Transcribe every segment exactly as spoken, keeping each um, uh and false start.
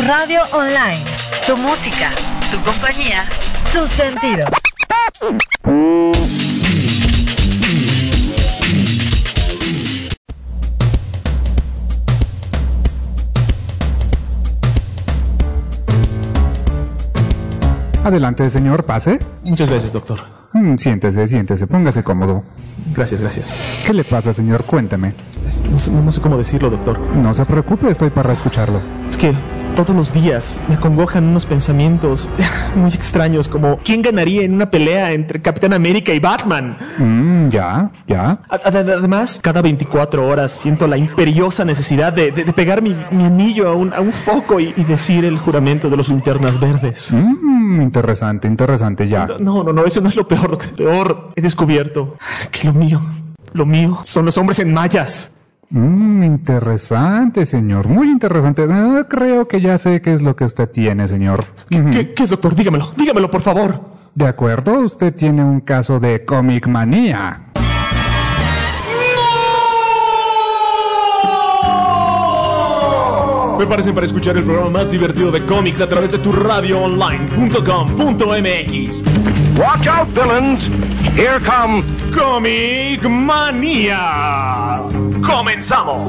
radio online. Tu música, tu compañía, tus sentidos. Adelante, señor, pase. Muchas gracias, doctor. Mm, siéntese, siéntese, póngase cómodo. Gracias, gracias. ¿Qué le pasa, señor? Cuéntame. No sé, no sé cómo decirlo, doctor. No se preocupe, estoy para escucharlo. Es que todos los días me acongojan unos pensamientos muy extraños, como ¿quién ganaría en una pelea entre Capitán América y Batman? Mm, ya, ya. Además, cada veinticuatro horas siento la imperiosa necesidad de, de, de pegar mi, mi anillo a un, a un foco y, y decir el juramento de los linternas verdes. Mm, interesante, interesante, ya. No, no, no, eso no es lo peor. Lo peor he descubierto que lo mío, lo mío son los hombres en mallas. Mmm, interesante, señor. Muy interesante. Eh, creo que ya sé qué es lo que usted tiene, señor. ¿Qué, ¿qué, qué es, doctor? Dígamelo, dígamelo, por favor. De acuerdo, usted tiene un caso de comic manía. Prepárense para escuchar el programa más divertido de cómics a través de tu radio online punto com punto m x. Watch out, villains. Here come Comic Manía. ¡Comenzamos!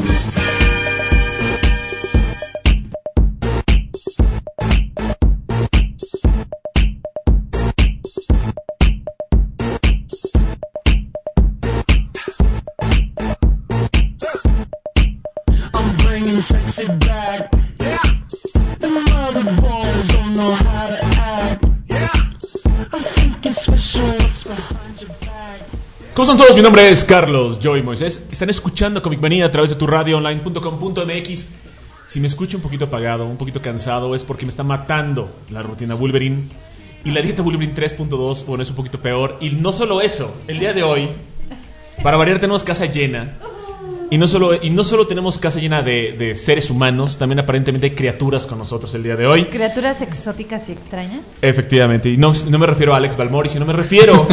Sexy back. Yeah. The mother boys don't know how to act. Yeah. I'm thinking special what's behind your back. ¿Cómo están todos? Mi nombre es Carlos Joy Moisés. Están escuchando Comic Manía a través de tu radio online punto com punto m x. Si me escucho un poquito apagado, un poquito cansado, es porque me está matando la rutina Wolverine. Y la dieta Wolverine tres punto dos, bueno, es un poquito peor. Y no solo eso, el día de hoy, para variar, tenemos casa llena. Y no solo, y no solo tenemos casa llena de, de seres humanos, también aparentemente hay criaturas con nosotros el día de hoy. ¿Criaturas exóticas y extrañas? Efectivamente, y no, no me refiero a Alex Balmori, sino me refiero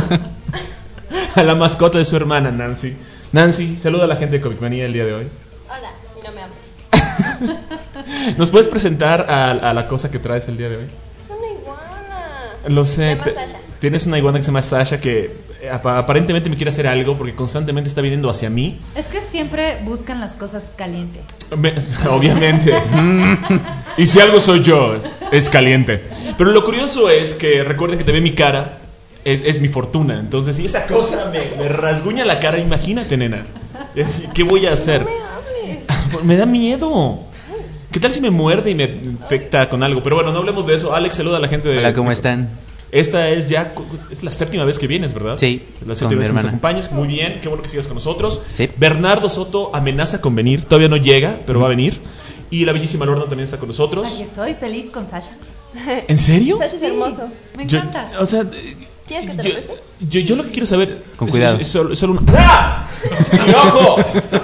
a la mascota de su hermana, Nancy. Nancy, saluda a la gente de Comic Manía el día de hoy. Hola, y no me ames. ¿Nos puedes presentar a, a la cosa que traes el día de hoy? Es una iguana. Lo sé. Se llama te, Sasha. Tienes una iguana que se llama Sasha que aparentemente me quiere hacer algo porque constantemente está viniendo hacia mí. Es que siempre buscan las cosas calientes. Me, obviamente. Y si algo soy yo, es caliente. Pero lo curioso es que recuerden que también mi cara es, es mi fortuna. Entonces, si esa cosa me, me rasguña la cara, imagínate, nena. Es, ¿qué voy a hacer? No me hables. Me da miedo. ¿Qué tal si me muerde y me infecta con algo? Pero bueno, no hablemos de eso. Alex, saluda a la gente de... Hola, ¿cómo están? Esta es ya, es la séptima vez que vienes, ¿verdad? Sí, es la séptima vez que nos acompañes. Muy bien, qué bueno que sigas con nosotros. Sí. Bernardo Soto amenaza con venir, todavía no llega, pero mm. va a venir. Y la bellísima Lorna también está con nosotros. Aquí estoy, feliz con Sasha. ¿En serio? Sasha es Sí, hermoso. Me Yo, encanta. o sea, ¿Quieres que te yo, lo preste? yo, yo lo que quiero saber... Con es, cuidado. Es, es solo, es solo una... ¡Ah! ¡Mi ojo!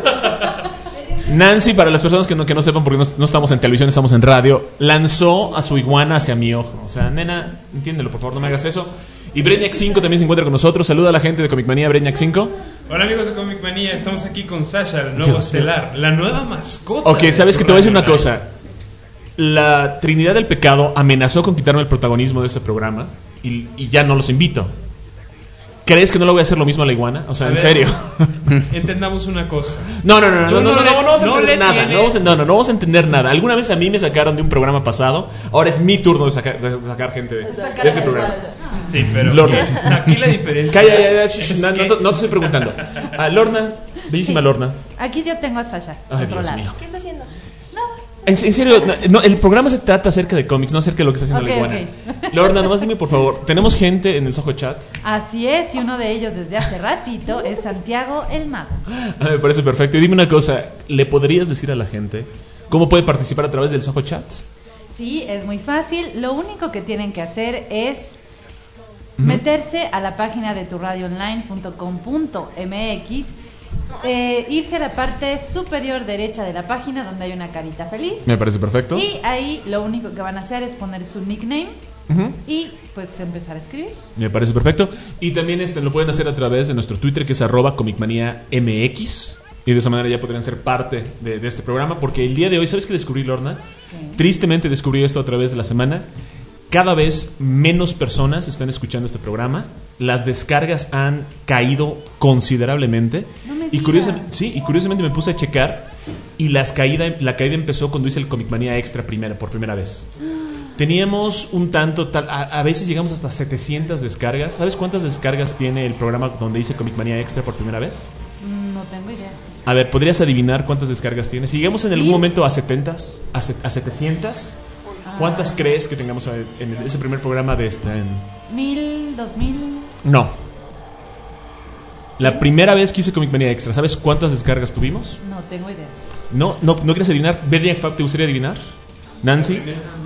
Nancy, para las personas que no, que no sepan, porque no, no estamos en televisión, estamos en radio, lanzó a su iguana hacia mi ojo. O sea, nena, entiéndelo, por favor, no me hagas eso. Y Brainiac cinco también se encuentra con nosotros. Saluda a la gente de Comic Manía, Brainiac cinco. Hola amigos de Comic Manía, estamos aquí con Sasha, el nuevo estelar, la nueva mascota. Ok, sabes que te voy a decir una cosa. La Trinidad del Pecado amenazó con quitarme el protagonismo de este programa y, y ya no los invito. ¿Crees que no le voy a hacer lo mismo a la iguana? O sea, A en ver, serio. Entendamos una cosa. No, no, no, no, Tú no, no, no no, le- no vamos a no entender le nada. tienes- No vamos, a, no, no, no vamos a entender nada. Alguna vez a mí me sacaron de un programa pasado. Ahora es mi turno de sacar, de sacar gente de, de este programa. Sí, pero Lorna. aquí la diferencia. Calla, ya, ya, shh, es no, que- no, no te estoy preguntando. Ah, Lorna, bellísima Sí. Lorna. Aquí yo tengo a Sasha. Ay, Dios controlada. mío. ¿Qué está haciendo? En, en serio, no, no, el programa se trata acerca de cómics, no acerca de lo que está haciendo Ok, la iguana. ok. Lorna, nomás dime por favor, tenemos gente en el Soho Chat. Así es, y uno de ellos desde hace ratito es Santiago el Mago. Ah, me parece perfecto. Y dime una cosa, ¿le podrías decir a la gente cómo puede participar a través del Soho Chat? Sí, es muy fácil. Lo único que tienen que hacer es meterse a la página de tu radio online punto com punto m x, eh, irse a la parte superior derecha de la página donde hay una carita feliz. Me parece perfecto. Y ahí lo único que van a hacer es poner su nickname Ujú. y pues empezar a escribir. Me parece perfecto. Y también este, lo pueden hacer a través de nuestro Twitter, que es arroba comicmaniamx. Y de esa manera ya podrían ser parte de, de este programa. Porque el día de hoy, ¿sabes qué descubrí, Lorna? ¿Qué? Tristemente descubrí esto a través de la semana. Cada vez menos personas están escuchando este programa. Las descargas han caído considerablemente. No me y, digas. curiosamente, sí, y curiosamente me puse a checar. Y las caída, la caída empezó cuando hice el Comic Manía Extra primera, por primera vez. Teníamos un tanto, tal, a, a veces llegamos hasta setecientas descargas. ¿Sabes cuántas descargas tiene el programa donde hice Comic Manía Extra por primera vez? No tengo idea. A ver, ¿podrías adivinar cuántas descargas tiene? Si llegamos en algún ¿Mil? momento a setenta, a, se- a setecientas, ¿cuántas crees que tengamos a- en ese primer programa de este? En- ¿Mil? ¿Dos mil? No. La primera vez que hice Comic Manía Extra, ¿sabes cuántas descargas tuvimos? No tengo idea. No, no, ¿no quieres adivinar? Bediak Fab, ¿te gustaría adivinar? Nancy,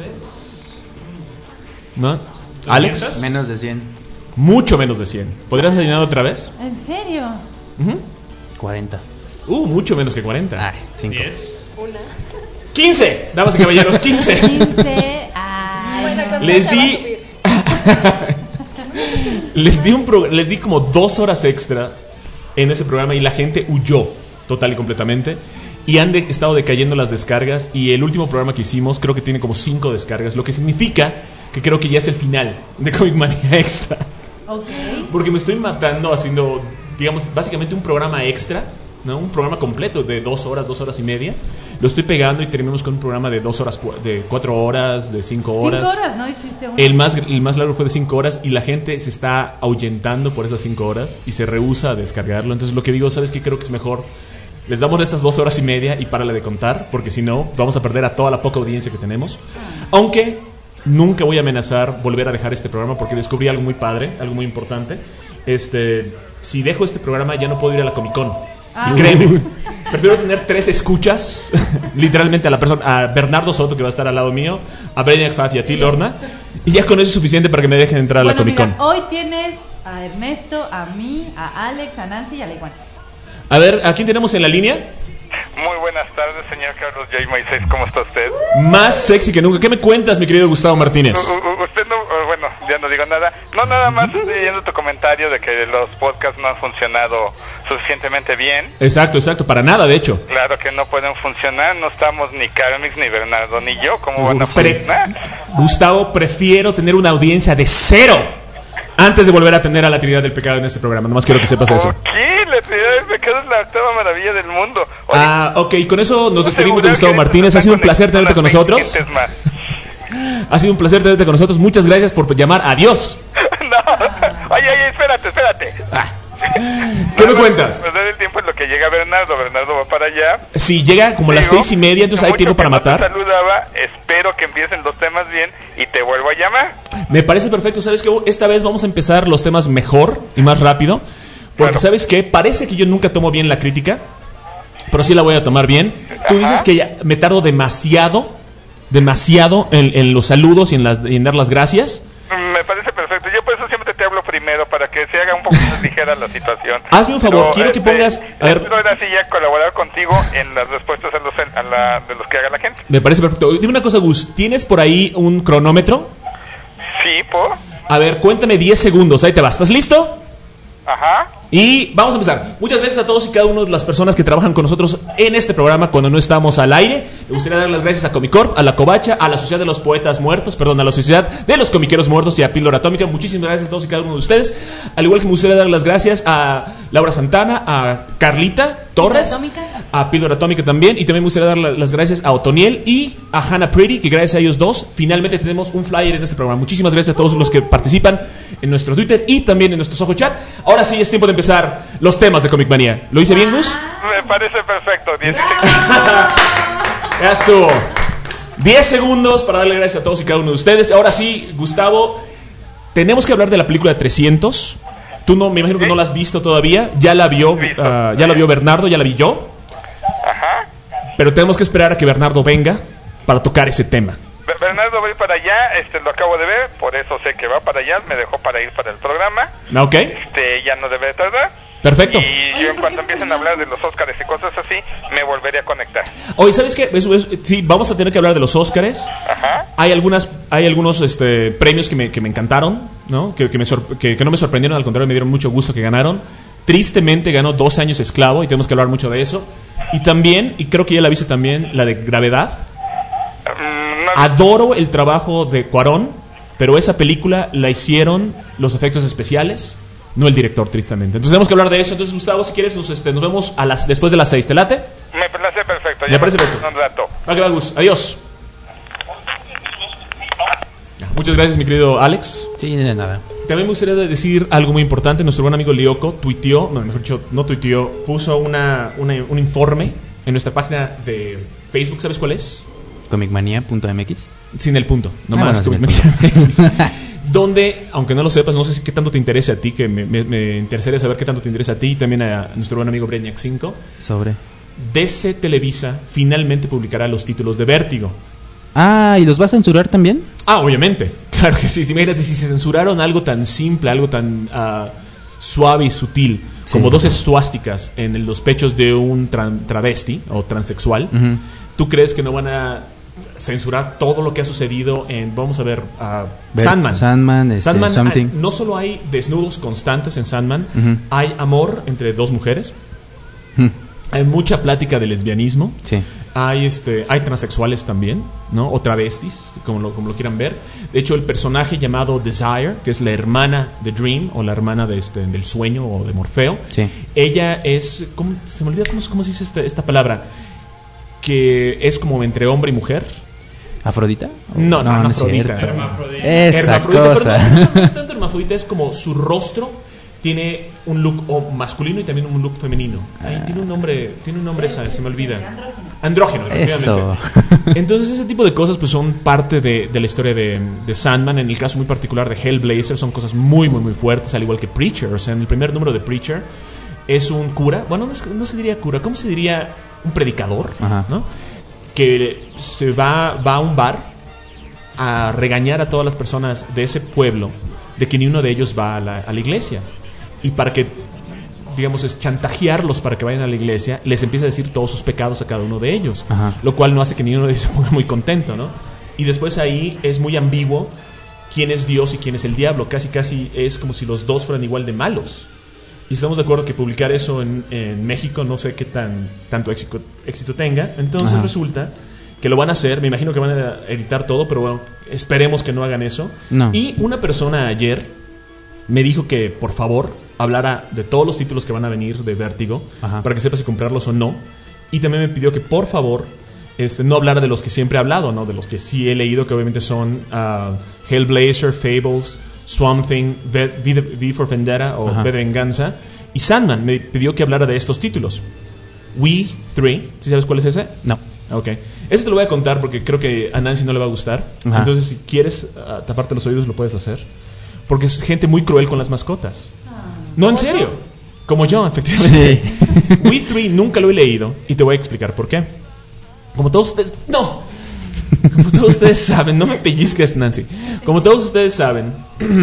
¿no? Alex, Menos de cien. mucho menos de cien. ¿Podrías adivinar otra vez? ¿En serio? Ujú. cuarenta. Uh, mucho menos que cuarenta. Ay, cinco. diez. Una. quince, damas y caballeros, quince. quince. Ay, Bueno, no. con Les Sasha va a di- subir. Les di un pro- les di como dos horas extra en ese programa y la gente huyó total y completamente. Y han de- estado decayendo las descargas. Y el último programa que hicimos creo que tiene como cinco descargas. Lo que significa que creo que ya es el final de Comic Manía Extra. Ok. Porque me estoy matando haciendo, digamos, básicamente un programa extra, ¿no? Un programa completo de dos horas, dos horas y media. Lo estoy pegando y terminamos con un programa de dos horas, cua- de cuatro horas, de cinco horas. Cinco horas, ¿no? Hiciste uno. El más, el más largo fue de cinco horas y la gente se está ahuyentando por esas cinco horas y se rehúsa a descargarlo. Entonces lo que digo, ¿sabes qué? Creo que es mejor. Les damos estas dos horas y media y párale de contar, porque si no, vamos a perder a toda la poca audiencia que tenemos. Aunque nunca voy a amenazar volver a dejar este programa porque descubrí algo muy padre, algo muy importante. Este, si dejo este programa ya no puedo ir a la Comic Con. Ah. Y créeme, prefiero tener tres escuchas, literalmente a la persona, a Bernardo Soto que va a estar al lado mío, a Brainiac Faz y a ti, Lorna, y ya con eso es suficiente para que me dejen entrar a la Bueno, Comic Con. mira, hoy tienes a Ernesto, a mí, a Alex, a Nancy y a la Iguana. A ver, ¿a quién tenemos en la línea? Muy buenas tardes, señor Carlos J. Moisés, ¿cómo está usted? Más sexy que nunca. ¿Qué me cuentas, mi querido Gustavo Martínez? U- u- usted no, uh, bueno, ya no digo nada. No, nada más estoy leyendo tu comentario de que los podcasts no han funcionado suficientemente bien. Exacto, exacto, para nada, de hecho. Claro que no pueden funcionar, no estamos ni Carmix, ni Bernardo, ni yo. ¿Cómo van a Pre- funcionar? Gustavo, prefiero tener una audiencia de cero antes de volver a tener a la Trinidad del Pecado en este programa. Nomás quiero que sepas eso. Ok, la Trinidad del Pecado es la octava maravilla del mundo. Oye, Ah, ok, con eso nos ¿cómo despedimos de asegurar Gustavo que Martínez. Ha sido un placer están tenerte con conectadas nosotros. las veinte gentes más? Ha sido un placer tenerte con nosotros. Muchas gracias por llamar. Adiós. No, oye, oye, espérate, espérate. ¿Qué me cuentas? Perder el tiempo es lo que llega Bernardo. Bernardo va para allá. Si llega como a las Digo, seis y media, entonces hay mucho tiempo para que no te matar. saludaba, espero que empiecen los temas bien y te vuelvo a llamar. Me parece perfecto. ¿Sabes qué? Esta vez vamos a empezar los temas mejor y más rápido. Porque, Claro. ¿sabes qué? Parece que yo nunca tomo bien la crítica, pero sí la voy a tomar bien. Tú Ajá. dices que ya me tardo demasiado, demasiado en, en los saludos y en, las, y en dar las gracias. Me parece perfecto. Yo por eso siempre te hablo primero, para que se haga un poco más ligera la situación. Hazme un favor, Pero, quiero que este, pongas- a ver. espero ahora sí ya colaborar contigo en las respuestas a los, a la- de los que haga la gente. Me parece perfecto. Dime una cosa, Gus. ¿Tienes por ahí un cronómetro? Sí, por. A ver, cuéntame diez segundos. Ahí te va. ¿Estás listo? Ajá. Y vamos a empezar. Muchas gracias a todos y cada una de las personas que trabajan con nosotros en este programa cuando no estamos al aire. Me gustaría dar las gracias a Comicorp, a La Covacha, a la Sociedad de los Poetas Muertos, perdón, a la Sociedad de los Comiqueros Muertos y a Píldora Atómica. Muchísimas gracias a todos y cada uno de ustedes. Al igual que me gustaría dar las gracias a Laura Santana, a Carlita Torres, Atómica. a Píldora Atómica también. Y también me gustaría dar la- las gracias a Otoniel y a Hannah Pretty, que gracias a ellos dos finalmente tenemos un flyer en este programa. Muchísimas gracias a todos los que participan en nuestro Twitter y también en nuestro Soho Chat. Ahora sí es tiempo de empezar los temas de Comic Manía. ¿Lo hice bien, Gus? Me parece perfecto. Diez- Ya estuvo. diez segundos para darle gracias a todos y cada uno de ustedes. Ahora sí, Gustavo, tenemos que hablar de la película trescientos. Tú no, me imagino que no la has visto todavía. Ya la vio, Visto. ah, ya la vio Bernardo, ya la vi yo. Ajá. Pero tenemos que esperar a que Bernardo venga para tocar ese tema. Be- Bernardo va a ir para allá, este, lo acabo de ver, por eso sé que va para allá, me dejó para ir para el programa. ¿Ok? Este, ya no debe de tardar. Perfecto. Y yo en cuanto empiecen a hablar de los Óscares y cosas así, me volveré a conectar. Oye, ¿sabes qué? Eso es- sí, vamos a tener que hablar de los Óscares. Ajá. Hay algunas, hay algunos este, premios que me, que me encantaron, ¿no? Que, que, me sor- que, que no me sorprendieron, al contrario, me dieron mucho gusto que ganaron. tristemente ganó dos años esclavo y tenemos que hablar mucho de eso. Y también, y creo que ya la viste también, la de Gravedad. Adoro el trabajo de Cuarón, pero esa película la hicieron los efectos especiales, no el director, tristemente. Entonces tenemos que hablar de eso. Entonces, Gustavo, si quieres, nos, este, nos vemos a las, después de las seis. ¿Te late? Me parece perfecto. Me parece perfecto. Un rato. Va que va, Gus. Adiós. Muchas gracias, mi querido Alex. Sí, de nada. También me gustaría decir algo muy importante. Nuestro buen amigo Lyoko tuiteó, no, mejor dicho, no tuiteó, puso una, una, un informe en nuestra página de Facebook. ¿Sabes cuál es? Comicmania punto m x. Sin el punto, no ah, más. Bueno, Donde, aunque no lo sepas, no sé si qué tanto te interesa a ti, que me, me, me interesaría saber qué tanto te interesa a ti y también a nuestro buen amigo Brainiac cinco. Sobre D C Televisa finalmente publicará los títulos de Vértigo. Ah, ¿y los va a censurar también? Ah, obviamente. Claro que sí. sí imagínate, si se censuraron algo tan simple, algo tan uh, suave y sutil, sí, como dos essuásticas en los pechos de un tra- travesti o transexual, uh-huh. ¿Tú crees que no van a censurar todo lo que ha sucedido en, vamos a ver, uh, ver Sandman? Sandman, este, Sandman something. Hay, no solo hay desnudos constantes en Sandman, uh-huh. hay amor entre dos mujeres. Uh-huh. Hay mucha plática de lesbianismo. Sí. Hay este, hay transexuales también, ¿no? O travestis, como lo, como lo quieran ver. De hecho, el personaje llamado Desire, que es la hermana de Dream, o la hermana de este, del sueño, o de Morfeo, sí. Ella es, ¿cómo, se me olvida cómo, cómo se dice esta, esta palabra? Que es como entre hombre y mujer. ¿Afrodita? No, no, no, no Afrodita. Es Hermafrodita. Esa Hermafrodita, cosa. Pero no, no es tanto hermafrodita, es como su rostro tiene un look oh, masculino y también un look femenino. Ahí ah. tiene un nombre, tiene un nombre, ¿sabes? Se me olvida. Andrógeno, Eso. Entonces ese tipo de cosas pues son parte de, de la historia de, de Sandman. En el caso muy particular de Hellblazer son cosas muy muy muy fuertes, al igual que Preacher. O sea, en el primer número de Preacher es un cura, bueno, no, es, no se diría cura, ¿cómo se diría? Un predicador, ajá. ¿no? Que se va, va a un bar a regañar a todas las personas de ese pueblo de que ni uno de ellos va a la, a la iglesia. Y para que, digamos, es chantajearlos para que vayan a la iglesia, les empieza a decir todos sus pecados a cada uno de ellos. Ajá. Lo cual no hace que ni uno de ellos se ponga muy contento, ¿no? Y después ahí es muy ambiguo quién es Dios y quién es el diablo. Casi casi es como si los dos fueran igual de malos. Y estamos de acuerdo que publicar eso en, en México no sé qué tan tanto éxito, éxito tenga. Entonces ajá. resulta que lo van a hacer. Me imagino que van a editar todo, pero bueno, esperemos que no hagan eso. No. Y una persona ayer me dijo que por favor hablara de todos los títulos que van a venir de Vértigo, ajá. para que sepa si comprarlos o no. Y también me pidió que por favor este, no hablara de los que siempre he hablado, ¿no? De los que sí he leído, que obviamente son uh, Hellblazer, Fables, Swamp Thing, V, v, v for Vendetta o V de Venganza. Y Sandman me pidió que hablara de estos títulos. We tres, ¿sí sabes cuál es ese? No. Ok. Ese te lo voy a contar porque creo que a Nancy no le va a gustar. Ajá. Entonces, si quieres uh, taparte los oídos, lo puedes hacer. Porque es gente muy cruel con las mascotas. No, en serio. Como yo, efectivamente. Sí. We tres nunca lo he leído y te voy a explicar por qué. Como todos ustedes... ¡No! Como todos ustedes saben, no me pellizques, Nancy. Como todos ustedes saben,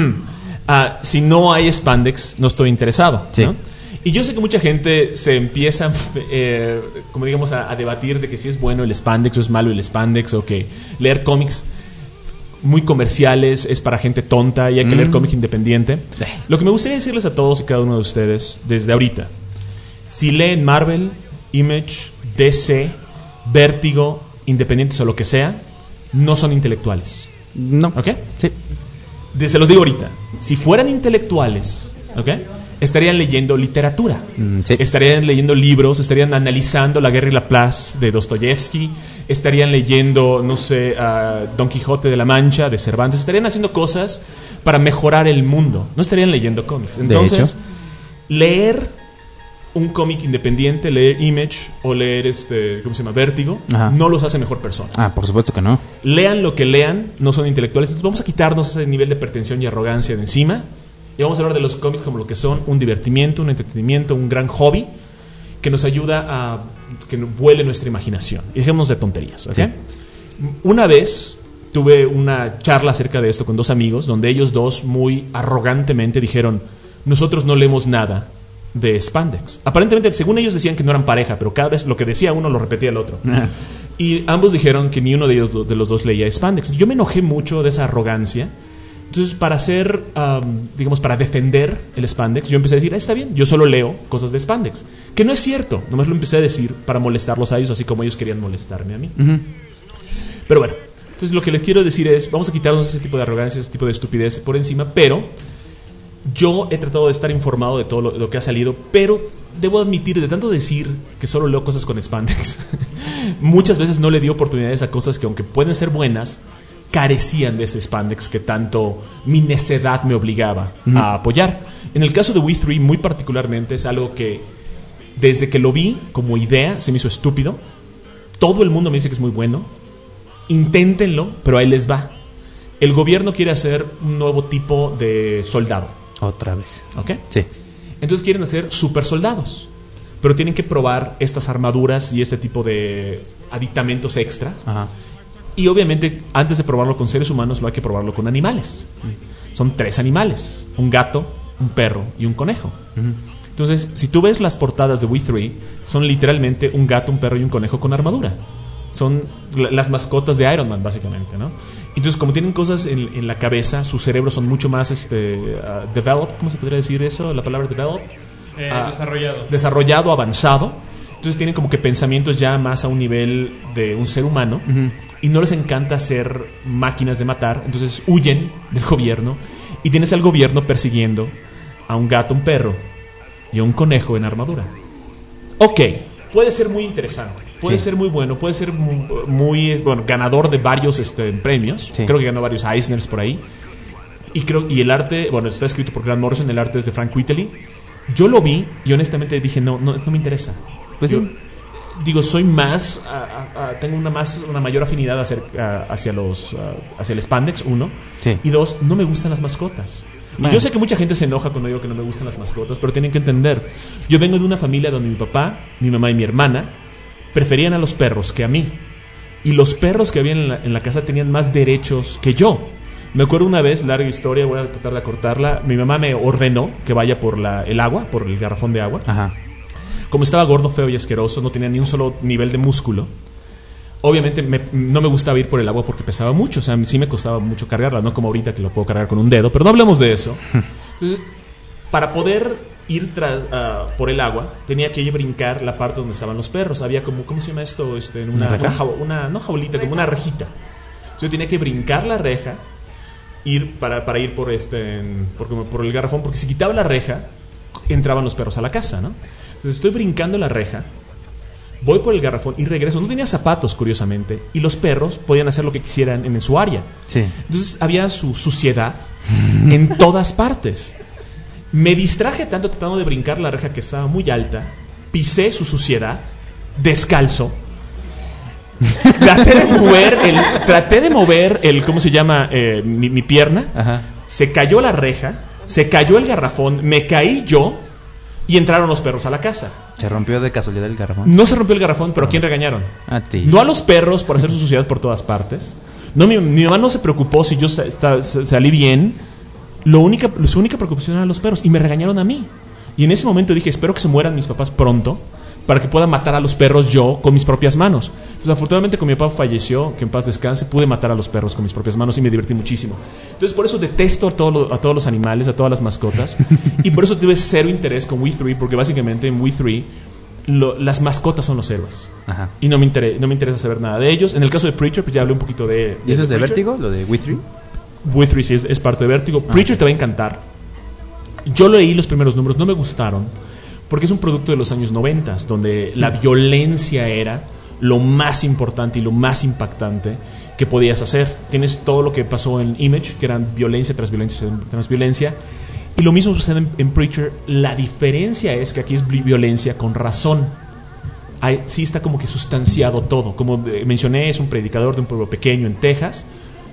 uh, si no hay spandex, no estoy interesado, sí. ¿no? Y yo sé que mucha gente se empieza, eh, como digamos, a, a debatir de que si es bueno el spandex o es malo el spandex, o que leer cómics muy comerciales es para gente tonta y hay que mm. leer cómic independiente. Lo que me gustaría decirles a todos y cada uno de ustedes desde ahorita: si leen Marvel, Image, D C, Vértigo, independientes o lo que sea, no son intelectuales. No. ¿Ok? Sí. De, se los digo ahorita. Si fueran intelectuales, ¿ok?, estarían leyendo literatura. Mm, sí. Estarían leyendo libros, estarían analizando La Guerra y la Paz de Dostoyevsky, estarían leyendo, no sé, uh, Don Quijote de la Mancha de Cervantes, estarían haciendo cosas para mejorar el mundo. No estarían leyendo cómics. Entonces, de hecho, leer un cómic independiente, leer Image o leer este, ¿cómo se llama? Vértigo, ajá. no los hace mejor personas. Ah, por supuesto que no. Lean lo que lean, no son intelectuales. Entonces vamos a quitarnos ese nivel de pretensión y arrogancia de encima y vamos a hablar de los cómics como lo que son: un divertimiento, un entretenimiento, un gran hobby que nos ayuda a que vuele nuestra imaginación. Y dejémonos de tonterías, ¿ok? Sí. Una vez tuve una charla acerca de esto con dos amigos, donde ellos dos muy arrogantemente dijeron: nosotros no leemos nada de spandex. Aparentemente, según ellos, decían que no eran pareja, pero cada vez lo que decía uno lo repetía el otro. Y ambos dijeron que ni uno de ellos de los dos leía spandex. Yo me enojé mucho de esa arrogancia, Entonces, para hacer, um, digamos, para defender el spandex, yo empecé a decir, ah, está bien, yo solo leo cosas de spandex. Que no es cierto, nomás lo empecé a decir para molestarlos a ellos, así como ellos querían molestarme a mí. Uh-huh. Pero bueno, entonces lo que les quiero decir es, vamos a quitarnos ese tipo de arrogancia, ese tipo de estupidez por encima, pero yo he tratado de estar informado de todo lo, lo que ha salido, pero debo admitir, de tanto decir que solo leo cosas con spandex, muchas veces no le di oportunidades a cosas que, aunque pueden ser buenas, carecían de ese spandex que tanto mi necedad me obligaba uh-huh. a apoyar. En el caso de We tres, muy particularmente, es algo que desde que lo vi como idea se me hizo estúpido. Todo el mundo me dice que es muy bueno. Inténtenlo, pero ahí les va. El gobierno quiere hacer un nuevo tipo de soldado. Otra vez. ¿Ok? Sí. Entonces quieren hacer super soldados, pero tienen que probar estas armaduras y este tipo de aditamentos extras. Ajá. Y obviamente, antes de probarlo con seres humanos, no hay que probarlo con animales. Son tres animales: un gato, un perro y un conejo. Uh-huh. Entonces, si tú ves las portadas de We tres, son literalmente un gato, un perro y un conejo con armadura. Son las mascotas de Iron Man, básicamente, ¿no? Entonces, como tienen cosas en, en la cabeza, sus cerebros son mucho más este, uh, developed. ¿Cómo se podría decir eso? La palabra developed. Eh, uh, desarrollado. Desarrollado, avanzado. Entonces tienen como que pensamientos ya más a un nivel de un ser humano. Uh-huh. Y no les encanta ser máquinas de matar. Entonces huyen del gobierno. Y tienes al gobierno persiguiendo a un gato, un perro y a un conejo en armadura. Ok, puede ser muy interesante. Puede sí. ser muy bueno. Puede ser muy, muy bueno, ganador de varios este, premios. Sí. Creo que ganó varios Eisners por ahí. Y creo y el arte, bueno, está escrito por Grant Morrison. El arte es de Frank Whiteley. Yo lo vi y honestamente dije, no, no, no me interesa. Pues yo, sí. Digo, soy más, uh, uh, uh, tengo una más una mayor afinidad hacia, uh, hacia los uh, hacia el spandex, uno, sí. Y dos, no me gustan las mascotas. Bueno. Y yo sé que mucha gente se enoja cuando digo que no me gustan las mascotas, pero tienen que entender, yo vengo de una familia donde mi papá, mi mamá y mi hermana preferían a los perros que a mí, y los perros que había en la, en la casa tenían más derechos que yo. Me acuerdo una vez, larga historia, voy a tratar de acortarla, mi mamá me ordenó que vaya por la, el agua, por el garrafón de agua. Ajá. Como estaba gordo, feo y asqueroso, no tenía ni un solo nivel de músculo. Obviamente me, no me gustaba ir por el agua porque pesaba mucho. O sea, sí me costaba mucho cargarla, no como ahorita que lo puedo cargar con un dedo. Pero no hablemos de eso. Entonces, para poder ir tras, uh, por el agua, tenía que brincar la parte donde estaban los perros. Había como, ¿cómo se llama esto? Este, una, ¿Una, una, jabo, una no jaulita, como una rejita. Entonces yo tenía que brincar la reja ir para, para ir por, este, por, por el garrafón. Porque si quitaba la reja, entraban los perros a la casa, ¿no? Entonces estoy brincando la reja, voy por el garrafón y regreso. No tenía zapatos, curiosamente, y los perros podían hacer lo que quisieran en su área. Sí. Entonces había su suciedad en todas partes. Me distraje tanto tratando de brincar la reja que estaba muy alta, pisé su suciedad, descalzo. Traté de mover el, traté de mover el, ¿cómo se llama? Eh, mi, mi pierna. Ajá. Se cayó la reja, se cayó el garrafón, me caí yo. Y entraron los perros a la casa. ¿Se rompió de casualidad el garrafón? No se rompió el garrafón, pero ¿a quién regañaron? A ti. No a los perros por hacer su suciedad por todas partes. No, mi, mi mamá no se preocupó si yo sa, sa, sa, salí bien. Lo única, su única preocupación eran los perros. Y me regañaron a mí. Y en ese momento dije, espero que se mueran mis papás pronto, para que pueda matar a los perros yo con mis propias manos. Entonces, afortunadamente, cuando mi papá falleció, que en paz descanse, pude matar a los perros con mis propias manos y me divertí muchísimo. Entonces, por eso detesto a, todo lo, a todos los animales, a todas las mascotas. Y por eso tuve cero interés con We tres, porque básicamente en We tres lo, las mascotas son los héroes. Ajá. Y no me, interesa, no me interesa saber nada de ellos. En el caso de Preacher, pues ya hablé un poquito de... de ¿Y eso es de Preacher. Vértigo, lo de We tres? We tres sí es, es parte de Vértigo. Ah, Preacher okay. Te va a encantar. Yo leí los primeros números, no me gustaron, porque es un producto de los años noventa, donde la violencia era lo más importante y lo más impactante que podías hacer. Tienes todo lo que pasó en Image, que eran violencia tras violencia tras violencia. Y lo mismo sucede en, en Preacher. La diferencia es que aquí es violencia con razón. Hay, sí está como que sustanciado todo. Como mencioné, es un predicador de un pueblo pequeño en Texas.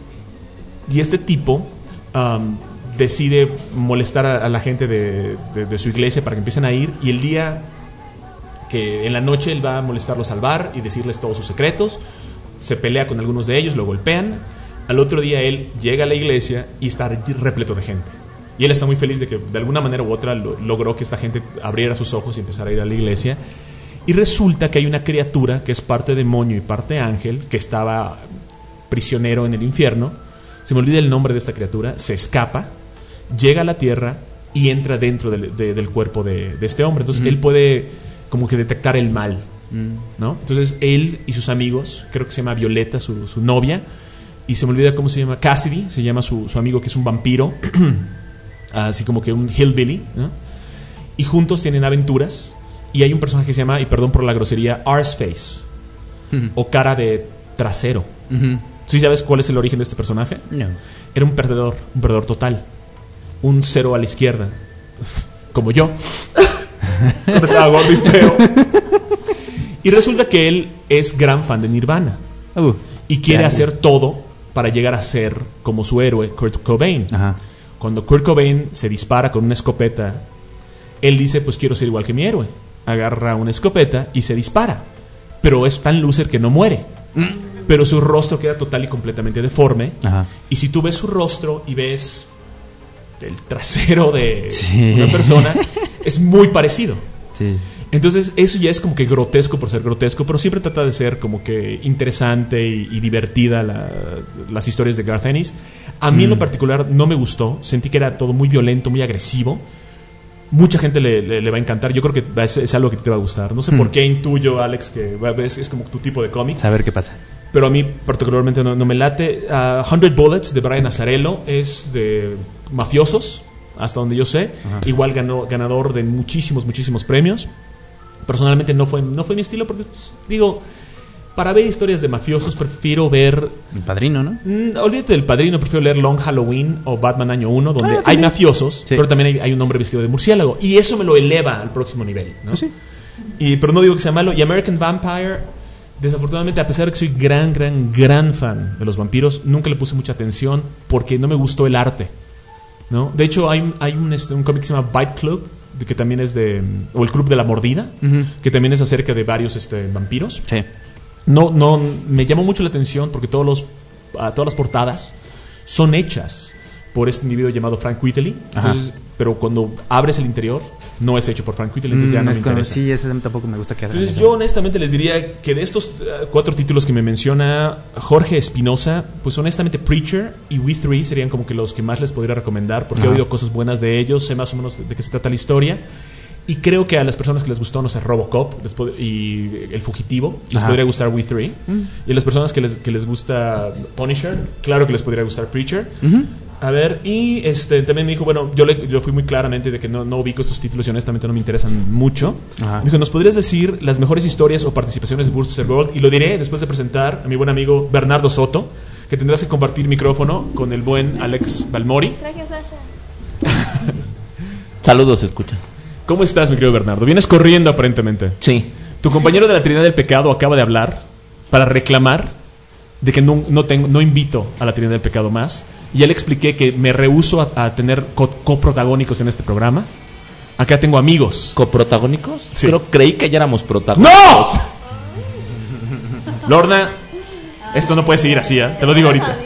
Y este tipo... Um, decide molestar a, a la gente de, de, de su iglesia para que empiecen a ir, y el día que en la noche él va a molestarlos al bar y decirles todos sus secretos, se pelea con algunos de ellos, lo golpean. Al otro día él llega a la iglesia y está repleto de gente, y él está muy feliz de que de alguna manera u otra lo, logró que esta gente abriera sus ojos y empezara a ir a la iglesia. Y resulta que hay una criatura que es parte demonio y parte ángel, que estaba prisionero en el infierno, se me olvida el nombre de esta criatura, se escapa, llega a la Tierra y entra dentro del, de, del cuerpo de, de este hombre. Entonces mm. él puede como que detectar el mal, mm. ¿no? Entonces él y sus amigos, creo que se llama Violeta, su, su novia, y se me olvida cómo se llama, Cassidy, se llama su, su amigo, que es un vampiro, así como que un hillbilly, ¿no? Y juntos tienen aventuras, y hay un personaje que se llama, y perdón por la grosería, Arseface, mm. o cara de trasero. Mm-hmm. ¿Sí sabes cuál es el origen de este personaje? No. Era un perdedor, un perdedor total. Un cero a la izquierda. Como yo. Cuando estaba gordo y feo. Y resulta que él es gran fan de Nirvana. Uh, y quiere yeah, hacer yeah. todo para llegar a ser como su héroe, Kurt Cobain. Ajá. Cuando Kurt Cobain se dispara con una escopeta, él dice, pues quiero ser igual que mi héroe. Agarra una escopeta y se dispara. Pero es tan loser que no muere. Mm. Pero su rostro queda total y completamente deforme. Ajá. Y si tú ves su rostro y ves el trasero de sí. una persona, es muy parecido. Sí. Entonces eso ya es como que grotesco por ser grotesco, pero siempre trata de ser como que interesante y, y divertida la, las historias de Garth Ennis. A mí mm. en lo particular no me gustó. Sentí que era todo muy violento, muy agresivo. Mucha gente le, le, le va a encantar. Yo creo que es, es algo que te va a gustar. No sé mm. por qué intuyo, Alex, que es, es como tu tipo de cómic. A ver qué pasa. Pero a mí particularmente no, no me late. uh, Hundred Bullets de Brian Azzarello es de mafiosos, hasta donde yo sé. Ajá. Igual ganó, ganador de muchísimos, muchísimos premios. Personalmente no fue, no fue mi estilo porque, pues, digo, para ver historias de mafiosos prefiero ver... El Padrino, ¿no? Mm, olvídate del Padrino, prefiero leer Long Halloween o Batman Año uno, donde ah, hay mafiosos, sí. pero también hay, hay un hombre vestido de murciélago. Y eso me lo eleva al próximo nivel, ¿no? Pues sí. Y, pero no digo que sea malo. Y American Vampire... Desafortunadamente, a pesar de que soy gran, gran, gran fan de los vampiros, nunca le puse mucha atención porque no me gustó el arte, ¿no? De hecho, hay, hay un, este, un cómic que se llama Bite Club, de, que también es de... o el Club de la Mordida, uh-huh. que también es acerca de varios este, vampiros. Sí. No, no, me llamó mucho la atención porque todos los, uh, todas las portadas son hechas por este individuo llamado Frank Whiteley. Entonces, pero cuando abres el interior, no es hecho por Frank Whiteley, entonces mm, ya no me interesa. Sí, ese tampoco me gusta que hagan. Entonces, yo honestamente les diría que de estos uh, cuatro títulos que me menciona Jorge Espinosa, pues honestamente Preacher y We Three serían como que los que más les podría recomendar, porque Ajá. he oído cosas buenas de ellos, sé más o menos de, de qué se trata la historia. Y creo que a las personas que les gustó, no sé, Robocop les pod- y El Fugitivo, les Ajá. podría gustar We Three. Mm. Y a las personas que les, que les gusta Punisher, claro que les podría gustar Preacher. Uh-huh. A ver, y este también me dijo, bueno, yo le yo fui muy claramente de que no, no ubico estos títulos y honestamente no me interesan mucho. Ajá. Me dijo, ¿nos podrías decir las mejores historias o participaciones de Buster Gold? Y lo diré después de presentar a mi buen amigo Bernardo Soto, que tendrás que compartir micrófono con el buen Alex Balmori. Traje a Sasha. Saludos, escuchas. ¿Cómo estás, mi querido Bernardo? Vienes corriendo aparentemente. Sí. Tu compañero de la Trinidad del Pecado acaba de hablar para reclamar de que no, no, tengo, no invito a la Trinidad del Pecado más. Y ya le expliqué que me rehúso a, a tener co- coprotagónicos en este programa. Acá tengo amigos. ¿Coprotagónicos? Sí. Pero creí que ya éramos protagónicos. ¡No! Lorna, esto no puede seguir así, ¿eh? Te lo digo ahorita.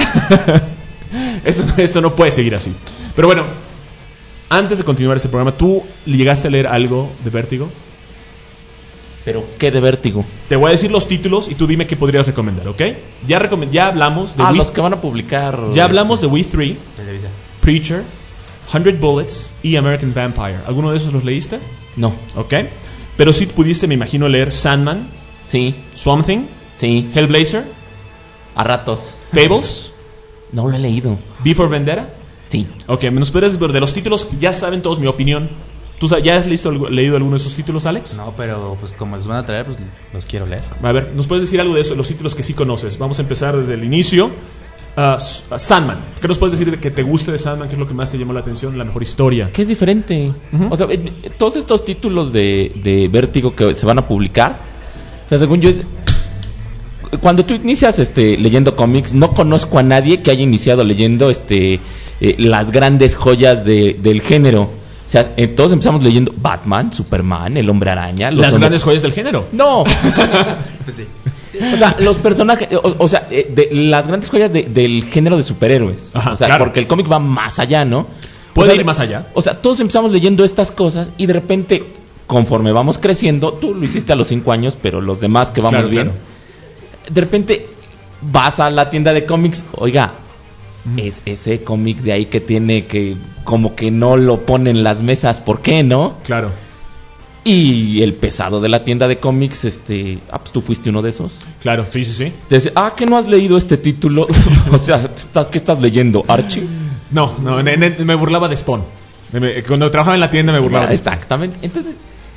esto, esto no puede seguir así. Pero bueno, antes de continuar este programa, ¿tú llegaste a leer algo de Vértigo? ¿Pero qué de Vértigo? Te voy a decir los títulos y tú dime qué podrías recomendar, ¿ok? Ya, recom- ya hablamos de... Ah, We- los que van a publicar... Ya hablamos de We Three, Preacher, Hundred Bullets y American Vampire. ¿Alguno de esos los leíste? No. ¿Ok? Pero sí pudiste, me imagino, leer Sandman. Sí. Swamp Thing. Sí. Hellblazer. A ratos. Fables. No lo he leído. V for Vendetta. Sí. Ok, nos podrías ver de los títulos, ya saben todos mi opinión. ¿Tú ya has listo, leído alguno de esos títulos, Alex? No, pero pues como los van a traer, pues los quiero leer. A ver, ¿nos puedes decir algo de eso, los títulos que sí conoces? Vamos a empezar desde el inicio. Uh, Sandman. ¿Qué nos puedes decir de que te guste de Sandman? ¿Qué es lo que más te llamó la atención? La mejor historia. Que es diferente. Uh-huh. O sea, todos estos títulos de, de Vértigo que se van a publicar, o sea, según yo es... Cuando tú inicias este leyendo cómics, no conozco a nadie que haya iniciado leyendo este eh, las grandes joyas de, del género. O sea, eh, todos empezamos leyendo Batman, Superman, El Hombre Araña. Los ¿Las hombres... grandes joyas del género? No. Pues sí. O sea, los personajes, o, o sea, eh, de, las grandes joyas de, del género de superhéroes. Ajá, o sea, claro. Porque el cómic va más allá, ¿no? Puede o sea, ir más allá. O sea, todos empezamos leyendo estas cosas y de repente, conforme vamos creciendo, tú lo hiciste a los cinco años, pero los demás que vamos claro, bien, claro. de repente vas a la tienda de cómics, oiga, es ese cómic de ahí que tiene que como que no lo pone en las mesas, ¿por qué no? Claro. Y el pesado de la tienda de cómics, este, ah, pues tú fuiste uno de esos. Claro, sí, sí, sí. Te dice, ah, ¿que no has leído este título? O sea, ¿qué estás leyendo? ¿Archie? No, no, ne- ne- me burlaba de Spawn. Me- Cuando trabajaba en la tienda me burlaba Ah, de Spawn. exactamente. Entonces,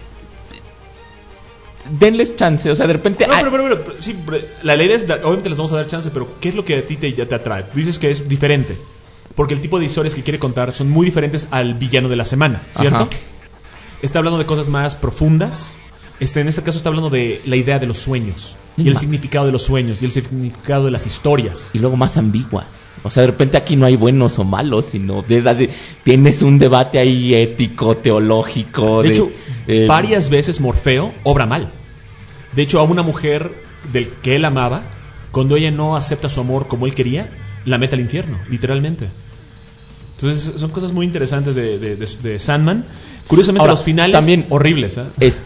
denles chance, o sea, de repente... No, ay, pero, pero, pero, pero, sí, pero la ley es, dar- obviamente les vamos a dar chance, pero ¿qué es lo que a ti te, ya te atrae? Dices que es diferente, porque el tipo de historias que quiere contar son muy diferentes al villano de la semana, ¿cierto? Ajá. Está hablando de cosas más profundas. Este, en este caso está hablando de la idea de los sueños y el Ma- significado de los sueños y el significado de las historias. y luego más ambiguas. O sea, de repente aquí no hay buenos o malos, sino es así, tienes un debate ahí ético, teológico. De de, hecho, eh, varias veces Morfeo obra mal. De hecho, a una mujer del que él amaba, cuando ella no acepta su amor como él quería, la mete al infierno, literalmente. Entonces, son cosas muy interesantes de, de, de- de Sandman. Curiosamente, Ahora, los finales también horribles. ¿eh? es,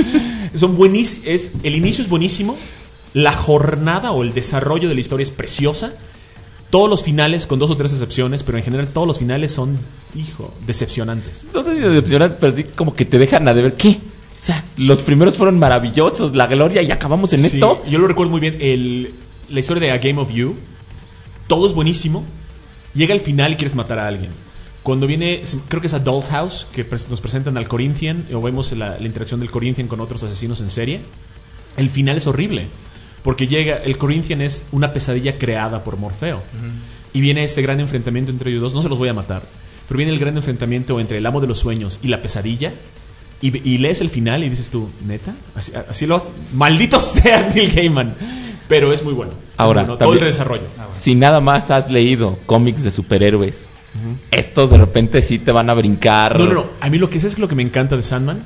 Son buenísimos. Es, el inicio es buenísimo. La jornada o el desarrollo de la historia es preciosa. Todos los finales, con dos o tres excepciones, pero en general todos los finales son, hijo, decepcionantes. no sé si decepcionante, pero sí como que te dejan a deber. ¿Qué? O sea, los primeros fueron maravillosos, la gloria, y acabamos en Sí, esto. yo lo recuerdo muy bien. El, la historia de A Game of You, todo es buenísimo. Llega al final y quieres matar a alguien. Cuando viene, creo que es a Doll's House, que pres- nos presentan al Corinthian, o vemos la, la interacción del Corinthian con otros asesinos en serie. El final es horrible, porque llega, el Corinthian es una pesadilla creada por Morfeo. Uh-huh. Y viene este gran enfrentamiento entre ellos dos. No se los voy a matar, pero viene el gran enfrentamiento entre el amo de los sueños y la pesadilla. Y, y lees el final y dices tú, ¿neta? Así, así lo... Maldito sea Neil Gaiman. Pero es muy bueno. Es Ahora, bueno, todo el también, desarrollo. si nada más has leído cómics de superhéroes, estos de repente sí te van a brincar. No, no, no. A mí lo que es, es lo que me encanta de Sandman.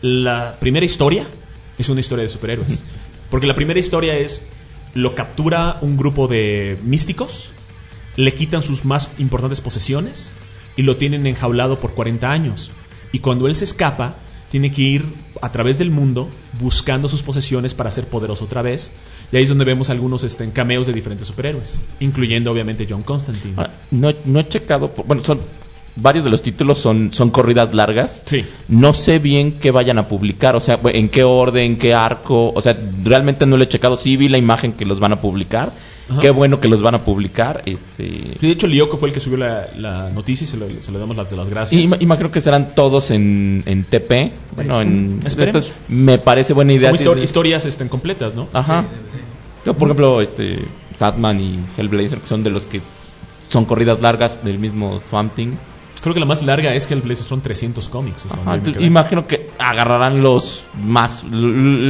La primera historia es una historia de superhéroes. Porque la primera historia es... Lo captura un grupo de místicos, le quitan sus más importantes posesiones y lo tienen enjaulado por cuarenta años. Y cuando él se escapa, tiene que ir a través del mundo buscando sus posesiones para ser poderoso otra vez. Y ahí es donde vemos algunos este, cameos de diferentes superhéroes, incluyendo obviamente John Constantine. Ahora, no, no he checado, por- bueno, son varios de los títulos son, son corridas largas. Sí. No sé bien qué vayan a publicar, o sea, en qué orden, qué arco, o sea, realmente no lo he checado. Sí vi la imagen que los van a publicar. Ajá. Qué bueno que los van a publicar. Este, Sí, de hecho, Lyoko fue el que subió la, la noticia y se, lo- se le damos las de las gracias. y ima- imagino que serán todos en, en T P. Bueno, en, Esperemos. entonces, me parece buena idea. Como Sí, histori- de- historias estén completas, ¿no? Ajá. Yo, por ejemplo, este Satman y Hellblazer, que son de los que son corridas largas del mismo Swamp Thing. Creo que la más larga es que el Blazer son trescientos cómics. hasta Ajá, donde me entonces, quedé. imagino que agarrarán los más l-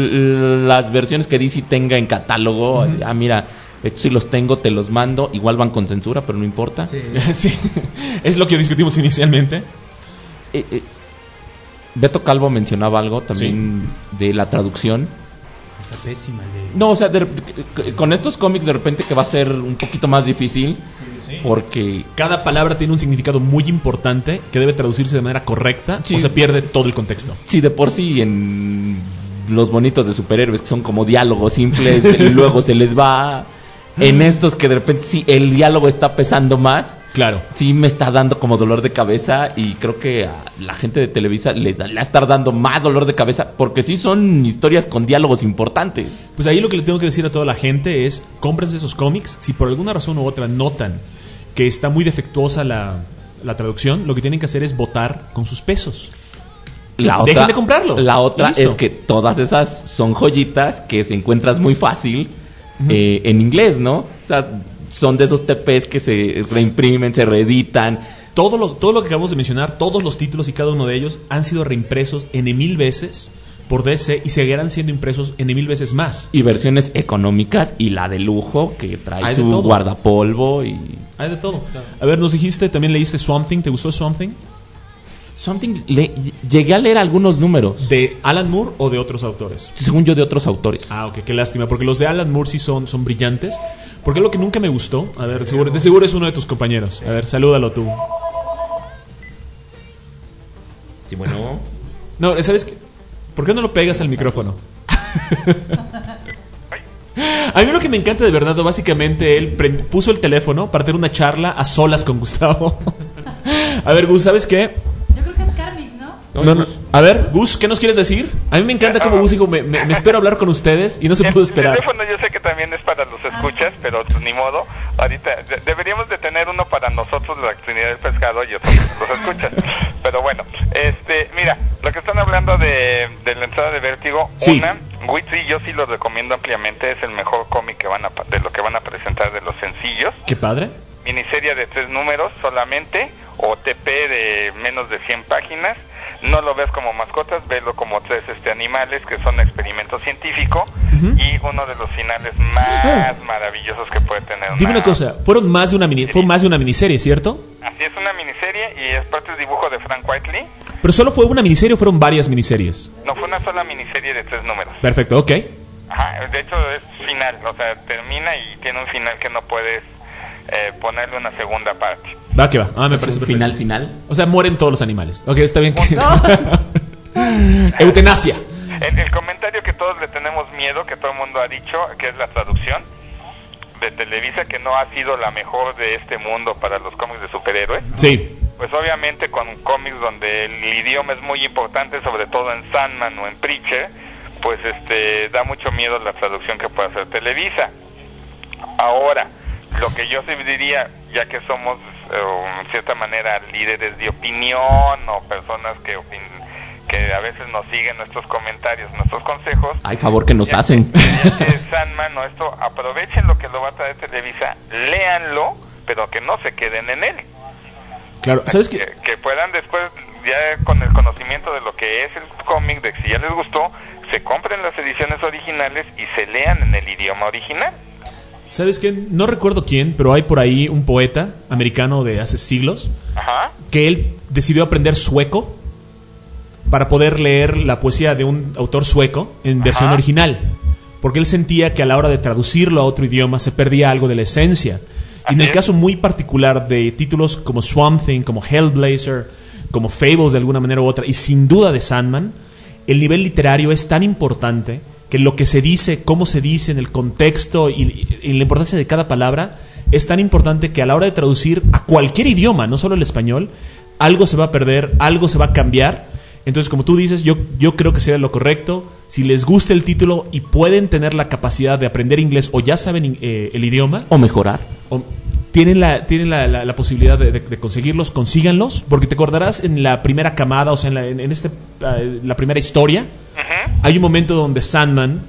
l- las versiones que D C tenga en catálogo. Así, ah, mira, estos sí los tengo, te los mando. Igual van con censura, pero no importa. Sí, es lo que discutimos inicialmente. Eh, eh, Beto Calvo mencionaba algo también de la traducción. Está pésima el de... No, o sea, de rep- con estos cómics de repente que va a ser un poquito más difícil. Porque Cada palabra tiene un significado muy importante que debe traducirse de manera correcta Sí. o se pierde todo el contexto. si de por sí en los bonitos de superhéroes que son como diálogos simples y luego se les va, en estos que de repente sí el diálogo está pesando más, Claro. sí me está dando como dolor de cabeza, y creo que a la gente de Televisa les le va a estar dando más dolor de cabeza porque sí son historias con diálogos importantes. Pues ahí lo que le tengo que decir a toda la gente es, cómprense esos cómics. Si por alguna razón u otra notan que está muy defectuosa la, la traducción, lo que tienen que hacer es votar con sus pesos. La Dejen otra, de comprarlo. La otra Listo. es que todas esas son joyitas que se encuentras muy fácil eh, en inglés, ¿no? O sea, son de esos T Pes que se reimprimen, se reeditan. Todo lo, todo lo que acabamos de mencionar, todos los títulos y cada uno de ellos han sido reimpresos N mil veces por D C y seguirán siendo impresos N mil veces más. Y versiones económicas y la de lujo que trae Hay de su todo. guardapolvo y... Hay de todo. A ver, nos dijiste, también leíste Swamp Thing. ¿Te gustó Swamp Thing? Something, le- llegué a leer algunos números, ¿De Alan Moore o de otros autores? según yo, de otros autores. Ah, ok, qué lástima, porque los de Alan Moore sí son, son brillantes. Porque lo que nunca me gustó, a ver, seguro, de seguro es uno de tus compañeros. A ver, salúdalo tú. Sí, bueno. No, ¿sabes qué? ¿Por qué no lo pegas al micrófono? A mí lo que me encanta de verdad, básicamente, él pre- puso el teléfono para tener una charla a solas con Gustavo. A ver, Gus, ¿sabes qué? Yo creo que es Carmix, ¿no? No, no. A ver, Gus, ¿qué nos quieres decir? A mí me encanta cómo Gus dijo, me, me, me espero hablar con ustedes y no se pudo esperar. El teléfono yo sé que también es para los escuchas, pero pues, ni modo. Ahorita de- deberíamos de tener uno para nosotros, la Trinidad del Pescado, y otro para los escuchas. Pero bueno, este, mira, lo que están hablando de, de la entrada de Vértigo, Sí. una, Witsi, yo sí lo recomiendo ampliamente, es el mejor cómic que van a, pa- de lo que van a presentar de los sencillos. Qué padre. Miniserie de tres números solamente, o T P de menos de cien páginas. No lo ves como mascotas, velo como tres este animales que son experimento científico, uh-huh. y uno de los finales más uh. maravillosos que puede tener. Dime una cosa, fueron más de una mini, fue más de una miniserie, ¿cierto? Así es, una miniserie y es parte del dibujo de Frank Whiteley. ¿Pero solo fue una miniserie o fueron varias miniseries? No, fue una sola miniserie de tres números. Perfecto, ok. Ajá, de hecho es final, o sea, termina y tiene un final que no puedes eh, ponerle una segunda parte. Va que va, ah, me parece perfecto. Final, final. O sea, mueren todos los animales. Ok, está bien. Que... Eutanasia. El, el comentario que todos le tenemos miedo, que todo el mundo ha dicho, que es la traducción de Televisa, que no ha sido la mejor de este mundo para los cómics de superhéroes. Sí. Pues obviamente con cómics donde el idioma es muy importante, sobre todo en Sandman o en Preacher, pues este da mucho miedo la traducción que puede hacer Televisa. Ahora, lo que yo sí diría, ya que somos eh, en cierta manera líderes de opinión o personas que opin- que a veces nos siguen nuestros comentarios, nuestros consejos, ay, favor que nos ya, hacen. eh, Sandman o esto, aprovechen lo que lo va a traer Televisa, léanlo, pero que no se queden en él. Claro, ¿sabes qué? Que, que puedan después, ya con el conocimiento de lo que es el cómic, de que si ya les gustó, se compren las ediciones originales y se lean en el idioma original. ¿Sabes qué? No recuerdo quién, pero hay por ahí un poeta americano de hace siglos. Ajá. Que él decidió aprender sueco para poder leer la poesía de un autor sueco en Ajá. versión original, porque él sentía que a la hora de traducirlo a otro idioma se perdía algo de la esencia. Y en el caso muy particular de títulos como Swamp Thing, como Hellblazer, como Fables de alguna manera u otra, y sin duda de Sandman, el nivel literario es tan importante que lo que se dice, cómo se dice, en el contexto y, y la importancia de cada palabra es tan importante que a la hora de traducir a cualquier idioma, no solo el español, algo se va a perder, algo se va a cambiar. Entonces, como tú dices, yo, yo creo que sería lo correcto. Si les gusta el título y pueden tener la capacidad de aprender inglés o ya saben eh, el idioma, o mejorar, o, tienen la tienen la, la, la posibilidad de, de, de conseguirlos, consíganlos, porque te acordarás en la primera camada, o sea, en la, en, en este, uh, la primera historia, uh-huh. hay un momento donde Sandman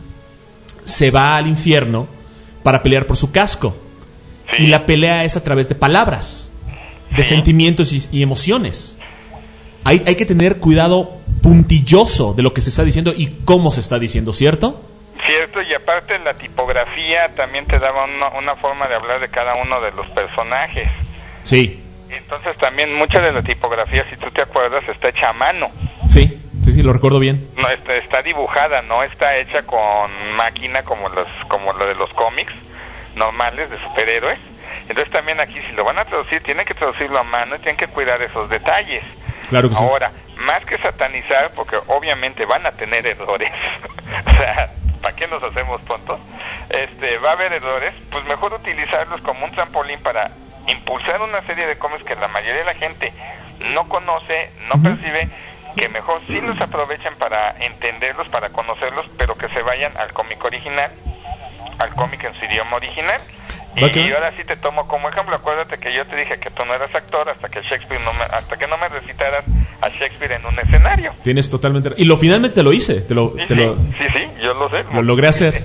se va al infierno para pelear por su casco, sí. y la pelea es a través de palabras, de sí. sentimientos y, y emociones. Hay, hay que tener cuidado puntilloso de lo que se está diciendo y cómo se está diciendo, ¿cierto? Cierto, y aparte la tipografía también te daba una, una forma de hablar de cada uno de los personajes. Sí. Entonces también mucha de la tipografía, si tú te acuerdas, está hecha a mano. Sí, sí, sí, lo recuerdo bien. No, está, está dibujada, no está hecha con máquina como los, como lo de los cómics normales de superhéroes. Entonces también aquí, si lo van a traducir, tienen que traducirlo a mano y tienen que cuidar esos detalles. Claro que sí. Ahora, más que satanizar, porque obviamente van a tener errores, o sea, ¿para qué nos hacemos tontos? Este, va a haber errores, pues mejor utilizarlos como un trampolín para impulsar una serie de cómics que la mayoría de la gente no conoce, no uh-huh. percibe, que mejor sí los aprovechen para entenderlos, para conocerlos, pero que se vayan al cómic original, al cómic en su idioma original. Y, okay. y ahora sí te tomo como ejemplo. Acuérdate que yo te dije que tú no eras actor hasta que Shakespeare no me, hasta que no me recitaras a Shakespeare en un escenario. Tienes totalmente, y lo finalmente lo hice, te lo, sí, te sí, lo, sí, sí, yo lo sé. Lo logré hacer.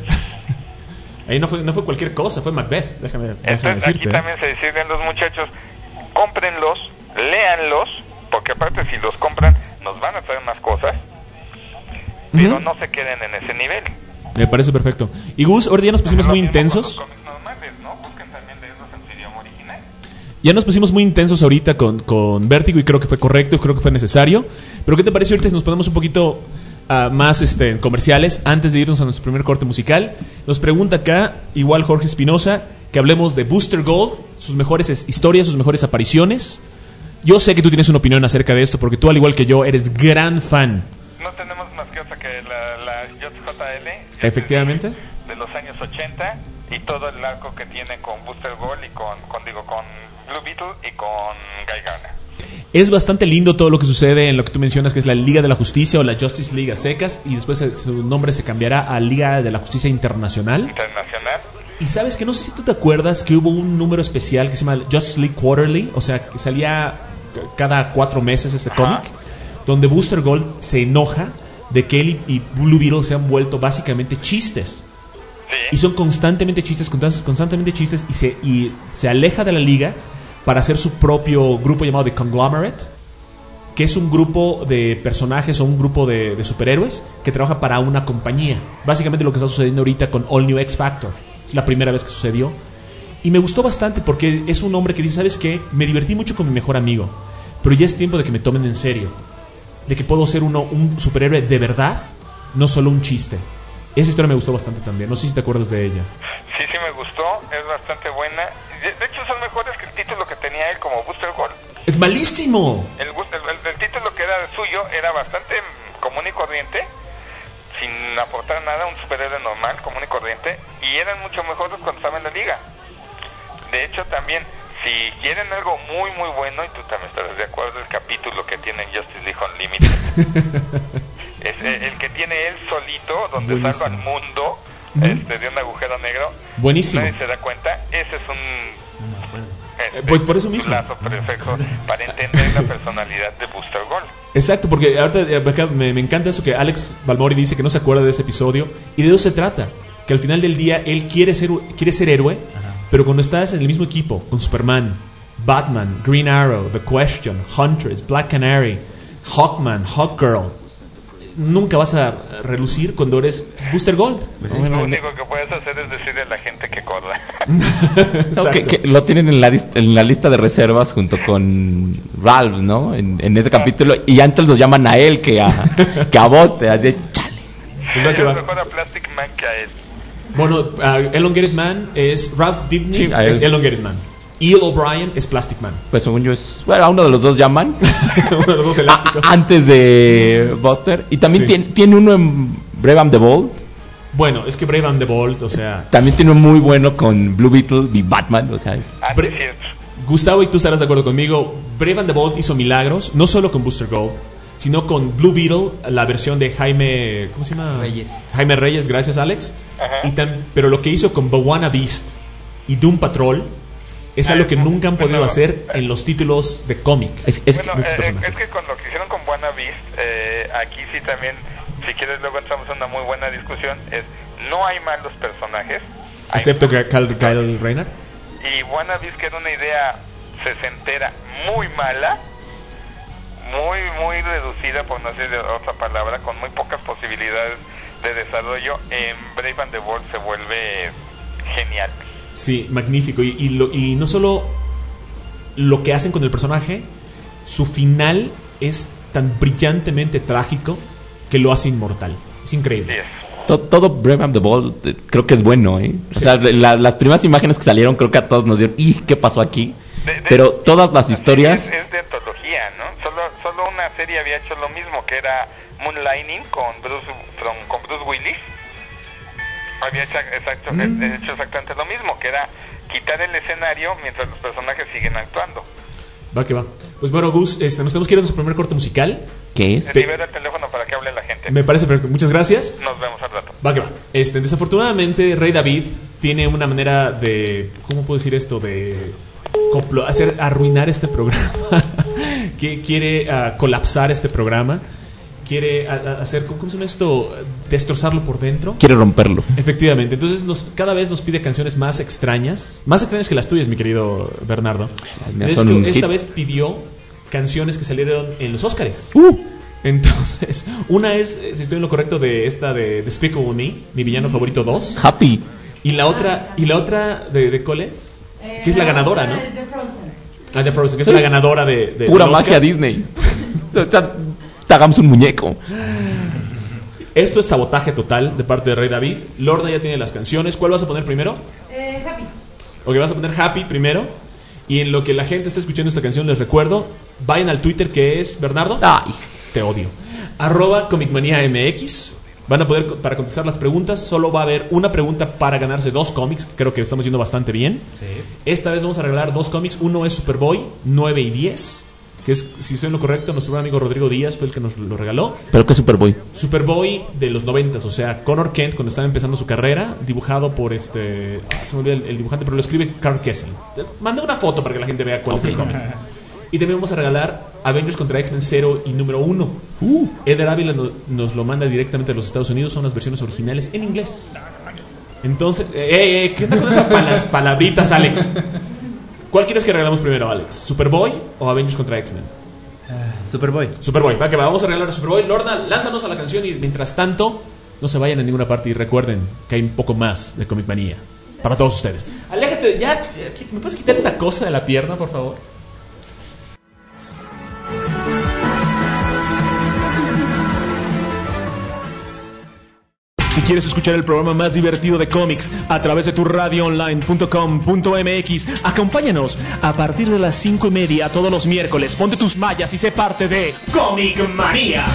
Ahí no fue, no fue cualquier cosa, fue Macbeth. Déjame, déjame Entonces decirte. Aquí también se deciden los muchachos, cómprenlos, léanlos, porque aparte si los compran nos van a traer más cosas, pero uh-huh. no se queden en ese nivel. Me parece perfecto. Y Gus, ahora ya nos pusimos muy intensos. Ya nos pusimos muy intensos ahorita con, con Vértigo y creo que fue correcto y creo que fue necesario. Pero ¿qué te parece ahorita si nos ponemos un poquito uh, más este, comerciales antes de irnos a nuestro primer corte musical? Nos pregunta acá, igual Jorge Espinosa, que hablemos de Booster Gold, sus mejores historias, sus mejores apariciones. Yo sé que tú tienes una opinión acerca de esto porque tú, al igual que yo, eres gran fan. No tenemos más que otra que la, la J J L. Efectivamente. De de los años ochenta y todo el arco que tiene con Booster Gold y con, con digo con Blue Beetle y con Guy Gardner. Es bastante lindo todo lo que sucede en lo que tú mencionas, que es la Liga de la Justicia o la Justice League a secas, y después su nombre se cambiará a Liga de la Justicia Internacional. Internacional. Y sabes que no sé si tú te acuerdas que hubo un número especial que se llama Justice League Quarterly, o sea, que salía cada cuatro meses este cómic, donde Booster Gold se enoja de que él y Blue Beetle se han vuelto básicamente chistes. Sí. Y son constantemente chistes, constantemente chistes, y se, y se aleja de la liga para hacer su propio grupo llamado The Conglomerate, que es un grupo de personajes o un grupo de, de superhéroes que trabaja para una compañía. Básicamente lo que está sucediendo ahorita con All New X Factor. Es la primera vez que sucedió. Y me gustó bastante porque es un hombre que dice, ¿sabes qué? Me divertí mucho con mi mejor amigo, pero ya es tiempo de que me tomen en serio. De que puedo ser uno, un superhéroe de verdad, no solo un chiste. Esa historia me gustó bastante también. No sé si te acuerdas de ella. Sí, sí me gustó. Es bastante buena. De, de hecho son mejores que el título que tenía él como Booster Gold. ¡Es malísimo! El, el, el, el título que era suyo era bastante común y corriente, sin aportar nada, un superhéroe normal, común y corriente, y eran mucho mejores cuando estaba en la liga. De hecho también, si quieren algo muy muy bueno, y tú también estarás de acuerdo, el capítulo que tiene en Justice League Unlimited es el, el que tiene él solito, donde buenísimo. Salva al mundo este, de un agujero negro. Buenísimo. Nadie se da cuenta. Ese es un este, pues por eso mismo lazo perfecto para entender la personalidad de Booster Gold. Exacto, porque ahorita me, me encanta eso que Alex Balmori dice que no se acuerda de ese episodio, y de eso se trata, que al final del día él quiere ser, quiere ser héroe. Ajá. Pero cuando estás en el mismo equipo con Superman, Batman, Green Arrow, The Question, Huntress, Black Canary, Hawkman, Hawkgirl, nunca vas a relucir cuando eres Booster Gold. Pues sí, lo único que puedes hacer es decirle a la gente que corra. No, que, que lo tienen en la, en la lista de reservas junto con Ralph, ¿no? En, en ese capítulo. Y antes los llaman a él que a, que a vos. Te hace chale. Pues es mejor a Plastic Man que a él. Bueno, uh, Elongated Man es Ralph Dibny, sí, es Elongated Man. Eel O'Brien es Plastic Man. Pues según yo es... Bueno, a uno de los dos llaman. Uno de los dos elásticos. A, antes de Buster. Y también sí. tiene, tiene uno en Brave and the Bold. Bueno, es que Brave and the Bold, o sea... También tiene uno muy bueno con Blue Beetle y Batman, o sea... Es... Ah, Bra- Gustavo, y tú estarás de acuerdo conmigo, Brave and the Bold hizo milagros, no solo con Booster Gold, sino con Blue Beetle, la versión de Jaime... ¿Cómo se llama? Reyes. Jaime Reyes, gracias Alex. Ajá. Y tan, pero lo que hizo con Bwana Beast y Doom Patrol es algo que nunca han podido hacer en los títulos de cómics. Es, es, bueno, eh, es que con lo que hicieron con Bwana Beast, eh, aquí sí también, si quieres luego entramos en una muy buena discusión, es no hay malos personajes. Excepto que Kyle, Kyle Rayner. Y Bwana Beast, que era una idea sesentera muy mala, muy, muy reducida, por no decir otra palabra, con muy pocas posibilidades de desarrollo, en Brave and the Bold se vuelve genial. Sí, magnífico. Y, y, lo, y no solo lo que hacen con el personaje, su final es tan brillantemente trágico que lo hace inmortal. Es increíble. Yes. Todo, todo Brave and the Bold eh, creo que es bueno, ¿eh? O sí. sea, la, las primeras imágenes que salieron creo que a todos nos dieron, ¡y qué pasó aquí! De, de, Pero todas las historias... Es, es de antología, ¿no? Solo, solo una serie había hecho lo mismo, que era Moonlighting con Bruce, from, con Bruce Willis. Había hecho, exacto, mm. hecho exactamente lo mismo, que era quitar el escenario mientras los personajes siguen actuando. Va que va. Pues bueno, Gus, este, nos tenemos que ir a nuestro primer corte musical. ¿Qué es? Libera el teléfono para que hable la gente. Me parece perfecto, muchas gracias. Nos vemos al rato. Va que va. Este, desafortunadamente, Rey David tiene una manera de... ¿Cómo puedo decir esto? De... Complo- hacer arruinar este programa. Que quiere uh, colapsar este programa. Quiere a, a hacer, ¿cómo se llama esto? Destrozarlo por dentro. Quiere romperlo. Efectivamente. Entonces nos, cada vez nos pide canciones más extrañas. Más extrañas que las tuyas, mi querido Bernardo. De hecho, esta hit. vez pidió canciones que salieron en los Óscares. Uh. Entonces, una es, si estoy en lo correcto, de esta de Despicable Me, mi villano favorito dos. Happy. Y la otra, y la otra de, de ¿cuál es? Eh, que es la ganadora, ¿no? Es de Frozen. Ah, de Frozen, que es la ganadora de, de pura magia Disney. Te hagamos un muñeco. Esto es sabotaje total de parte de Rey David. Lorna ya tiene las canciones. ¿Cuál vas a poner primero? Eh, Happy. Ok, vas a poner Happy primero. Y en lo que la gente está escuchando esta canción, les recuerdo, vayan al Twitter, que es Bernardo. Ay, te odio. Arroba Comicmanía M X. Van a poder, para contestar las preguntas, solo va a haber una pregunta para ganarse dos cómics. Creo que estamos yendo bastante bien. Sí. Esta vez vamos a regalar dos cómics. Uno es Superboy nueve y diez, que es, si estoy en lo correcto, nuestro buen amigo Rodrigo Díaz fue el que nos lo regaló. ¿Pero qué es Superboy? Superboy de los noventas, o sea, Connor Kent cuando estaba empezando su carrera, dibujado por este... Ah, se me olvidó el, el dibujante, pero lo escribe Carl Kessel. Mandé una foto para que la gente vea cuál okay. es el cómic. Y también vamos a regalar Avengers contra X-Men cero y número uno. Uh. Eder Ávila no, nos lo manda directamente de los Estados Unidos. Son las versiones originales en inglés. Entonces, eh, eh, ¿qué onda con esas palas, palabritas, Alex? ¿Cuál quieres que regalamos primero, Alex? ¿Superboy o Avengers contra X-Men? Uh, Superboy. Superboy, va que va, vamos a regalar a Superboy. Lorna, lánzanos a la canción y mientras tanto, no se vayan a ninguna parte y recuerden que hay un poco más de Comic Manía para todos ustedes. Aléjate, ya, ¿me puedes quitar esta cosa de la pierna, por favor? Si quieres escuchar el programa más divertido de cómics a través de tu radio online punto com punto m x, acompáñanos a partir de las cinco y media todos los miércoles. Ponte tus mallas y sé parte de Comic Manía.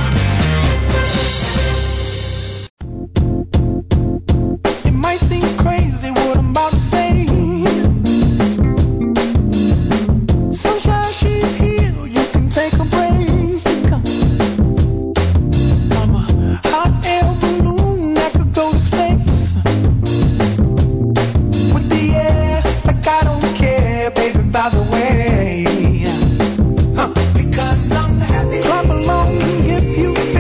Clap along if you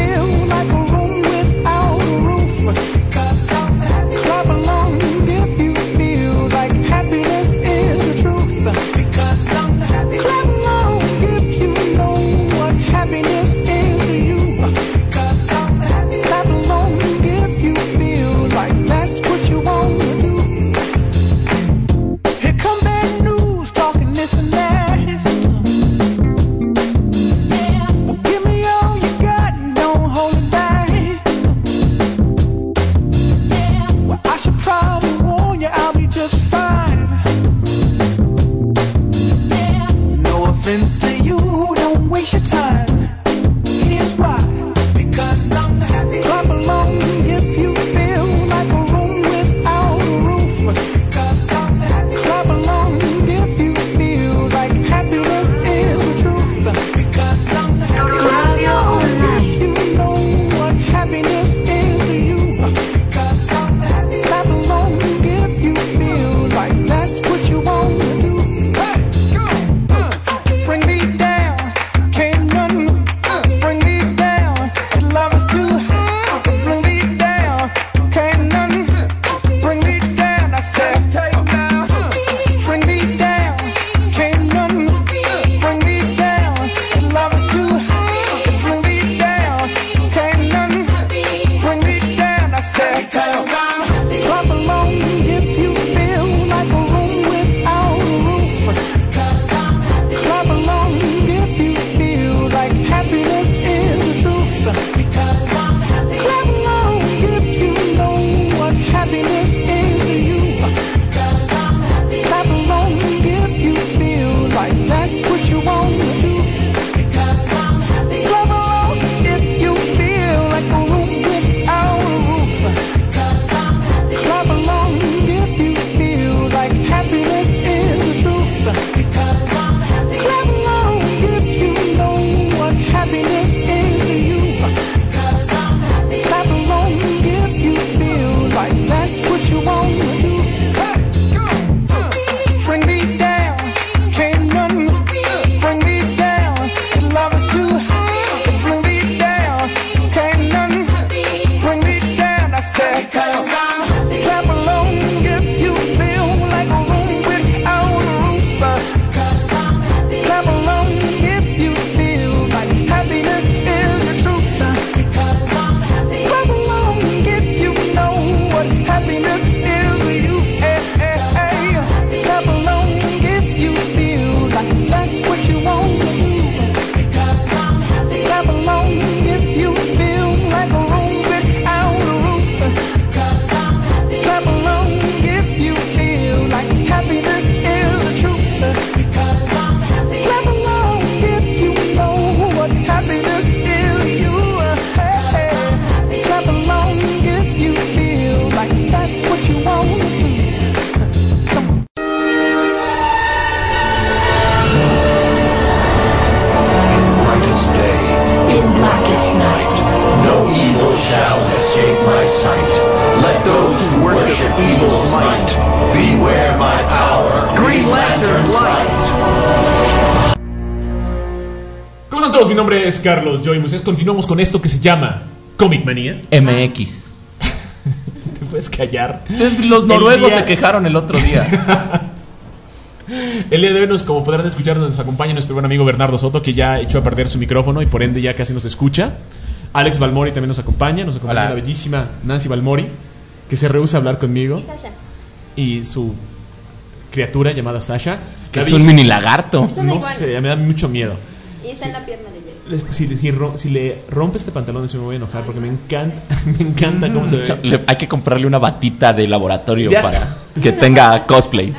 mi nombre es Carlos Joy Moisés. Continuamos con esto que se llama Comic Manía M X. ¿Te puedes callar? Los noruegos día... se quejaron el otro día. El día de hoy, nos, como podrán escuchar, nos acompaña nuestro buen amigo Bernardo Soto, que ya echó a perder su micrófono y por ende ya casi nos escucha. Alex Balmori también nos acompaña. Nos acompaña Hola. la bellísima Nancy Balmori, que se rehúsa a hablar conmigo. Y Sasha. Y su criatura llamada Sasha, Que La es un bellísima- mini lagarto. Son No igual. sé, me da mucho miedo. Y está en la pierna de Jay. Si, si, ro- si le rompe este pantalón, sí me voy a enojar porque me encanta, me encanta cómo se ve. Le- hay que comprarle una batita de laboratorio Ya para está. que tenga cosplay.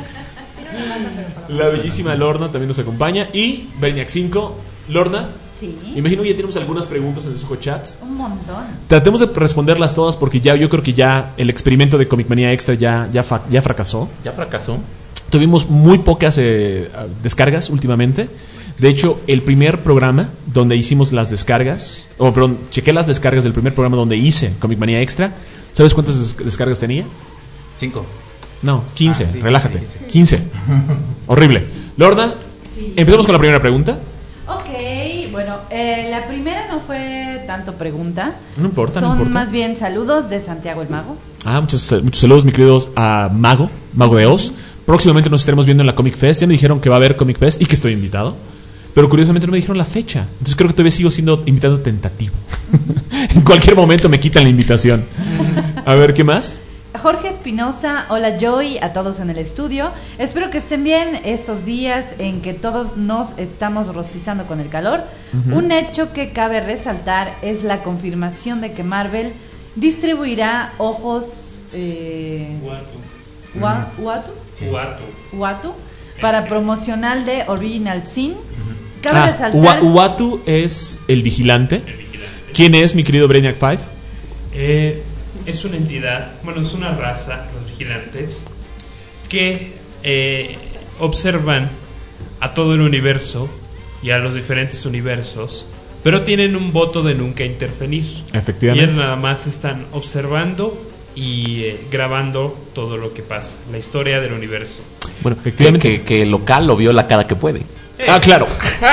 La bellísima Lorna también nos acompaña. Y Brainiac cinco. Lorna, Sí, imagino ya tenemos algunas preguntas en los chats. un montón. Tratemos de responderlas todas porque ya yo creo que ya el experimento de Comic Manía Extra ya, ya, fa- ya fracasó. Ya fracasó. Tuvimos muy pocas eh, descargas últimamente. De hecho, el primer programa donde hicimos las descargas, o perdón, chequé las descargas del primer programa donde hice Comic Manía Extra. ¿Sabes cuántas des- descargas tenía? Cinco. No, quince, Ah, sí, relájate. sí, sí. quince. Horrible. Lorna, Sí. empezamos con la primera pregunta. Ok, bueno, eh, la primera no fue tanto pregunta. No importa, no Son importa. más bien saludos de Santiago el Mago. Ah, muchos, muchos saludos, mis queridos, a Mago, Mago de Oz. Próximamente nos estaremos viendo en la Comic Fest. Ya me dijeron que va a haber Comic Fest y que estoy invitado. Pero curiosamente no me dijeron la fecha. Entonces creo que todavía sigo siendo invitado tentativo. En cualquier momento me quitan la invitación. A ver, ¿qué más? Jorge Espinosa, hola Joy, a todos en el estudio. Espero que estén bien estos días en que todos nos estamos rostizando con el calor. Ujú. Un hecho que cabe resaltar es la confirmación de que Marvel distribuirá ojos eh, Wa- Uatu Uatu. Uatu para promocional de Original Sin. Cabe Ah, resaltar Ua- Uatu es el vigilante. ¿Quién es, mi querido Brainiac cinco? Eh, es una entidad, bueno, es una raza, los vigilantes, que eh, observan a todo el universo y a los diferentes universos, pero tienen un voto de nunca intervenir. Efectivamente. Y ellos nada más están observando y eh, grabando todo lo que pasa, la historia del universo. Bueno, Efectivamente. Que, que, que el local lo viola cada que puede. Ah, claro.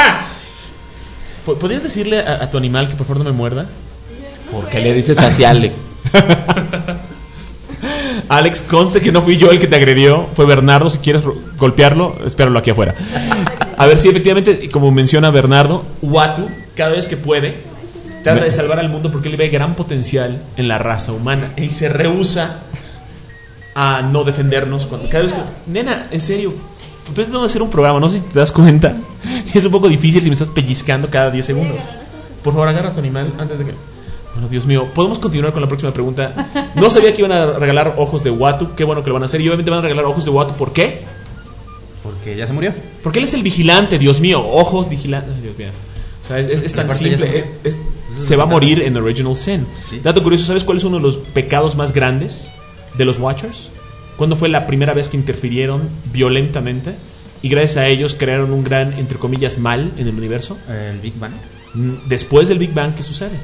Po- ¿Podrías decirle a, a tu animal que por favor no me muerda? ¿Por qué le dices así a Ale? Alex, conste que no fui yo el que te agredió, fue Bernardo. Si quieres ro- golpearlo, espéralo aquí afuera. A ver, sí, efectivamente, como menciona Bernardo, Uatu, cada vez que puede, trata de salvar al mundo porque él ve gran potencial en la raza humana y se rehúsa a no defendernos. Cuando, cada vez que, nena, en serio, estoy tratando de hacer un programa, no sé si te das cuenta. Es un poco difícil si me estás pellizcando cada diez segundos. Por favor, agarra a tu animal antes de que... Bueno, Dios mío, podemos continuar con la próxima pregunta. No sabía que iban a regalar ojos de Uatu. Qué bueno que lo van a hacer. Y obviamente van a regalar ojos de Uatu. ¿Por qué? Porque ya se murió. Porque él es el vigilante, Dios mío. Ojos vigilantes. Dios mío. O sea, es, es- es tan Aparte ya se simple. murió. Es- es- Eso es se va a verdad. morir en Original Sin. Sí. Dato curioso, ¿sabes cuál es uno de los pecados más grandes de los Watchers? ¿Cuándo fue la primera vez que interfirieron violentamente? Y gracias a ellos crearon un gran, entre comillas, mal en el universo. El Big Bang. Mm, Después del Big Bang, ¿qué sucede?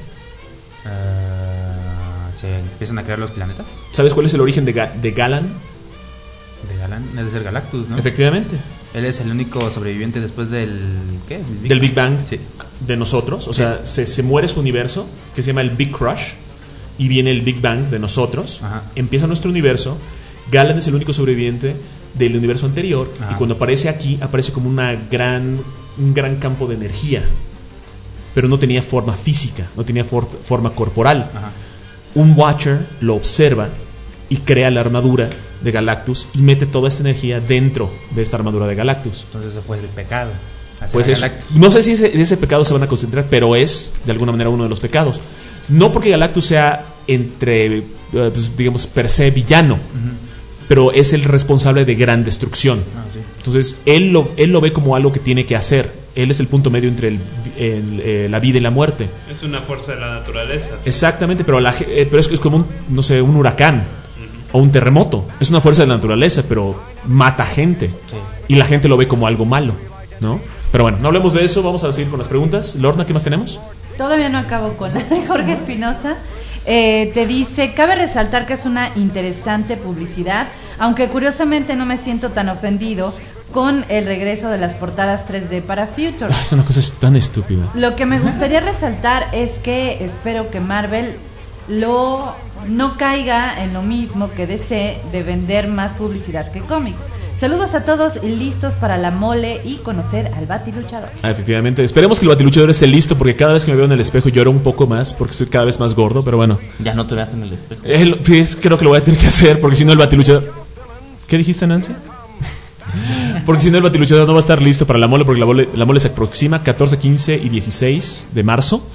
Ah, se empiezan a crear los planetas ¿Sabes cuál es el origen de, Ga- de Galan? de Galan. Es de ser Galactus, ¿no? Efectivamente. Él es el único sobreviviente después del. ¿Qué? Del Big Bang Sí. de nosotros. O sea, se, se muere su universo, que se llama el Big Crush, y viene el Big Bang de nosotros. Ajá. Empieza nuestro universo. Galan es el único sobreviviente del universo anterior. Ajá. Y cuando aparece aquí, aparece como una gran, un gran campo de energía. Pero no tenía forma física, no tenía for- forma corporal. Ajá. Un Watcher lo observa y crea la armadura de Galactus y mete toda esta energía dentro de esta armadura de Galactus. Entonces eso fue el pecado. Hacer Pues a es, Galactus. no sé si ese, de ese pecado se van a concentrar, pero es de alguna manera uno de los pecados. No porque Galactus sea entre, eh, pues, digamos, per se villano, pero es el responsable de gran destrucción. Ah, sí. Entonces él lo, él lo ve como algo que tiene que hacer. Él es el punto medio entre el- el, eh, la vida y la muerte. Es una fuerza de la naturaleza. Exactamente, pero, la, ge- eh, pero es, es como un, no sé, un huracán o un terremoto. Es una fuerza de la naturaleza, pero mata gente. Sí. Y la gente lo ve como algo malo, ¿no? Pero bueno, no hablemos de eso, vamos a seguir con las preguntas. Lorna, ¿qué más tenemos? Todavía no acabo con la de Jorge Espinosa. Eh, te dice, cabe resaltar que es una interesante publicidad, aunque curiosamente no me siento tan ofendido con el regreso de las portadas tres D para Future. Ah, es una cosa tan estúpida. Lo que me gustaría resaltar es que espero que Marvel lo no caiga en lo mismo que D C de vender más publicidad que cómics. Saludos a todos y listos para la mole y conocer al Batiluchador. Ah, efectivamente, esperemos que el Batiluchador esté listo, porque cada vez que me veo en el espejo lloro un poco más porque soy cada vez más gordo, pero bueno. Ya no te veas en el espejo. Eh, sí, creo que lo voy a tener que hacer, porque si no el Batiluchador... ¿Qué dijiste, Nancy? Porque si no el Batiluchador no va a estar listo para la mole, porque la mole, la mole se aproxima catorce, quince y dieciséis de marzo.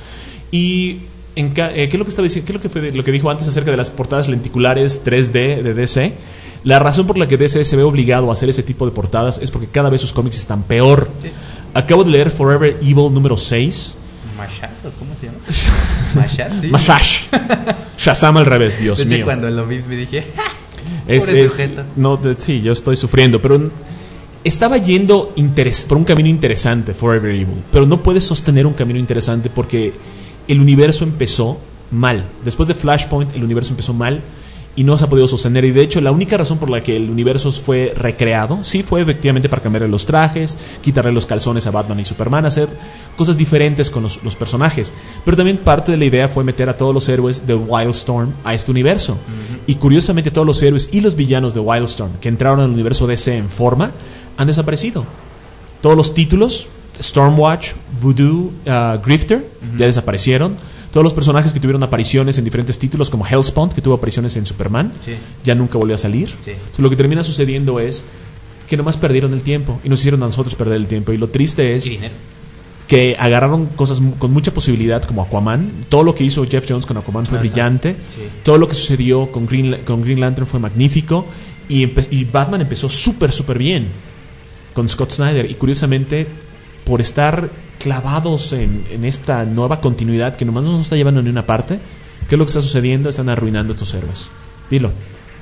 Y en ca- eh, ¿qué es lo que estaba diciendo? ¿Qué es lo que fue de, lo que dijo antes acerca de las portadas lenticulares tres D de D C? La razón por la que D C se ve obligado a hacer ese tipo de portadas es porque cada vez sus cómics están peor. Sí. Acabo de leer Forever Evil número seis. Mashash, ¿o cómo se llama? Mashash, sí. Mashash. Shazam al revés, Dios Desde mío. Cuando lo vi me dije, es, es, no, de, sí, yo estoy sufriendo, pero estaba yendo interes, por un camino interesante, Forever Evil, pero no puedes sostener un camino interesante porque el universo empezó mal. Después de Flashpoint, el universo empezó mal y no se ha podido sostener. Y de hecho, la única razón por la que el universo fue recreado, sí, fue efectivamente para cambiarle los trajes, quitarle los calzones a Batman y Superman, hacer cosas diferentes con los, los personajes. Pero también parte de la idea fue meter a todos los héroes de Wildstorm a este universo. Uh-huh. Y curiosamente, todos los héroes y los villanos de Wildstorm que entraron al universo D C en forma han desaparecido. Todos los títulos, Stormwatch, Voodoo, uh, Grifter, uh-huh. ya desaparecieron. Todos los personajes que tuvieron apariciones en diferentes títulos, como Hellspawn, que tuvo apariciones en Superman, sí. ya nunca volvió a salir. Sí. Entonces, lo que termina sucediendo es que nomás perdieron el tiempo y nos hicieron a nosotros perder el tiempo. Y lo triste es que agarraron cosas con mucha posibilidad, como Aquaman. Todo lo que hizo Jeff Jones con Aquaman fue Ajá. brillante. Sí. Todo lo que sucedió con Green, con Green Lantern fue magnífico. Y, empe- y Batman empezó súper, súper bien con Scott Snyder. Y curiosamente, por estar clavados en, en esta nueva continuidad que nomás no nos está llevando ni una parte, ¿qué es lo que está sucediendo? Están arruinando estos héroes. Dilo.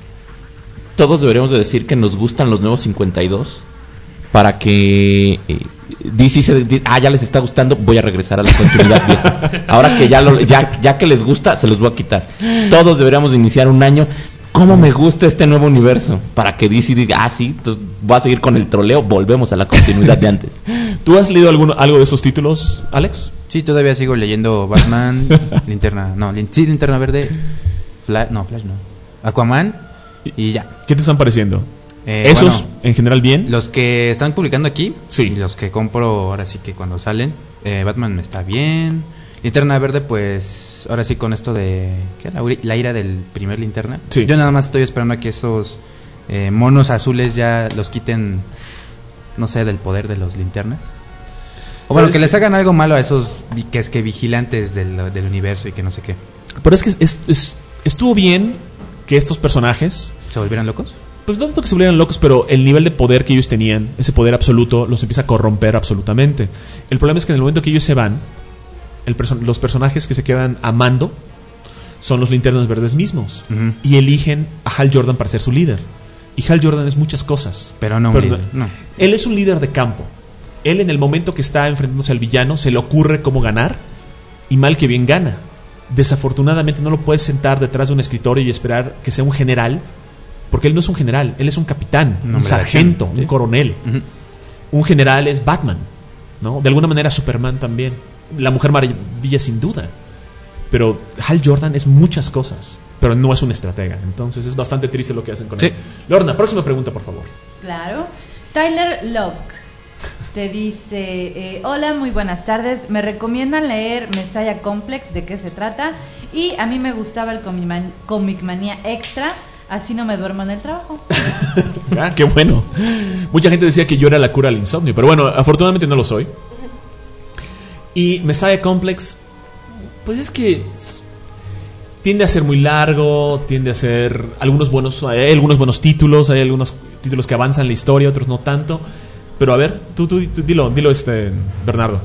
Todos deberíamos de decir que nos gustan los nuevos cincuenta y dos para que eh, D C se, ah, ya les está gustando, voy a regresar a la continuidad vieja. Ahora que ya, lo, ya, ya que les gusta, se los voy a quitar. Todos deberíamos de iniciar un año. ¿Cómo me gusta este nuevo universo? Para que D C diga, ah, sí, entonces voy a seguir con el troleo, volvemos a la continuidad de antes. ¿Tú has leído alguno, algo de esos títulos, Alex? Sí, todavía sigo leyendo Batman, Linterna, no, lin, sí, Linterna Verde, Flash, no, Flash no, Aquaman y ya. ¿Qué te están pareciendo? Eh, ¿Esos bueno, en general bien? Los que están publicando aquí, sí. Y los que compro ahora sí que cuando salen, eh, Batman está bien. Linterna Verde, pues ahora sí con esto de ¿qué? La, la ira del primer Linterna. Sí. Yo nada más estoy esperando a que esos eh, monos azules ya los quiten, no sé, del poder de los linternas. O bueno, que, que les hagan algo malo a esos que es que vigilantes del, del universo y que no sé qué. Pero es que es, es, estuvo bien que estos personajes ¿se volvieran locos? Pues no tanto que se volvieran locos, pero el nivel de poder que ellos tenían, ese poder absoluto, los empieza a corromper absolutamente. El problema es que en el momento que ellos se van, el perso- los personajes que se quedan amando son los Linternas Verdes mismos. Uh-huh. Y eligen a Hal Jordan para ser su líder. Y Hal Jordan es muchas cosas. Pero no un líder, no. Él es un líder de campo. Él, en el momento que está enfrentándose al villano, se le ocurre cómo ganar, y mal que bien gana. Desafortunadamente no lo puedes sentar detrás de un escritorio y esperar que sea un general, porque él no es un general, él es un capitán, un, un sargento, un ¿sí? coronel. Uh-huh. Un general es Batman, ¿no? De alguna manera Superman también, la Mujer Maravilla sin duda. Pero Hal Jordan es muchas cosas, pero no es un estratega. Entonces es bastante triste lo que hacen con sí. él. Lorna, próxima pregunta, por favor. Claro. Tyler Locke te dice, eh, hola, muy buenas tardes. Me recomiendan leer Messiah Complex, ¿de qué se trata? Y a mí me gustaba el Comic, Man- Comic Manía Extra, así no me duermo en el trabajo. Ah, qué bueno. Mucha gente decía que yo era la cura al insomnio, pero bueno, afortunadamente no lo soy. Y Messiah Complex, pues es que tiende a ser muy largo, tiende a ser algunos buenos, hay algunos buenos títulos, hay algunos títulos que avanzan la historia, otros no tanto. Pero a ver, tú, tú, tú dilo, dilo este Bernardo.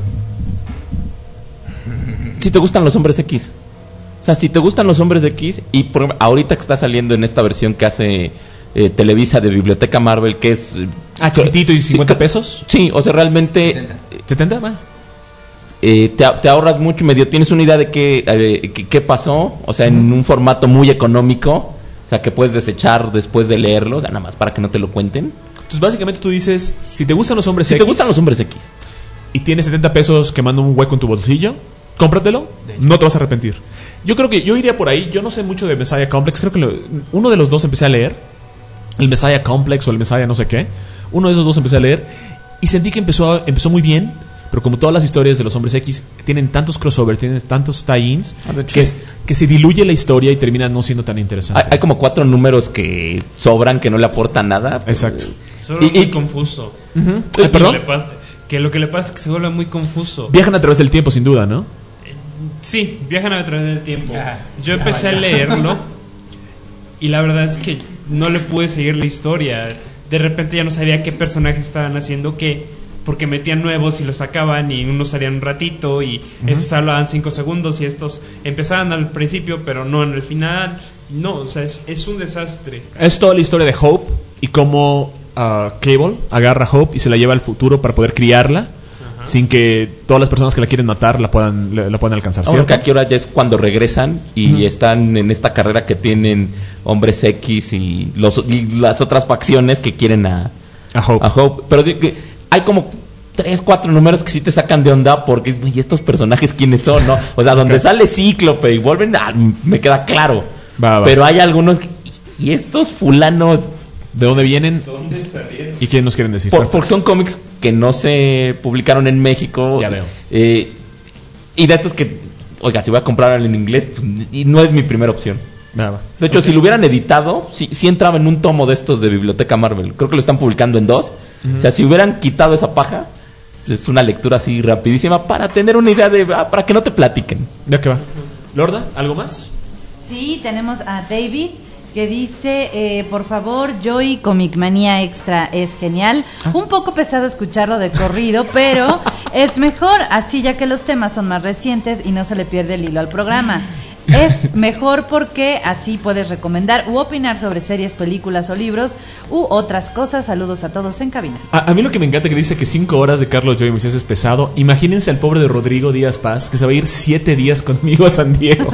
Si te gustan los hombres X. O sea, si te gustan los hombres X, y por ejemplo, ahorita que está saliendo en esta versión que hace eh, Televisa de Biblioteca Marvel, que es ah, chiquitito y cincuenta pesos. Sí, o sea, realmente setenta más. Eh, te, te ahorras mucho y medio tienes una idea de qué, eh, qué, qué pasó, o sea, en un formato muy económico, o sea, que puedes desechar después de leerlo, o sea, nada más para que no te lo cuenten. Entonces, básicamente tú dices, si te gustan los hombres Si X... te gustan los hombres X. Y tienes setenta pesos quemando un hueco en tu bolsillo, cómpratelo, no te vas a arrepentir. Yo creo que yo iría por ahí. Yo no sé mucho de Messiah Complex. Creo que lo, uno de los dos empecé a leer. El Messiah Complex o el Messiah no sé qué. Uno de esos dos empecé a leer. Y sentí que empezó, empezó muy bien. Pero como todas las historias de los hombres X, tienen tantos crossovers, tienen tantos tie-ins, Ah, de hecho, que, sí. es- que se diluye la historia y termina no siendo tan interesante. Hay, hay como cuatro números que sobran, que no le aportan nada. Exacto. Se vuelve Y- muy y- confuso. Ujú. Y Eh, ¿Perdón? le pa- Que lo que le pasa es que se vuelve muy confuso. Viajan a través del tiempo, sin duda, ¿no? Sí, viajan a través del tiempo. Yo empecé a leerlo y la verdad es que no le pude seguir la historia. De repente ya no sabía qué personajes estaban haciendo qué, porque metían nuevos y los sacaban y unos salían un ratito y estos hablaban cinco segundos y estos empezaban al principio pero no en el final. No, o sea, es, es un desastre. Es toda la historia de Hope y cómo uh, Cable agarra a Hope y se la lleva al futuro para poder criarla. Sin que todas las personas que la quieren matar la puedan, la, la puedan alcanzar, Ahora ¿cierto? que aquí ahora ya es cuando regresan y Ujú. están en esta carrera que tienen hombres X y, los, y las otras facciones que quieren a, a, Hope. a Hope. Pero sí que hay como tres, cuatro números que sí te sacan de onda porque es, ¿y estos personajes quiénes son? ¿No? O sea, donde Ok. sale Cíclope y vuelven, ah, me queda claro. Va, va. Pero hay algunos que, y estos fulanos, ¿De dónde vienen ¿Dónde salieron? y qué nos quieren decir? por, Perfecto. porque son cómics que no se publicaron en México. Ya veo. Eh, y de estos que, oiga, si voy a comprar en inglés, pues, y no es mi primera opción. Va, va. De hecho, si lo hubieran editado, sí, sí entraba en un tomo de estos de Biblioteca Marvel. Creo que lo están publicando en dos. Ujú. O sea, si hubieran quitado esa paja, es una lectura así rapidísima para tener una idea de... ah, para que no te platiquen. Ya que va. Lorda, ¿algo más? Sí, tenemos a David que dice, eh, por favor, Joy Comic Manía Extra es genial. Un poco pesado escucharlo de corrido, pero es mejor así ya que los temas son más recientes y no se le pierde el hilo al programa. Es mejor porque así puedes recomendar u opinar sobre series, películas o libros u otras cosas. Saludos a todos en cabina. A, a mí lo que me encanta que dice que cinco horas de Carlos Joy Moisés es pesado. Imagínense al pobre de Rodrigo Díaz Paz, que se va a ir siete días conmigo a San Diego.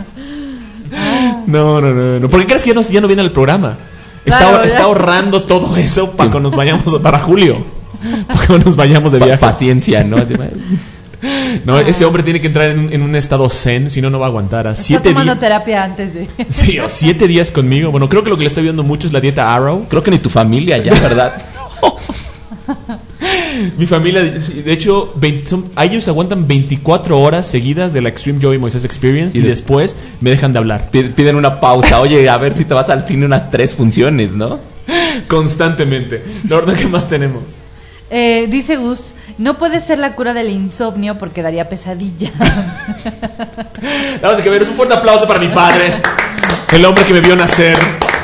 No, no, no, no. ¿Por qué crees que ya no, ya no viene al programa? Está, Claro, ya. está ahorrando todo eso para cuando nos vayamos para julio. Para cuando nos vayamos de Pa- viaje. paciencia, ¿no? Así, No, ese hombre tiene que entrar en, un- en un estado zen, si no, no va a aguantar. A Está siete tomando días. terapia antes de... Sí, o siete días conmigo. Bueno, creo que lo que le está viendo mucho es la dieta Arrow. Creo que ni tu familia ya, ¿verdad? Mi familia, de hecho, veinte son- ellos aguantan veinticuatro horas seguidas de la Extreme Joey Moisés Experience y, Y de- después me dejan de hablar. Pid- Piden una pausa. Oye, a ver si te vas al cine unas tres funciones, ¿no? Constantemente. Lorda, ¿qué más tenemos? Eh, dice Gus, no puede ser la cura del insomnio porque daría pesadillas. Vamos a ver, es un fuerte aplauso para mi padre, el hombre que me vio nacer,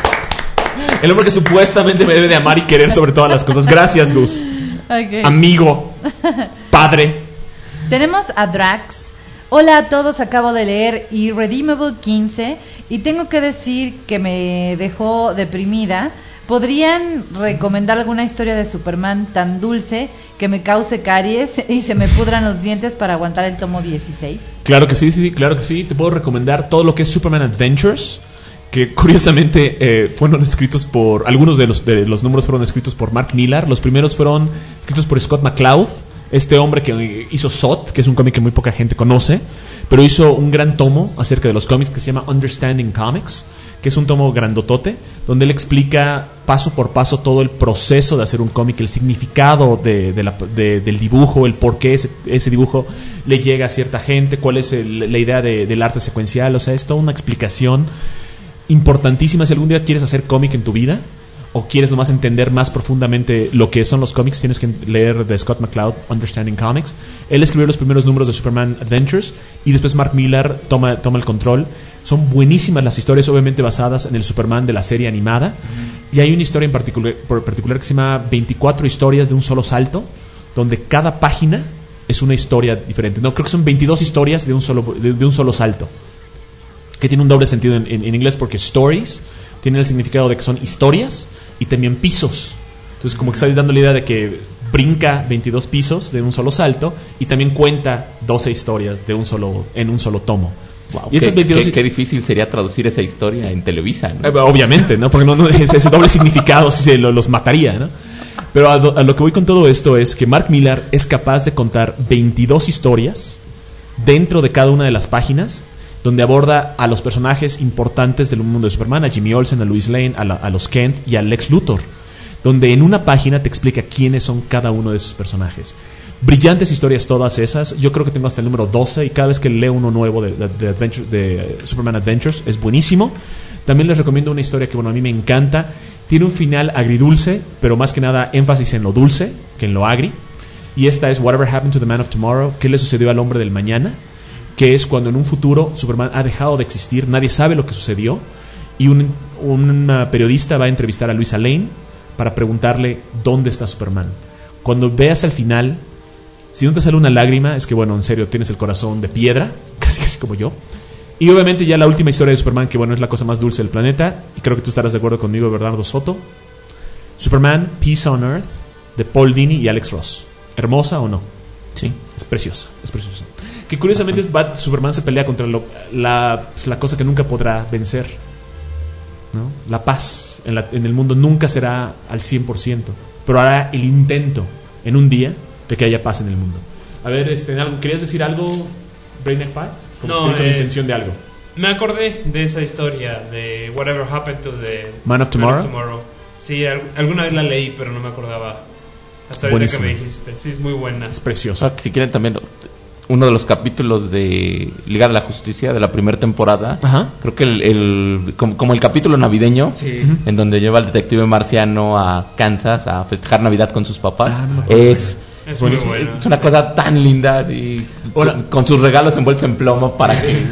el hombre que supuestamente me debe de amar y querer sobre todas las cosas. Gracias, Gus. Ok. Amigo, padre. Tenemos a Drax. Hola a todos, acabo de leer Irredeemable quince y tengo que decir que me dejó deprimida. ¿Podrían recomendar alguna historia de Superman tan dulce que me cause caries y se me pudran los dientes para aguantar el tomo dieciséis? Claro que sí, sí, sí, claro que sí. Te puedo recomendar todo lo que es Superman Adventures, que curiosamente eh, fueron escritos por, algunos de los, de los números fueron escritos por Mark Millar. Los primeros fueron escritos por Scott McCloud, este hombre que hizo S O T, que es un cómic que muy poca gente conoce, pero hizo un gran tomo acerca de los cómics que se llama Understanding Comics, que es un tomo grandotote, donde él explica paso por paso todo el proceso de hacer un cómic, el significado de, de la- de- del dibujo, el por qué ese, ese dibujo le llega a cierta gente, cuál es el- la idea de- del arte secuencial. O sea, es toda una explicación importantísima. Si algún día quieres hacer cómic en tu vida o quieres nomás entender más profundamente lo que son los cómics, tienes que leer de Scott McCloud, Understanding Comics. Él escribió los primeros números de Superman Adventures y después Mark Millar toma, toma el control. Son buenísimas las historias, obviamente basadas en el Superman de la serie animada. Mm-hmm. Y hay una historia en particular, por particular que se llama veinticuatro historias de un solo salto, donde cada página es una historia diferente. No, creo que son veintidós historias de un solo, de, de un solo salto, que tiene un doble sentido en, en, en inglés, porque stories tiene el significado de que son historias y también pisos. Entonces como que está dando la idea de que brinca veintidós pisos de un solo salto y también cuenta doce historias de un solo, en un solo tomo. Wow, y estas qué, veintidós qué, qué difícil sería traducir esa historia en Televisa, ¿no? Eh, obviamente, ¿no? Porque no, no ese, ese doble significado se lo, los mataría, ¿no? Pero a, do, a lo que voy con todo esto es que Mark Millar es capaz de contar veintidós historias dentro de cada una de las páginas, donde aborda a los personajes importantes del mundo de Superman, a Jimmy Olsen, a Lois Lane, a, la, a los Kent y a Lex Luthor, donde en una página te explica quiénes son cada uno de esos personajes. Brillantes historias todas esas. Yo creo que tengo hasta el número doce y cada vez que leo uno nuevo de, de, de, Adventure, de Superman Adventures es buenísimo. También les recomiendo una historia que bueno, a mí me encanta. Tiene un final agridulce, pero más que nada énfasis en lo dulce que en lo agri. Y esta es Whatever Happened to the Man of Tomorrow. ¿Qué le sucedió al hombre del mañana? Que es cuando en un futuro Superman ha dejado de existir, nadie sabe lo que sucedió, y un, un periodista va a entrevistar a Lois Lane para preguntarle dónde está Superman. Cuando veas al final, si no te sale una lágrima, es que bueno, en serio, tienes el corazón de piedra, casi casi como yo. Y obviamente ya la última historia de Superman, que bueno, es la cosa más dulce del planeta, y creo que tú estarás de acuerdo conmigo, Bernardo Soto. Superman, Peace on Earth, de Paul Dini y Alex Ross. ¿Hermosa o no? Sí. Es preciosa, es preciosa. Que curiosamente es Bat- Superman se pelea contra lo, la, pues, la cosa que nunca podrá vencer, ¿no? La paz en, la, en el mundo nunca será al cien por ciento, pero hará el intento en un día de que haya paz en el mundo. A ver, este, ¿querías decir algo, Brainiac Pie? No, con eh, la intención de algo. Me acordé de esa historia de Whatever Happened to the Man of Tomorrow. Man of Tomorrow. Sí, al- alguna vez la leí, pero no me acordaba. Hasta ahorita Buenísimo. que me dijiste. Sí, es muy buena. Es preciosa. O sea, si quieren también uno de los capítulos de Liga de la Justicia de la primera temporada. Ajá. Creo que el, el como, como el capítulo navideño, Sí. en donde lleva al detective marciano a Kansas a festejar Navidad con sus papás. Ah, no me acuerdo. es Es muy buenísimo. bueno. Es una cosa tan linda, así, Hola. con, con sus regalos envueltos en plomo para que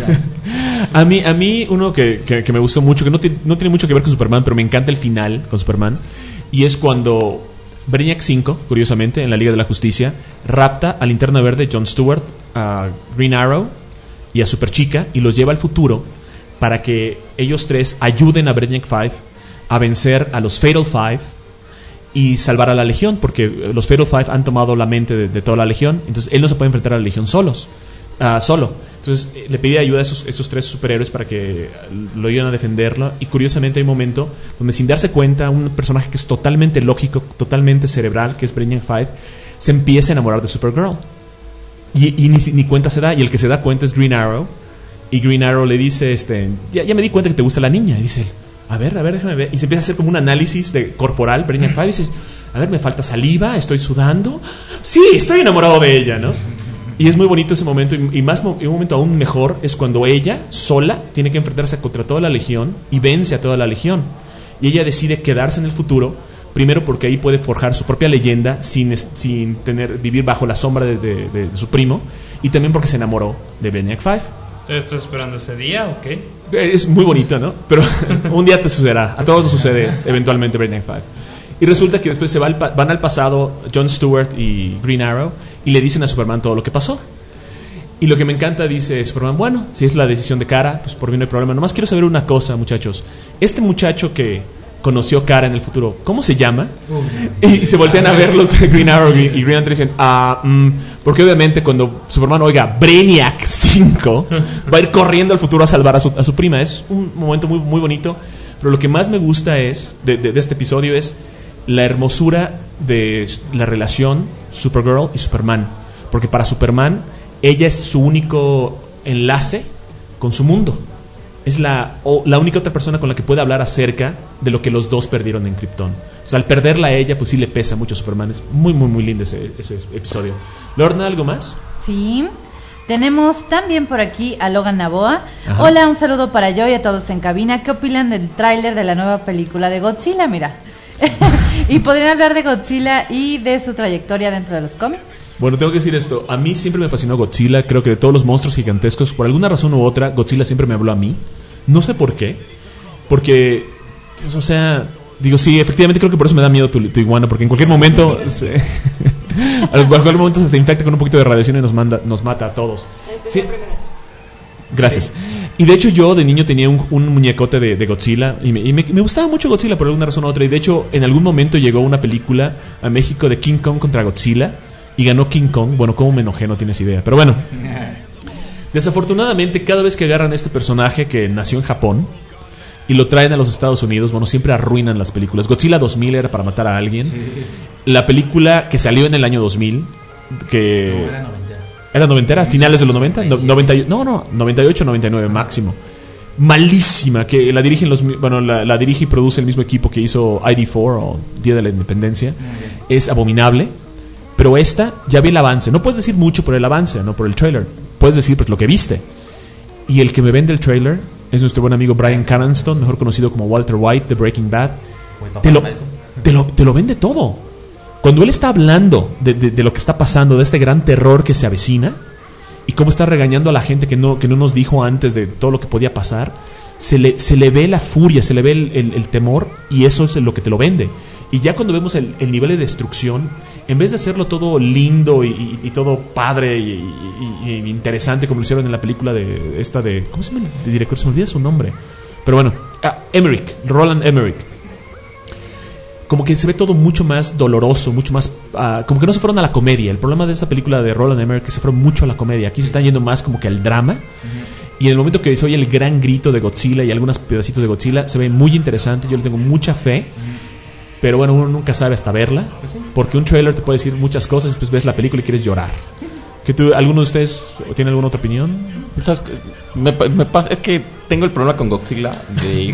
A mí, a mí uno que, que, que me gustó mucho, que no, ti- no tiene mucho que ver con Superman, pero me encanta el final con Superman, y es cuando Brainiac cinco, curiosamente, en la Liga de la Justicia, rapta a Linterna Verde, Jon Stewart, a Green Arrow y a Superchica, y los lleva al futuro para que ellos tres ayuden a Brainiac cinco a vencer a los Fatal Five y salvar a la Legión, porque los Fatal Five han tomado la mente de, de toda la Legión, entonces él no se puede enfrentar a la Legión solos, uh, solo. Entonces eh, le pedí ayuda a esos, esos tres superhéroes para que lo ayuden a defenderlo, y curiosamente hay un momento donde, sin darse cuenta, un personaje que es totalmente lógico, totalmente cerebral, que es Brainiac cinco, se empieza a enamorar de Supergirl. Y, y ni, ni cuenta se da, y el que se da cuenta es Green Arrow, y Green Arrow le dice, este, ya, ya me di cuenta que te gusta la niña, y dice, a ver, a ver, déjame ver, y se empieza a hacer como un análisis de corporal, Brainiac cinco, y dice, a ver, me falta saliva, estoy sudando, sí, estoy enamorado de ella, ¿no? Y es muy bonito ese momento, y, y más y un momento aún mejor es cuando ella sola tiene que enfrentarse contra toda la Legión y vence a toda la Legión, y ella decide quedarse en el futuro. Primero porque ahí puede forjar su propia leyenda sin, sin tener, vivir bajo la sombra de, de, de, de su primo, y también porque se enamoró de Brainiac cinco. ¿Te estoy esperando ese día o qué? Es muy bonito, ¿no? Pero un día te sucederá. A todos nos sucede eventualmente Brainiac cinco. Y resulta que después se va al pa- van al pasado Jon Stewart y Green Arrow y le dicen a Superman todo lo que pasó. Y lo que me encanta, dice Superman, bueno, si es la decisión de Kara, pues por mí no hay problema. Nomás quiero saber una cosa, muchachos. Este muchacho que conoció Kara en el futuro, ¿cómo se llama? Uh, y, y se voltean a ver los de Green Arrow y, y Green Lantern y dicen, ah, mm, porque obviamente cuando Superman oiga Brainiac cinco, va a ir corriendo al futuro a salvar a su, a su prima. Es un momento muy, muy bonito. Pero lo que más me gusta es de, de, de este episodio es la hermosura de la relación Supergirl y Superman. Porque para Superman, ella es su único enlace con su mundo. Es la, o, la única otra persona con la que puede hablar acerca de lo que los dos perdieron en Krypton. O sea, al perderla a ella, pues sí le pesa mucho a Superman. Es muy, muy, muy lindo ese, ese episodio. Lorna, ¿algo más? Sí. Tenemos también por aquí a Logan Naboa. Ajá. Hola, un saludo para yo y a todos en cabina. ¿Qué opinan del tráiler de la nueva película de Godzilla? Mira. Y podrían hablar de Godzilla y de su trayectoria dentro de los cómics. Bueno, tengo que decir esto. A mí siempre me fascinó Godzilla. Creo que de todos los monstruos gigantescos, por alguna razón u otra, Godzilla siempre me habló a mí. No sé por qué. Porque, pues, o sea, digo, sí, efectivamente creo que por eso me da miedo tu, tu iguana. Porque en cualquier momento se, en cualquier momento se infecta con un poquito de radiación y nos, manda, nos mata a todos. Sí. Gracias. Sí. Y de hecho yo de niño tenía un, un muñecote de, de Godzilla y, me, y me, me gustaba mucho Godzilla por alguna razón u otra. Y de hecho en algún momento llegó una película a México de King Kong contra Godzilla y ganó King Kong. Bueno, cómo me enojé, no tienes idea. Pero bueno, Desafortunadamente, cada vez que agarran este personaje que nació en Japón y lo traen a los Estados Unidos, bueno, siempre arruinan las películas. Godzilla dos mil era para matar a alguien. Sí. La película que salió en el año dos mil, que... No, era noventera. ¿Era noventera? ¿Finales de los noventa? No, noventa, no, no, noventa y ocho, noventa y nueve máximo. Malísima, que la dirigen los... Bueno, la, la dirige y produce el mismo equipo que hizo I D cuatro o Día de la Independencia. Es abominable. Pero esta, ya vi el avance. No puedes decir mucho por el avance, no por el trailer. Puedes decir pues lo que viste. Y el que me vende el trailer es nuestro buen amigo Bryan Cranston, mejor conocido como Walter White de Breaking Bad. Te lo, te, lo, te lo vende todo. Cuando él está hablando de, de, de lo que está pasando, de este gran terror que se avecina, y cómo está regañando a la gente que no, que no nos dijo antes de todo lo que podía pasar, se le, se le ve la furia, se le ve el, el, el temor, y eso es lo que te lo vende. Y ya cuando vemos el, el nivel de destrucción, en vez de hacerlo todo lindo y, y, y todo padre y, y, y interesante como lo hicieron en la película de esta de... ¿Cómo se llama el director? Se me olvida su nombre. Pero bueno, ah, Emmerich, Roland Emmerich. Como que se ve todo mucho más doloroso, mucho más... Uh, como que no se fueron a la comedia. El problema de esta película de Roland Emmerich es que se fueron mucho a la comedia. Aquí se están yendo más como que al drama. Uh-huh. Y en el momento que se oye el gran grito de Godzilla y algunos pedacitos de Godzilla, se ve muy interesante. Yo le tengo mucha fe. Uh-huh. Pero bueno, uno nunca sabe hasta verla. Porque un trailer te puede decir muchas cosas. Después ves la película y quieres llorar. ¿Que tú, ¿Alguno de ustedes tiene alguna otra opinión? Me, me pasa, es que tengo el problema con Godzilla de...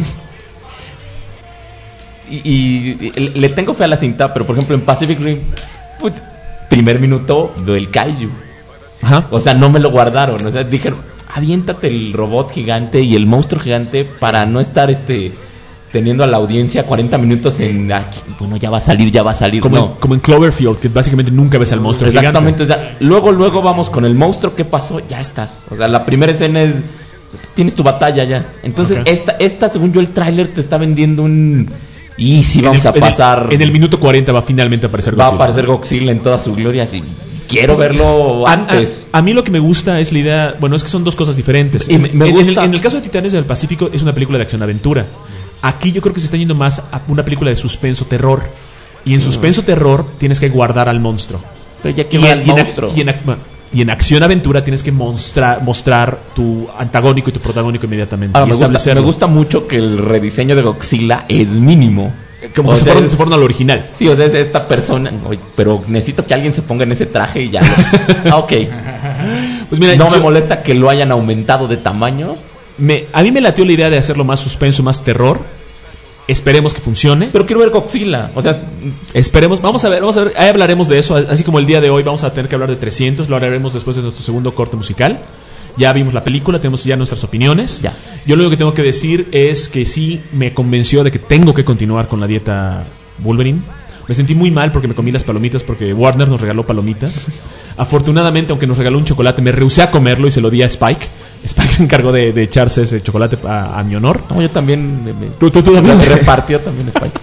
Y, y, y le tengo fe a la cinta, pero por ejemplo en Pacific Rim, pues, primer minuto del kaiju. Ajá. O sea, no me lo guardaron. O sea, dijeron, aviéntate el robot gigante y el monstruo gigante para no estar este teniendo a la audiencia cuarenta minutos en aquí, bueno, ya va a salir, ya va a salir. Como, no. en, como en Cloverfield, que básicamente nunca ves al monstruo Exactamente, gigante. O sea, luego, luego vamos con el monstruo. ¿Qué pasó? Ya estás. O sea, la primera escena es tienes tu batalla ya. Entonces, okay. esta, esta, según yo, el tráiler te está vendiendo un... Y si sí, vamos el, a pasar... En el, en el minuto cuarenta va finalmente a aparecer Godzilla. Va a aparecer Godzilla en toda su gloria. Así, quiero pues, verlo a, antes. A, a mí lo que me gusta es la idea... Bueno, es que son dos cosas diferentes. Y me, me en, gusta. En, el, en el caso de Titanes del Pacífico es una película de acción-aventura. Aquí yo creo que se está yendo más a una película de suspenso-terror. Y en suspenso-terror tienes que guardar al monstruo. Pero ya que y, va en, el y, monstruo. En, y, en, y en acción-aventura tienes que mostrar, mostrar tu antagónico y tu protagónico inmediatamente. Ahora, y me, gusta, me gusta mucho que el rediseño de Godzilla es mínimo. Como que se fueron, se fueron al original. Sí, o sea, es esta persona. Pero necesito que alguien se ponga en ese traje y ya. Ah, ok. Pues mira, no yo, me molesta que lo hayan aumentado de tamaño. Me, a mí me latió la idea de hacerlo más suspenso, más terror. Esperemos que funcione. Pero quiero ver Godzilla. O sea, esperemos. Vamos a ver, vamos a ver. Ahí hablaremos de eso. Así como el día de hoy vamos a tener que hablar de trescientos. Lo haremos después de nuestro segundo corte musical. Ya vimos la película, tenemos ya nuestras opiniones. Ya. Yo lo único que tengo que decir es que sí me convenció de que tengo que continuar con la dieta Wolverine. Me sentí muy mal porque me comí las palomitas, porque Warner nos regaló palomitas. Afortunadamente, aunque nos regaló un chocolate, me rehusé a comerlo y se lo di a Spike. Spike se encargó de, de echarse ese chocolate a, a mi honor. No, yo también. Me, me, ¿Tú, tú, tú también? Me repartió también Spike.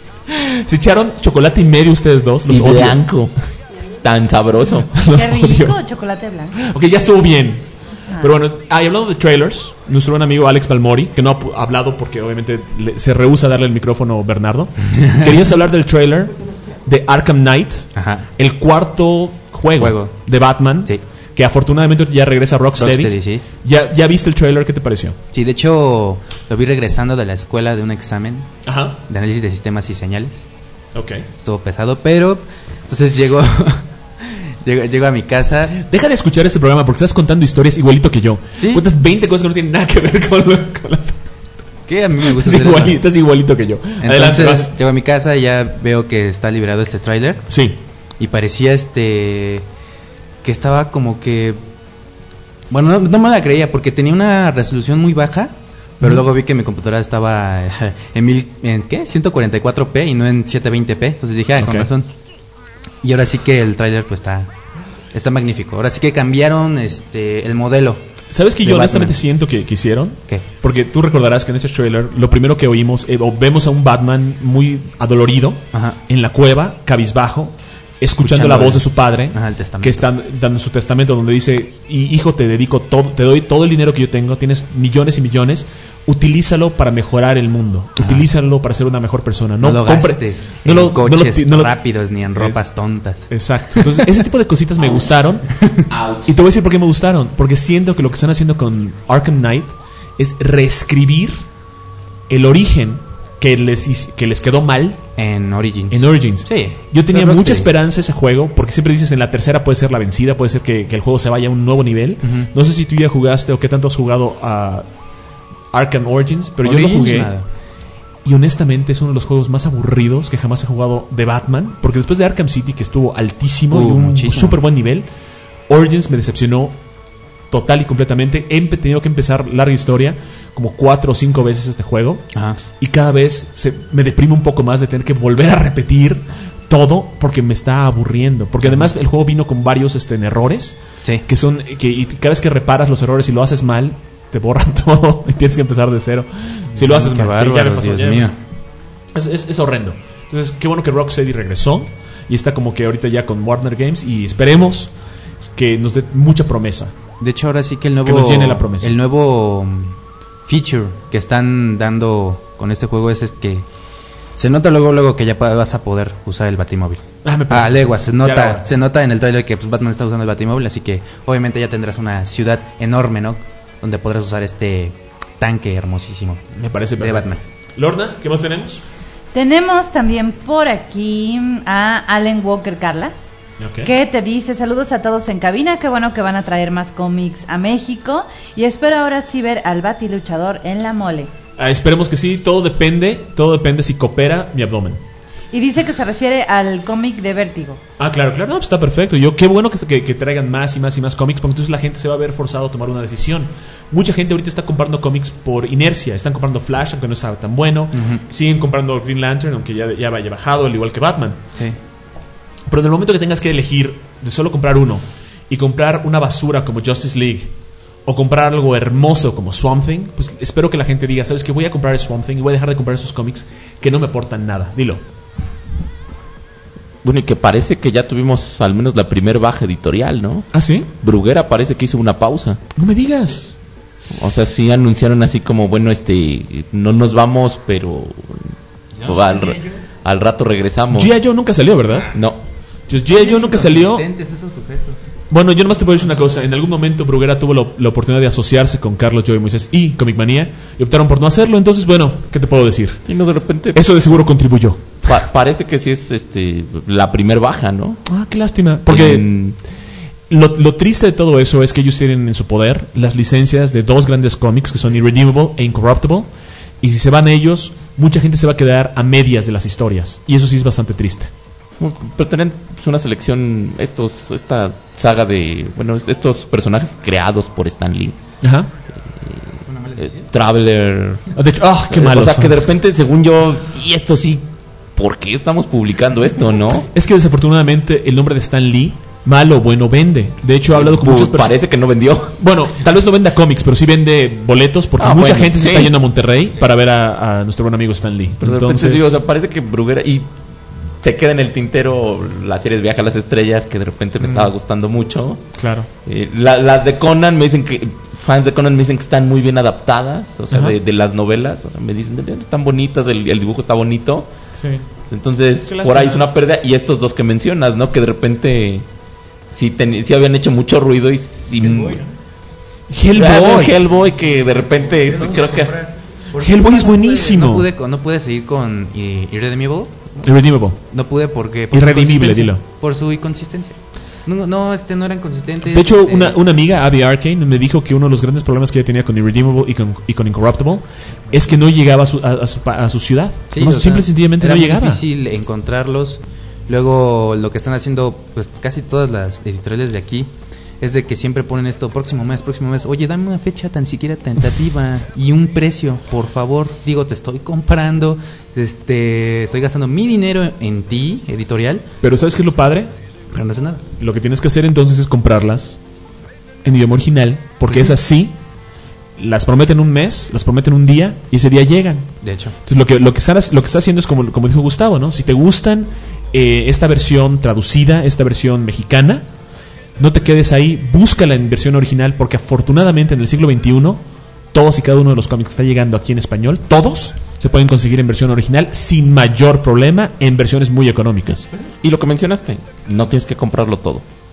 Se echaron chocolate y medio ustedes dos. Los y odio. Blanco. Tan sabroso. Qué rico, chocolate blanco. Ok, ya estuvo bien. Pero bueno, ah, y hablando de trailers, nuestro buen amigo Alex Balmori, que no ha hablado porque obviamente le, se rehúsa a darle el micrófono a Bernardo. Querías hablar del trailer de Arkham Knight, Ajá. el cuarto juego, juego. de Batman, sí. que afortunadamente ya regresa a Rocksteady. Rocksteady, sí. ¿Ya, ¿Ya viste el trailer? ¿Qué te pareció? Sí, de hecho lo vi regresando de la escuela de un examen Ajá. de análisis de sistemas y señales. Ok. Estuvo pesado, pero entonces llegó... Llego, llego a mi casa. Deja de escuchar este programa porque estás contando historias igualito que yo. ¿Sí? Cuentas veinte cosas que no tienen nada que ver con, con la... ¿Qué? A mí me gusta estás, igualito, estás igualito que yo. Entonces, adelante, vas. Llego a mi casa y ya veo que está liberado este tráiler. Sí. Y parecía este... que estaba como que... Bueno, no, no me la creía porque tenía una resolución muy baja. Pero mm. luego vi que mi computadora estaba en, mil, en ¿qué? ciento cuarenta y cuatro p y no en setecientos veinte p. Entonces dije, ah, okay. con razón. Y ahora sí que el tráiler pues está está magnífico. Ahora sí que cambiaron este el modelo. ¿Sabes que yo Batman. honestamente siento que, que hicieron? ¿Qué? Porque tú recordarás que en este trailer lo primero que oímos eh, o vemos a un Batman muy adolorido. Ajá. En la cueva, cabizbajo, escuchando, escuchando la voz de su padre, ajá, el testamento. Que está dando su testamento donde dice, hijo, te dedico todo, te doy todo el dinero que yo tengo, tienes millones y millones, utilízalo para mejorar el mundo, ajá. utilízalo para ser una mejor persona. No, no lo compre, gastes no en lo, coches no lo, rápidos ni en ropas es, tontas. Exacto. Entonces, ese tipo de cositas me gustaron. Y te voy a decir por qué me gustaron. Porque siento que lo que están haciendo con Arkham Knight es reescribir el origen que les, que les quedó mal en Origins. En Origins. Sí. Yo tenía mucha sí. esperanza ese juego, porque siempre dices en la tercera puede ser la vencida, puede ser que, que el juego se vaya a un nuevo nivel. Uh-huh. No sé si tú ya jugaste o qué tanto has jugado a Arkham Origins, pero Origins, yo lo jugué. Nada. Y honestamente es uno de los juegos más aburridos que jamás he jugado de Batman, porque después de Arkham City, que estuvo altísimo uh, y un súper buen nivel, Origins me decepcionó total y completamente. He tenido que empezar larga historia como cuatro o cinco veces este juego. Ajá. Y cada vez se, me deprime un poco más de tener que volver a repetir todo porque me está aburriendo. Porque además el juego vino con varios este, errores sí. que son que y cada vez que reparas los errores y lo haces mal, te borran todo y tienes que empezar de cero. Si lo haces qué mal, bárbaro, sí, ya me pasó, Dios ya me mío. pasó. Es, es, es horrendo. Entonces, qué bueno que Rocksteady regresó y está como que ahorita ya con Warner Games y esperemos que nos dé mucha promesa. De hecho, ahora sí que el nuevo que nos llene la promesa. El nuevo feature que están dando con este juego es, es que se nota luego luego que ya vas a poder usar el Batimóvil. Ah, me ah legua, se nota, se nota en el trailer que pues, Batman está usando el Batimóvil, así que obviamente ya tendrás una ciudad enorme, ¿no? Donde podrás usar este tanque hermosísimo. Me parece de Batman. Lorna, ¿qué más tenemos? Tenemos también por aquí a Allen Walker Carla. Okay. Que te dice, saludos a todos en cabina, qué bueno que van a traer más cómics a México y espero ahora sí ver al Batiluchador en la mole. Ah, esperemos que sí, todo depende, todo depende si coopera mi abdomen. Y dice que se refiere al cómic de Vértigo. Ah, claro, claro, no, pues está perfecto. Yo, qué bueno que, que, que traigan más y más y más cómics, porque entonces la gente se va a ver forzado a tomar una decisión. Mucha gente ahorita está comprando cómics por inercia, están comprando Flash, aunque no está tan bueno, uh-huh. siguen comprando Green Lantern, aunque ya, ya vaya bajado, al igual que Batman. Sí. Pero en el momento que tengas que elegir de solo comprar uno y comprar una basura como Justice League o comprar algo hermoso como Swamp Thing, pues espero que la gente diga, ¿sabes qué? Voy a comprar Swamp Thing y voy a dejar de comprar esos cómics que no me aportan nada. Dilo. Bueno, y que parece que ya tuvimos al menos la primer baja editorial, ¿no? ¿Ah, sí? Bruguera parece que hizo una pausa. No me digas. O sea, sí anunciaron así como, bueno, este, no nos vamos, pero no, al, al rato regresamos. G I. Joe nunca salió, ¿verdad? No. G I. Joe nunca salió. Esos sujetos. Bueno, yo nomás te puedo decir una cosa. En algún momento Bruguera tuvo lo, la oportunidad de asociarse con Carlos, Joe y Moisés y Comic Manía y optaron por no hacerlo. Entonces, bueno, ¿qué te puedo decir? Y no, de repente eso de seguro contribuyó. Pa- parece que sí es este la primer baja, ¿no? Ah, qué lástima. Porque en... lo, lo triste de todo eso es que ellos tienen en su poder las licencias de dos grandes cómics que son Irredeemable e Incorruptible. Y si se van ellos, mucha gente se va a quedar a medias de las historias. Y eso sí es bastante triste. Pero tienen una selección, estos esta saga de, bueno, estos personajes creados por Stan Lee. Ajá. Eh, eh, Traveler. De hecho, oh, qué malo. O sea, que de repente, según yo, y esto sí, ¿por qué estamos publicando esto, no? Es que desafortunadamente el nombre de Stan Lee, malo o bueno, vende. De hecho, he hablado con pues muchas personas. Parece que no vendió. Bueno, tal vez no venda cómics, pero sí vende boletos porque ah, mucha bueno, gente sí. se está yendo a Monterrey para ver a, a nuestro buen amigo Stan Lee. Pero entonces, de repente, digo, o sea, parece que Bruguera y se queda en el tintero la serie Viaje a las Estrellas, que de repente me mm. estaba gustando mucho. Claro. Eh, la, las de Conan me dicen que, fans de Conan me dicen que están muy bien adaptadas, o sea, de, de las novelas. O sea, me dicen, están bonitas, el, el dibujo está bonito. Sí. Entonces, por ahí es una pérdida. Y estos dos que mencionas, ¿no? Que de repente sí, ten, sí habían hecho mucho ruido y sí. Hellboy, ¿no? Hellboy. Hellboy, que de repente creo que. Hellboy es buenísimo. No pude, no pude seguir con Irredeemable. Irredeemable. No pude porque... Por Irredimible, dilo. Por su inconsistencia. No, no, este, no eran consistentes. De hecho, este... una, una amiga, Abby Arcane, me dijo que uno de los grandes problemas que ella tenía con Irredeemable y con, y con Incorruptible es que no llegaba a su, a, a su, a su ciudad. Sí, no, simple y sencillamente no llegaba. Era difícil encontrarlos. Luego, lo que están haciendo, pues casi todas las editoriales de aquí, es de que siempre ponen esto, próximo mes, próximo mes. Oye, dame una fecha tan siquiera tentativa y un precio, por favor. Digo, te estoy comprando, este, estoy gastando mi dinero en ti, editorial. Pero ¿sabes qué es lo padre? Pero no hace nada. Lo que tienes que hacer entonces es comprarlas en idioma original, porque pues sí. es así las prometen un mes, las prometen un día y ese día llegan. De hecho. Entonces lo que lo que está, lo que está haciendo es como, como dijo Gustavo, ¿no? Si te gustan eh, esta versión traducida, esta versión mexicana, no te quedes ahí, búscala en versión original, porque afortunadamente en el siglo veintiuno todos y cada uno de los cómics que está llegando aquí en español, todos se pueden conseguir en versión original sin mayor problema, en versiones muy económicas. Y lo que mencionaste, no tienes que comprarlo todo.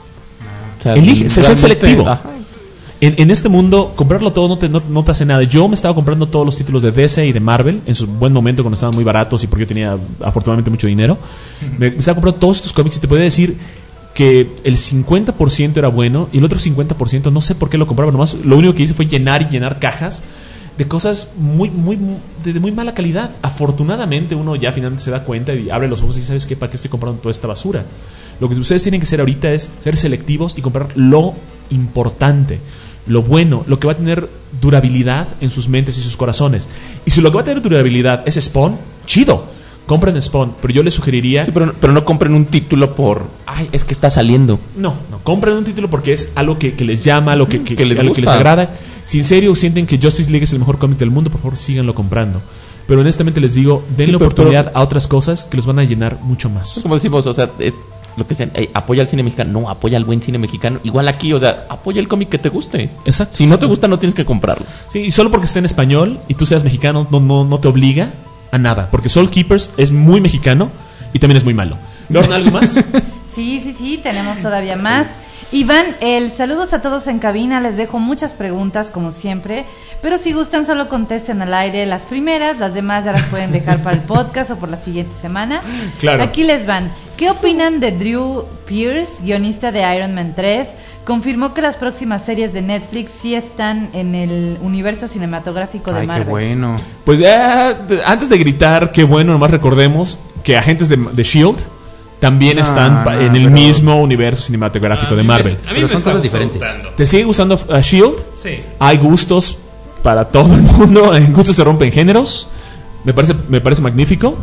O sea, elige, sé realmente- selectivo. Ajá. En, en este mundo, comprarlo todo no te, no, no te hace nada. Yo me estaba comprando todos los títulos de D C y de Marvel en su buen momento, cuando estaban muy baratos y porque yo tenía afortunadamente mucho dinero. Me, me estaba comprando todos estos cómics y te podría decir que el cincuenta por ciento era bueno y el otro cincuenta por ciento no sé por qué lo compraba. Nomás lo único que hice fue llenar y llenar cajas de cosas muy, muy, muy de, de muy mala calidad. Afortunadamente uno ya finalmente se da cuenta y abre los ojos y dice, ¿sabes qué? ¿Para qué estoy comprando toda esta basura? Lo que ustedes tienen que hacer ahorita es ser selectivos y comprar lo importante, lo bueno, lo que va a tener durabilidad en sus mentes y sus corazones. Y si lo que va a tener durabilidad es Spawn, chido, compren Spawn, pero yo les sugeriría... Sí, pero, pero no compren un título por... Ay, es que está saliendo. No, no, compren un título porque es algo que, que les llama, algo que, que, Que les algo que les gusta. agrada. Si en serio sienten que Justice League es el mejor cómic del mundo, por favor síganlo comprando. Pero honestamente les digo, denle Sí, pero- oportunidad pero- a otras cosas que los van a llenar mucho más. Es como decimos, o sea, es lo que dicen, "Ey, apoya al cine mexicano". No, apoya al buen cine mexicano. Igual aquí, o sea, apoya el cómic que te guste. Exacto. Si no te gusta, no tienes que comprarlo. Sí, y solo porque esté en español y tú seas mexicano no, no, no te obliga a nada. Porque Soul Keepers es muy mexicano y también es muy malo. Lorna, ¿algo más? Sí, sí, sí, tenemos todavía más. Iván, el saludos a todos en cabina, les dejo muchas preguntas como siempre, pero si gustan solo contesten al aire las primeras, las demás ya las pueden dejar para el podcast o por la siguiente semana. Claro. Aquí les van. ¿Qué opinan de Drew Pierce, guionista de Iron Man tres? Confirmó que las próximas series de Netflix sí están en el universo cinematográfico de Ay, Marvel. qué bueno. Pues ya, de- antes de gritar, qué bueno, nomás recordemos que agentes de, de S H I E L D también No, están pa- no, en el pero- mismo universo cinematográfico A de mí me- Marvel. a mí Pero me son está cosas diferentes. gustando. ¿Te sigue gustando a S H I E L D? Sí. Hay gustos para todo el mundo, en gustos se rompen géneros. Me parece, me parece magnífico.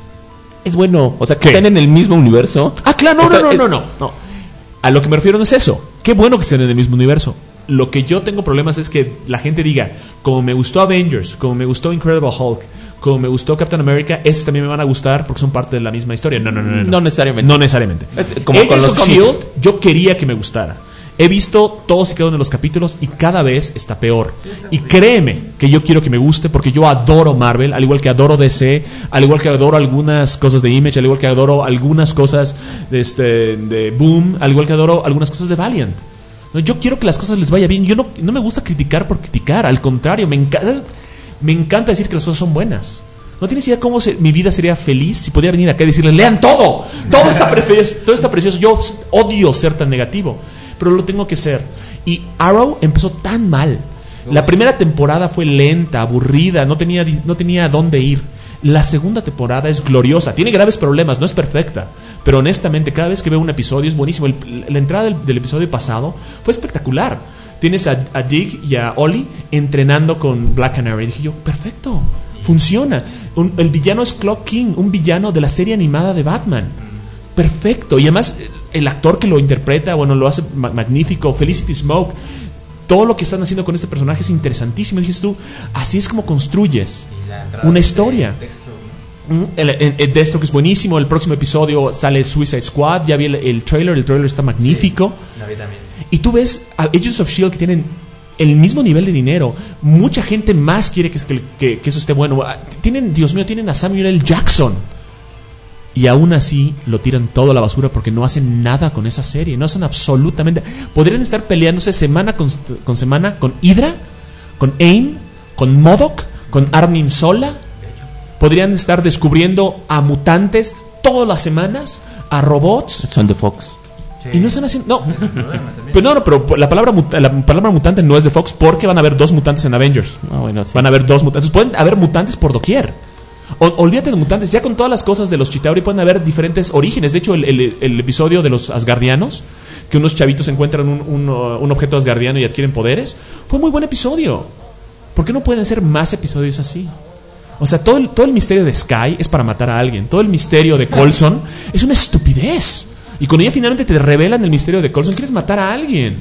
Es bueno, o sea, que ¿Qué? estén en el mismo universo. Ah, claro, no, O sea, no, no, es- no, no, no. A lo que me refiero no es eso. Qué bueno que estén en el mismo universo. Lo que yo tengo problemas es que la gente diga, como me gustó Avengers, como me gustó Incredible Hulk, como me gustó Captain America, esos también me van a gustar porque son parte de la misma historia. No, no, no, no. No necesariamente. No necesariamente. Es como con Agents los of cómics. S H I E L D, yo quería que me gustara. He visto todos y cada uno de los capítulos y cada vez está peor. Y créeme que yo quiero que me guste porque yo adoro Marvel, al igual que adoro D C, al igual que adoro algunas cosas de Image, al igual que adoro algunas cosas de, este, de Boom, al igual que adoro algunas cosas de Valiant. No, yo quiero que las cosas les vaya bien. Yo no, no me gusta criticar por criticar, al contrario, me encanta, me encanta decir que las cosas son buenas. No tienes idea cómo se- mi vida sería feliz si pudiera venir acá y decirles, lean todo, todo está, prefe- todo está precioso. Yo odio ser tan negativo, pero lo tengo que ser. Y Arrow empezó tan mal. La primera temporada fue lenta, aburrida, no tenía, di- no tenía a dónde ir. La segunda temporada es gloriosa, tiene graves problemas, no es perfecta, pero honestamente cada vez que veo un episodio es buenísimo. El- la entrada del, del episodio pasado fue espectacular. Tienes a, a Dick y a Ollie entrenando con Black Canary. Y dije yo, perfecto, funciona. Un- el villano es Clock King, un villano de la serie animada de Batman. Perfecto. Y además el actor que lo interpreta, bueno, lo hace ma- magnífico. Felicity Smoke. Todo lo que están haciendo con este personaje es interesantísimo. Y dices tú, así es como construyes una historia. Mm, El, el, el Deathstroke es buenísimo. El próximo episodio sale Suicide Squad. Ya vi el, el trailer. El trailer está magnífico. Y tú ves a Agents of S H I E L D que tienen el mismo nivel de dinero. Mucha gente más quiere que, que, que, que eso esté bueno. Ah, Tienen, Dios mío, tienen a Samuel L. Jackson. Y aún así lo tiran todo a la basura porque no hacen nada con esa serie. No hacen absolutamente. Podrían estar peleándose semana con, con semana con Hydra, con AIM, con M O D O K, con Arnim Zola. Podrían estar descubriendo a mutantes todas las semanas, a robots. Son de Fox. Y no están haciendo. No. Pero no, no, pero la palabra, muta- la palabra mutante no es de Fox porque van a haber dos mutantes en Avengers. Ah, bueno, sí. Van a haber dos mutantes. Pueden haber mutantes por doquier. O- olvídate de mutantes. Ya con todas las cosas de los Chitauri pueden haber diferentes orígenes. De hecho, el, el- el episodio de los Asgardianos, que unos chavitos encuentran un, un, uh, un objeto asgardiano y adquieren poderes, fue muy buen episodio. ¿Por qué no pueden ser más episodios así? O sea, todo el, todo el misterio de Sky es para matar a alguien. Todo el misterio de Coulson es una estupidez. Y cuando ya finalmente te revelan el misterio de Coulson, quieres matar a alguien.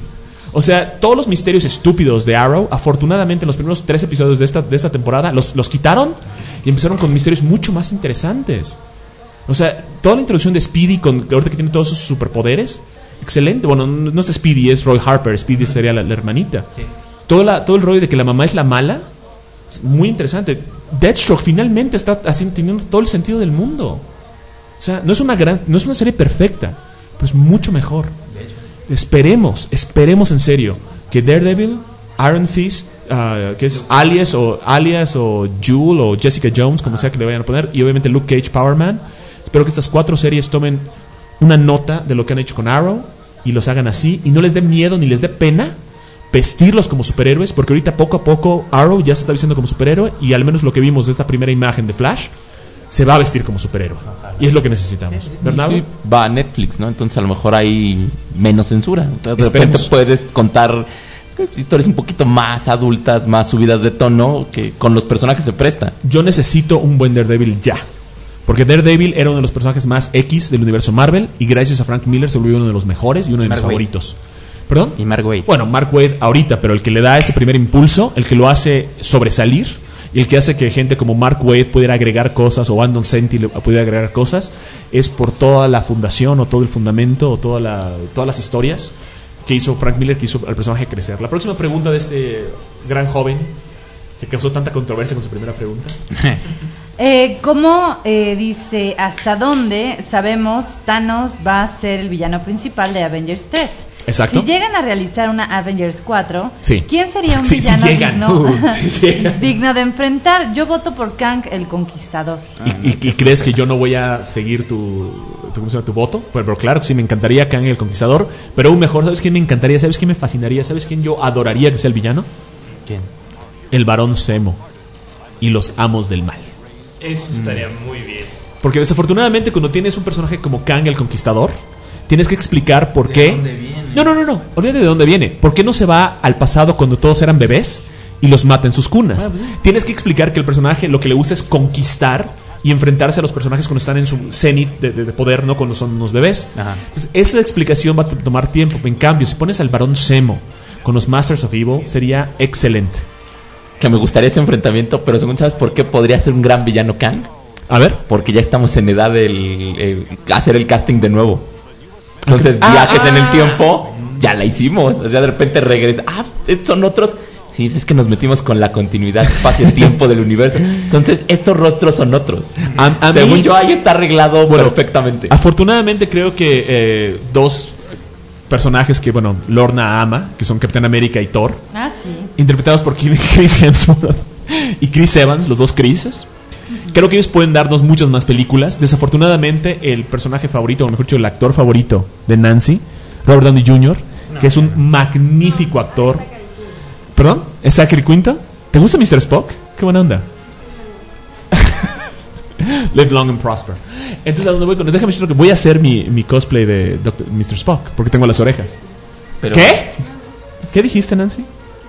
O sea, todos los misterios estúpidos de Arrow, afortunadamente en los primeros tres episodios de esta, de esta temporada, los, los quitaron y empezaron con misterios mucho más interesantes. O sea, toda la introducción de Speedy, con, ahorita que tiene todos sus superpoderes, excelente. Bueno, no es Speedy, es Roy Harper. Speedy sería la, la hermanita. Sí. Todo, la, todo el rollo de que la mamá es la mala, es muy interesante. Deathstroke finalmente está haciendo, teniendo todo el sentido del mundo. O sea, no es una gran, no es una serie perfecta, pero es mucho mejor. Esperemos, esperemos en serio que Daredevil, Iron Fist, uh, que es Alias o Alias o Jewel o Jessica Jones, como sea que le vayan a poner, y obviamente Luke Cage, Power Man. Espero que estas cuatro series tomen una nota de lo que han hecho con Arrow y los hagan así y no les dé miedo ni les dé pena vestirlos como superhéroes, porque ahorita poco a poco Arrow ya se está vistiendo como superhéroe y al menos lo que vimos de esta primera imagen de Flash se va a vestir como superhéroe y es lo que necesitamos. ¿Bernardo? Sí, va a Netflix, ¿no? Entonces a lo mejor hay menos censura. O sea, de Esperemos. repente puedes contar historias un poquito más adultas, más subidas de tono, que con los personajes se presta. Yo necesito un buen Daredevil ya. Porque Daredevil era uno de los personajes más X del universo Marvel y gracias a Frank Miller se volvió uno de los mejores y uno de mis favoritos. ¿Perdón? Y Mark Waid. Bueno, Mark Waid ahorita, pero el que le da ese primer impulso, el que lo hace sobresalir y el que hace que gente como Mark Waid pudiera agregar cosas o Andon Senti pudiera agregar cosas, es por toda la fundación o todo el fundamento o toda la, todas las historias que hizo Frank Miller, que hizo al personaje crecer. La próxima pregunta de este gran joven que causó tanta controversia con su primera pregunta. Eh, ¿Cómo eh, dice, hasta dónde sabemos Thanos va a ser el villano principal de Avengers tres? Exacto. Si llegan a realizar una Avengers cuatro, sí. ¿quién sería un sí, villano sí llegan. digno, Uh, sí llegan. digno de enfrentar? Yo voto por Kang el Conquistador. ¿Y, y, y crees que yo no voy a seguir tu, tu, ¿cómo se llama, tu voto? Pero, pero claro que sí, me encantaría Kang el Conquistador. Pero aún mejor, ¿sabes quién me encantaría? ¿Sabes quién me fascinaría? ¿Sabes quién yo adoraría que sea el villano? ¿Quién? El Barón Zemo y los Amos del Mal. Eso estaría mm. muy bien. Porque desafortunadamente cuando tienes un personaje como Kang el Conquistador, tienes que explicar por qué. ¿De dónde viene? No, no, no, no. Olvídate de dónde viene. ¿Por qué no se va al pasado cuando todos eran bebés y los mata en sus cunas? Ah, pues sí. Tienes que explicar que el personaje lo que le gusta es conquistar y enfrentarse a los personajes cuando están en su cenit de, de, de poder, no cuando son unos bebés. Ajá. Entonces, esa explicación va a tomar tiempo. En cambio, si pones al Barón Zemo con los Masters of Evil, sería excelente. Que me gustaría ese enfrentamiento, pero según sabes por qué podría ser un gran villano Kang. A ver. Porque ya estamos en edad de eh, hacer el casting de nuevo. Entonces, okay. viajes ah, en el tiempo, ya la hicimos. O sea, de repente regresa. Ah, son otros. Sí, es que nos metimos con la continuidad espacio-tiempo del universo. Entonces, estos rostros son otros. A, a Según mí, yo, ahí está arreglado bueno, perfectamente. Afortunadamente, creo que eh, dos personajes que, bueno, Lorna ama, que son Capitán América y Thor. Ah, sí. Interpretados por Chris Hemsworth y Chris Evans, los dos Chrises. Creo que ellos pueden darnos muchas más películas. Desafortunadamente, el personaje favorito, o mejor dicho, el actor favorito de Nancy, Robert Downey junior, que es un magnífico actor. ¿Perdón? ¿Es Zachary Quinto? ¿Te gusta mister Spock? Qué buena onda. Live long and prosper. Entonces, ¿a dónde voy con esto? Déjame decir que voy a hacer mi, mi cosplay de doctor mister Spock, porque tengo las orejas. Pero... ¿Qué? ¿Qué dijiste, Nancy?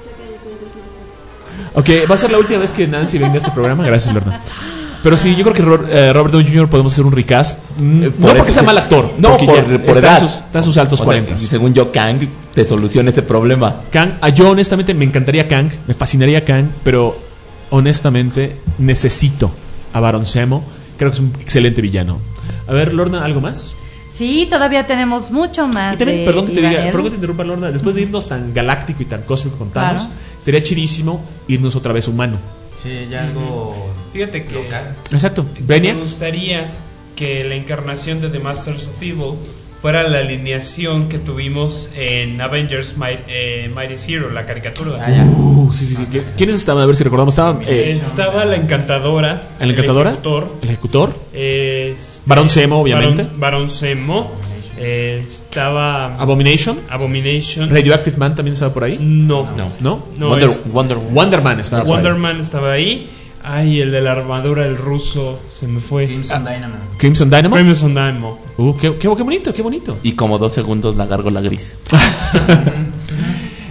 Ok, va a ser la última vez que Nancy venga a este programa. Gracias, Lorna. Pero sí, yo creo que Ro- eh, Robert Downey junior podemos hacer un recast. Eh, no porque sea mal actor. No, por, por está edad. En sus, está en sus altos cuarenta. Y según yo, Kang te soluciona ese problema. Kang, a yo honestamente me encantaría Kang, me fascinaría Kang, pero honestamente necesito a Barón Zemo. Creo que es un excelente villano. A ver, Lorna, ¿algo más? Sí, todavía tenemos mucho más. Y también, de perdón que te diga, Ivanel. perdón que te interrumpa, Lorna. Después de irnos tan galáctico y tan cósmico con Thanos, Claro. sería chidísimo irnos otra vez humano. Sí, ya algo. Fíjate que local. Exacto. me Brainiac. gustaría que la encarnación de The Masters of Evil fuera la alineación que tuvimos en Avengers Might, eh, Mighty Zero, la caricatura. Ah, ya. Uh, sí, sí, sí. ¿Qui- ¿Quiénes estaban? A ver si recordamos. Estaban. Eh, Estaba la encantadora. ¿La encantadora? El ejecutor. El ejecutor. Este, Barón Zemo, obviamente. Barón, Barón Zemo. Eh, estaba. Abomination. Abomination. Radioactive Man también estaba por ahí. No. No. ¿No? No, Wonder, es- Wonder, Wonder Man estaba por Wonder ahí. Man estaba ahí. Ay, el de la armadura, el ruso, se me fue. Crimson Dynamo. Crimson Dynamo. Crimson Dynamo. Uh, qué, qué, qué bonito, qué bonito. Y como dos segundos la gárgola gris.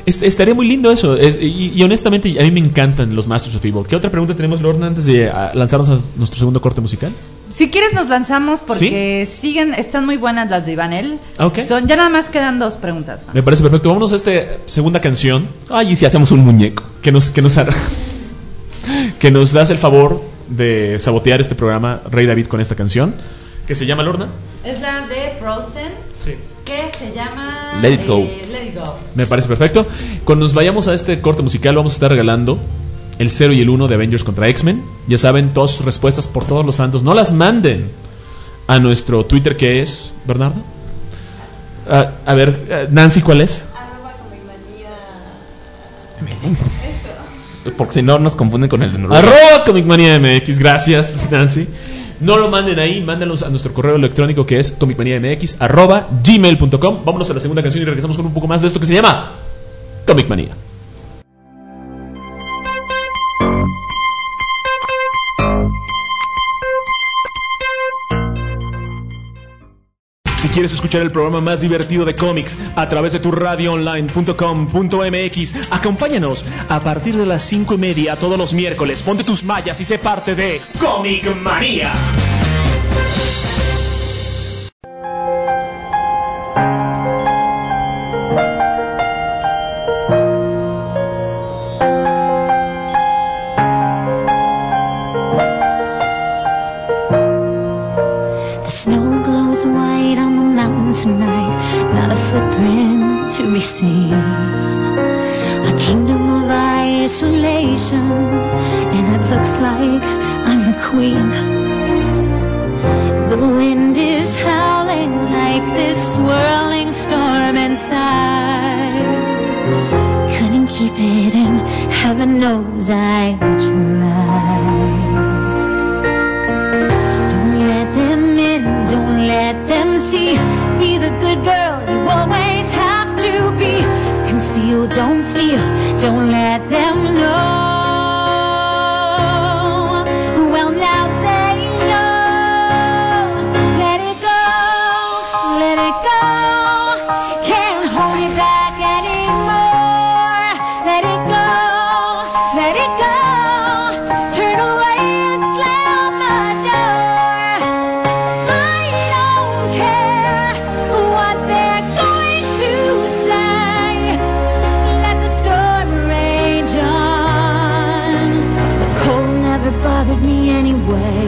Est- estaría muy lindo eso. Es- y, y honestamente, a mí me encantan los Masters of Evil. ¿Qué otra pregunta tenemos, Lorna, antes de a, lanzarnos a nuestro segundo corte musical? Si quieres nos lanzamos porque siguen, están muy buenas las de Ivanel. Ok. Son, ya nada más quedan dos preguntas más. Me parece perfecto. Vámonos a esta segunda canción. Ay, y si hacemos un muñeco. Que nos, que nos, har- que nos das el favor de sabotear este programa, Rey David, con esta canción. Que se llama, Lorna. Es la de Frozen. Sí. Que se llama Let It Go. eh, Let It Go. Me parece perfecto. Cuando nos vayamos a este corte musical, vamos a estar regalando el cero y el uno de Avengers contra X-Men. Ya saben, todas sus respuestas por todos los santos. No las manden a nuestro Twitter, que es, Bernardo. Ah, a ver, eh, Nancy, ¿cuál es? Arroba Comicmanía. Porque si no nos confunden con el de Noruega. Arroba Comicmanía M X. Gracias, Nancy. No lo manden ahí, mándanos a nuestro correo electrónico, que es comicmaniamx arroba gmail punto com. Vámonos a la segunda canción y regresamos con un poco más de esto que se llama Comicmanía. Si quieres escuchar el programa más divertido de cómics a través de tu radio online punto com punto m x, acompáñanos a partir de las cinco y media todos los miércoles. Ponte tus mallas y sé parte de Comic Manía. The snow glows white on the mountain tonight, not a footprint to be seen. A kingdom of isolation, and it looks like I'm the queen. The wind is howling like this swirling storm inside. Couldn't keep it in, heaven knows I tried. Don't let them see. Be the good girl you always have to be. Conceal, don't feel. Don't let them know. Well, now they know. Let it go. Let it go. Can't hold it back anymore. Let it go. Let it go. Turn away and slam the door. Bothered me anyway.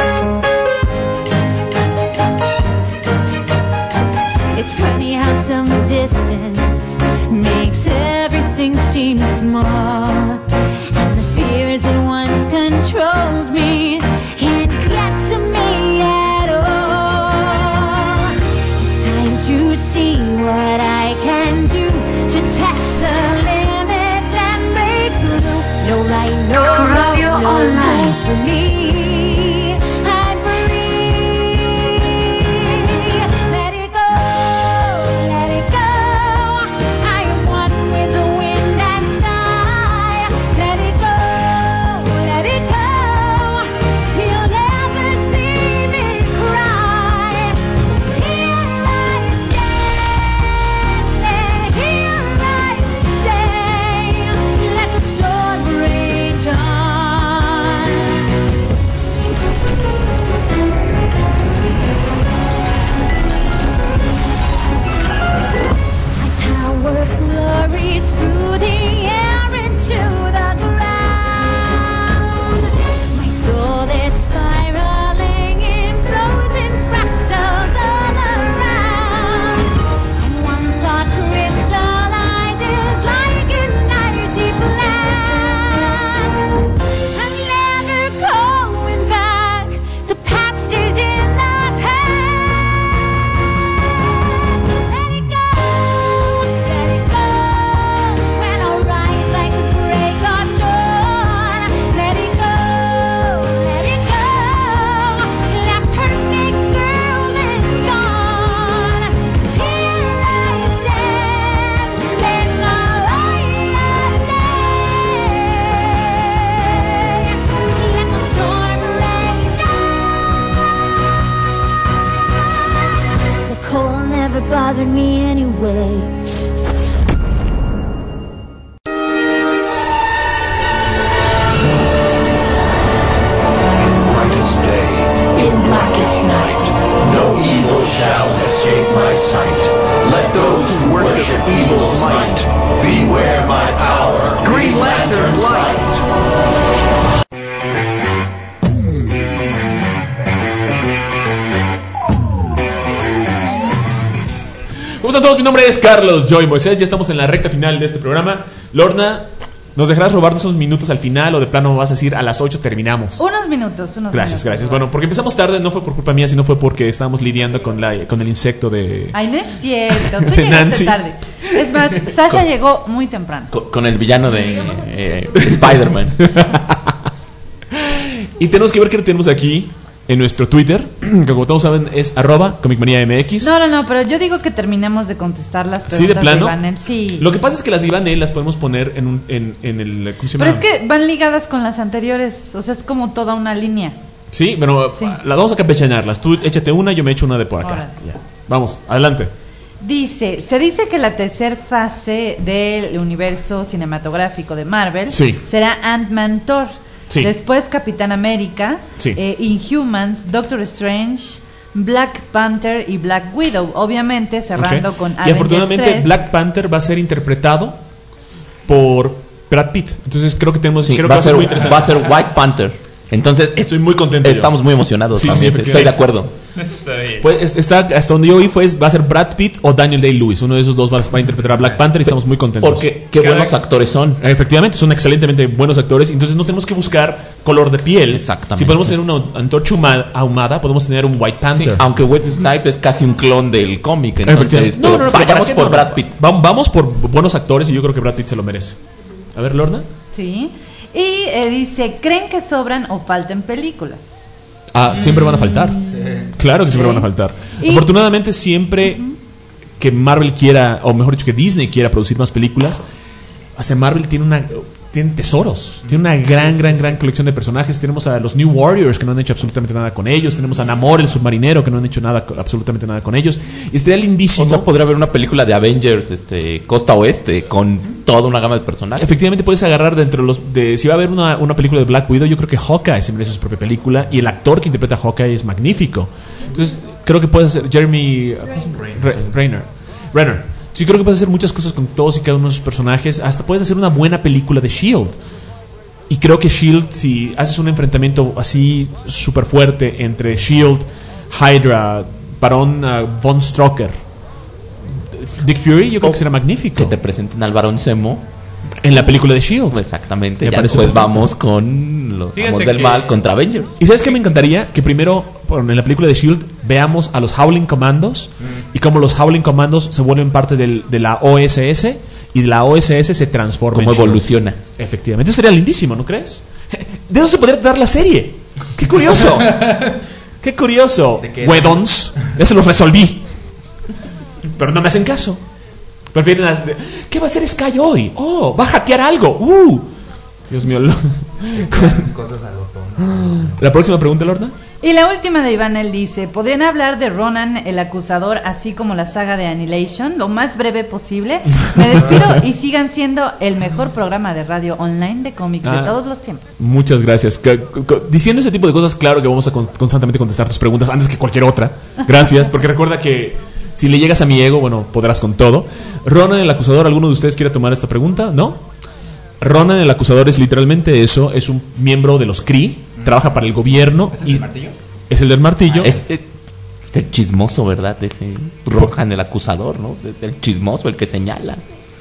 It's funny how some distance makes everything seem small, and the fears that once controlled me can't get to me at all. It's time to see what I can do to test the limits and break through. No right, no wrong, no rules for me. I'm free. Let it go, let it go. I am one with the wind and sky. Let it go, let it go. You'll never see me cry. Here I stand, here I stay. Let the storm rage on. My power flurries through the air into the ground. My soul is spiraling in frozen fractals all around. And one thought crystallizes like an icy blast. I'm never going back. The past is in the past. Let it go, let it go. When I rise like the break of dawn. Let it go, let it go. That perfect girl is gone. Here I stand in the light of day. Let the storm rage on. The cold never bothered me anyway. evil's might. Beware my power. Green Lantern's light. ¿Cómo están todos? Mi nombre es Carlos Joy Moisés. Ya estamos en la recta final de este programa. Lorna, ¿nos dejarás robarnos unos minutos al final o de plano vas a decir a las ocho terminamos? Unos minutos, unos Gracias, minutos. gracias. Bueno, porque empezamos tarde no fue por culpa mía, sino fue porque estábamos lidiando con, la, con el insecto de... Ay, no es cierto, tú de llegaste Nancy. tarde. Es más, Sasha llegó muy temprano. Con, con el villano de eh, Spider-Man. Y tenemos que ver qué tenemos aquí en nuestro Twitter, que como todos saben es arroba comicmaniamx. No, no, no, pero yo digo que terminemos de contestar las preguntas ¿Sí, de plano? Ivanel. Sí. Lo que pasa es que las de Ivanel las podemos poner en, un, en, en el... ¿Cómo se llama? Pero es que van ligadas con las anteriores, o sea, es como toda una línea. Sí, pero Sí. las vamos a campechanarlas. Tú échate una, yo me echo una de por acá. Órale. Ya. Vamos, adelante. Dice, se dice que la tercera fase del universo cinematográfico de Marvel Sí. será Ant-Man Thor. Sí. Después Capitán América, Sí. eh, Inhumans, Doctor Strange, Black Panther y Black Widow. Obviamente cerrando Ok. con Y Avengers afortunadamente tres. Black Panther va a ser interpretado por Brad Pitt. Entonces creo que tenemos... Sí, creo va, que a ser, muy interesante. va a ser White Panther. Entonces, estoy muy contento. Estamos muy emocionados Sí, sí, también. Estoy de efectivamente. acuerdo. Está bien. Pues es- está, hasta donde yo vi fue va a ser Brad Pitt o Daniel Day-Lewis. Uno de esos dos va a, va a interpretar a Black Panther y estamos muy contentos. Porque qué buenos actores son. Efectivamente, son excelentemente buenos actores. Entonces no tenemos que buscar color de piel. Exactamente. Si podemos tener una antorcha huma- ahumada, podemos tener un White Panther. Sí, aunque Wesley Snipes es casi un clon del cómic. Entonces, Efectivamente. No, pero no, no, pero vayamos ¿para qué por no? Brad Pitt. Va- Vamos por buenos actores y yo creo que Brad Pitt se lo merece. A ver, Lorna. Sí. Y eh, dice, ¿creen que sobran o falten películas? Ah, siempre van a faltar. Claro que siempre Sí. van a faltar. Y- Afortunadamente, siempre que Marvel quiera, o mejor dicho, que Disney quiera producir más películas, hace Marvel tiene una tiene tesoros, tiene una gran, gran, gran colección de personajes. Tenemos a los New Warriors que no han hecho absolutamente nada con ellos. Tenemos a Namor, el submarinero, que no han hecho nada, absolutamente nada con ellos. Y estaría lindísimo. O sea, podría haber una película de Avengers, este, Costa Oeste, con toda una gama de personajes. Efectivamente puedes agarrar dentro de los de si va a haber una, una película de Black Widow, yo creo que Hawkeye se merece su propia película y el actor que interpreta a Hawkeye es magnífico. Entonces creo que puedes hacer Jeremy ¿cómo se llama? Re- Renner. Renner. Sí, creo que puedes hacer muchas cosas con todos y cada uno de sus personajes. Hasta puedes hacer una buena película de Shield. Y creo que Shield, si haces un enfrentamiento así súper fuerte entre Shield, Hydra, Barón uh, Von Strucker, Dick Fury, yo creo que será magnífico. Que te presenten al Barón Zemo en la película de Shield. Exactamente. Me Ya parece después perfecto. vamos con los Fíjate amos del que- mal contra Avengers. ¿Y sabes qué me encantaría? Que primero, bueno, en la película de Shield, veamos a los Howling Commandos y cómo los Howling Commandos se vuelven parte del- de la O S S y la O S S se transforma Cómo en Shield. evoluciona. Efectivamente, eso sería lindísimo, ¿no crees? De eso se podría dar la serie. ¡Qué curioso! ¡Qué curioso! ¿De qué? Wedons, ya se los resolví. Pero no me hacen caso. Prefieren las de, ¿qué va a hacer Sky hoy? Oh, va a hackear algo. Uh. Dios mío. lo- Cosas a lo tonto. La próxima pregunta, Lorna. Y la última de Ivanel dice, ¿podrían hablar de Ronan el acusador así como la saga de Annihilation lo más breve posible? Me despido y sigan siendo el mejor programa de radio online de cómics Ah. de todos los tiempos. Muchas gracias. Que- que- Diciendo ese tipo de cosas, claro que vamos a con- constantemente contestar tus preguntas antes que cualquier otra. Gracias, porque recuerda que si le llegas a mi ego, bueno, podrás con todo. Ronan el acusador, ¿alguno de ustedes quiere tomar esta pregunta? ¿No? Ronan el acusador es literalmente eso, es un miembro de los Kree, trabaja para el gobierno. ¿Es el y del martillo? Es el del martillo. Es, es- es el chismoso, ¿verdad? Ese Rohan, el acusador, ¿no? Es el chismoso, el que señala.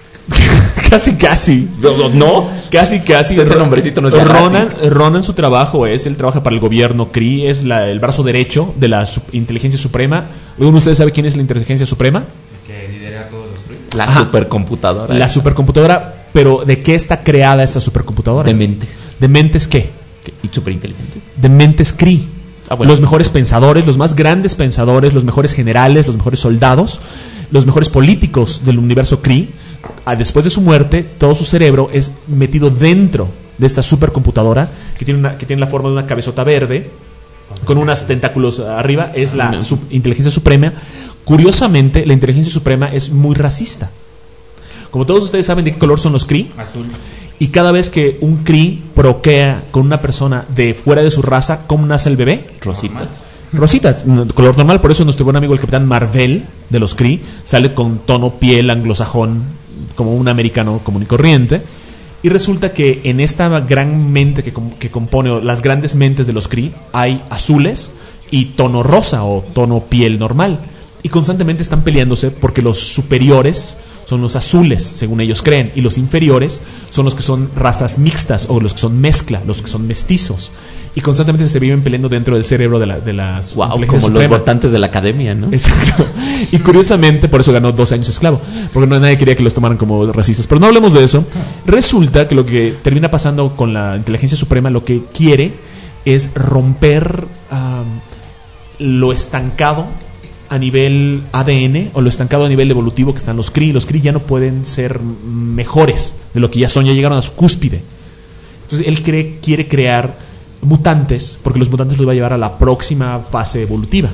Casi, casi. No, no. Casi, casi. Ese nombrecito no es de Ronan, gratis. Ronan, su trabajo es, él trabaja para el gobierno Kree, es la- el brazo derecho de la su- inteligencia suprema. ¿Alguno de ustedes sabe quién es la inteligencia suprema? Que lidera todos los proyectos. La Ajá. supercomputadora. La supercomputadora, pero ¿de qué está creada esta supercomputadora? De mentes. ¿De mentes qué? Que- Y superinteligentes. De mentes Kree. Ah, bueno. Los mejores pensadores, los más grandes pensadores, los mejores generales, los mejores soldados, los mejores políticos del universo Kree. Ah, después de su muerte, todo su cerebro es metido dentro de esta supercomputadora que tiene, una, que tiene la forma de una cabezota verde con unos tentáculos arriba. Es la su- inteligencia suprema. Curiosamente, la inteligencia suprema es muy racista. Como todos ustedes saben de qué color son los Kree. Azul. Y cada vez que un Kree procrea con una persona de fuera de su raza, ¿cómo nace el bebé? Rositas. rositas, color normal. Por eso nuestro buen amigo el Capitán Marvel de los Kree sale con tono piel anglosajón, como un americano común y corriente. Y resulta que en esta gran mente que, que compone, o las grandes mentes de los Kree, hay azules y tono rosa o tono piel normal. Y constantemente están peleándose porque los superiores son los azules, según ellos creen, y los inferiores son los que son razas mixtas o los que son mezcla, los que son mestizos. Y constantemente se viven peleando dentro del cerebro de la de las wow, como suprema. Los votantes de la academia, ¿no? Exacto. Y curiosamente, por eso ganó doce años esclavo, porque no nadie quería que los tomaran como racistas. Pero no hablemos de eso. Resulta que lo que termina pasando con la inteligencia suprema, lo que quiere es romper um, lo estancado a nivel A D N o lo estancado a nivel evolutivo que están los Kree. Los Kree ya no pueden ser mejores de lo que ya son, ya llegaron a su cúspide. Entonces él cree, quiere crear mutantes, porque los mutantes los va a llevar a la próxima fase evolutiva.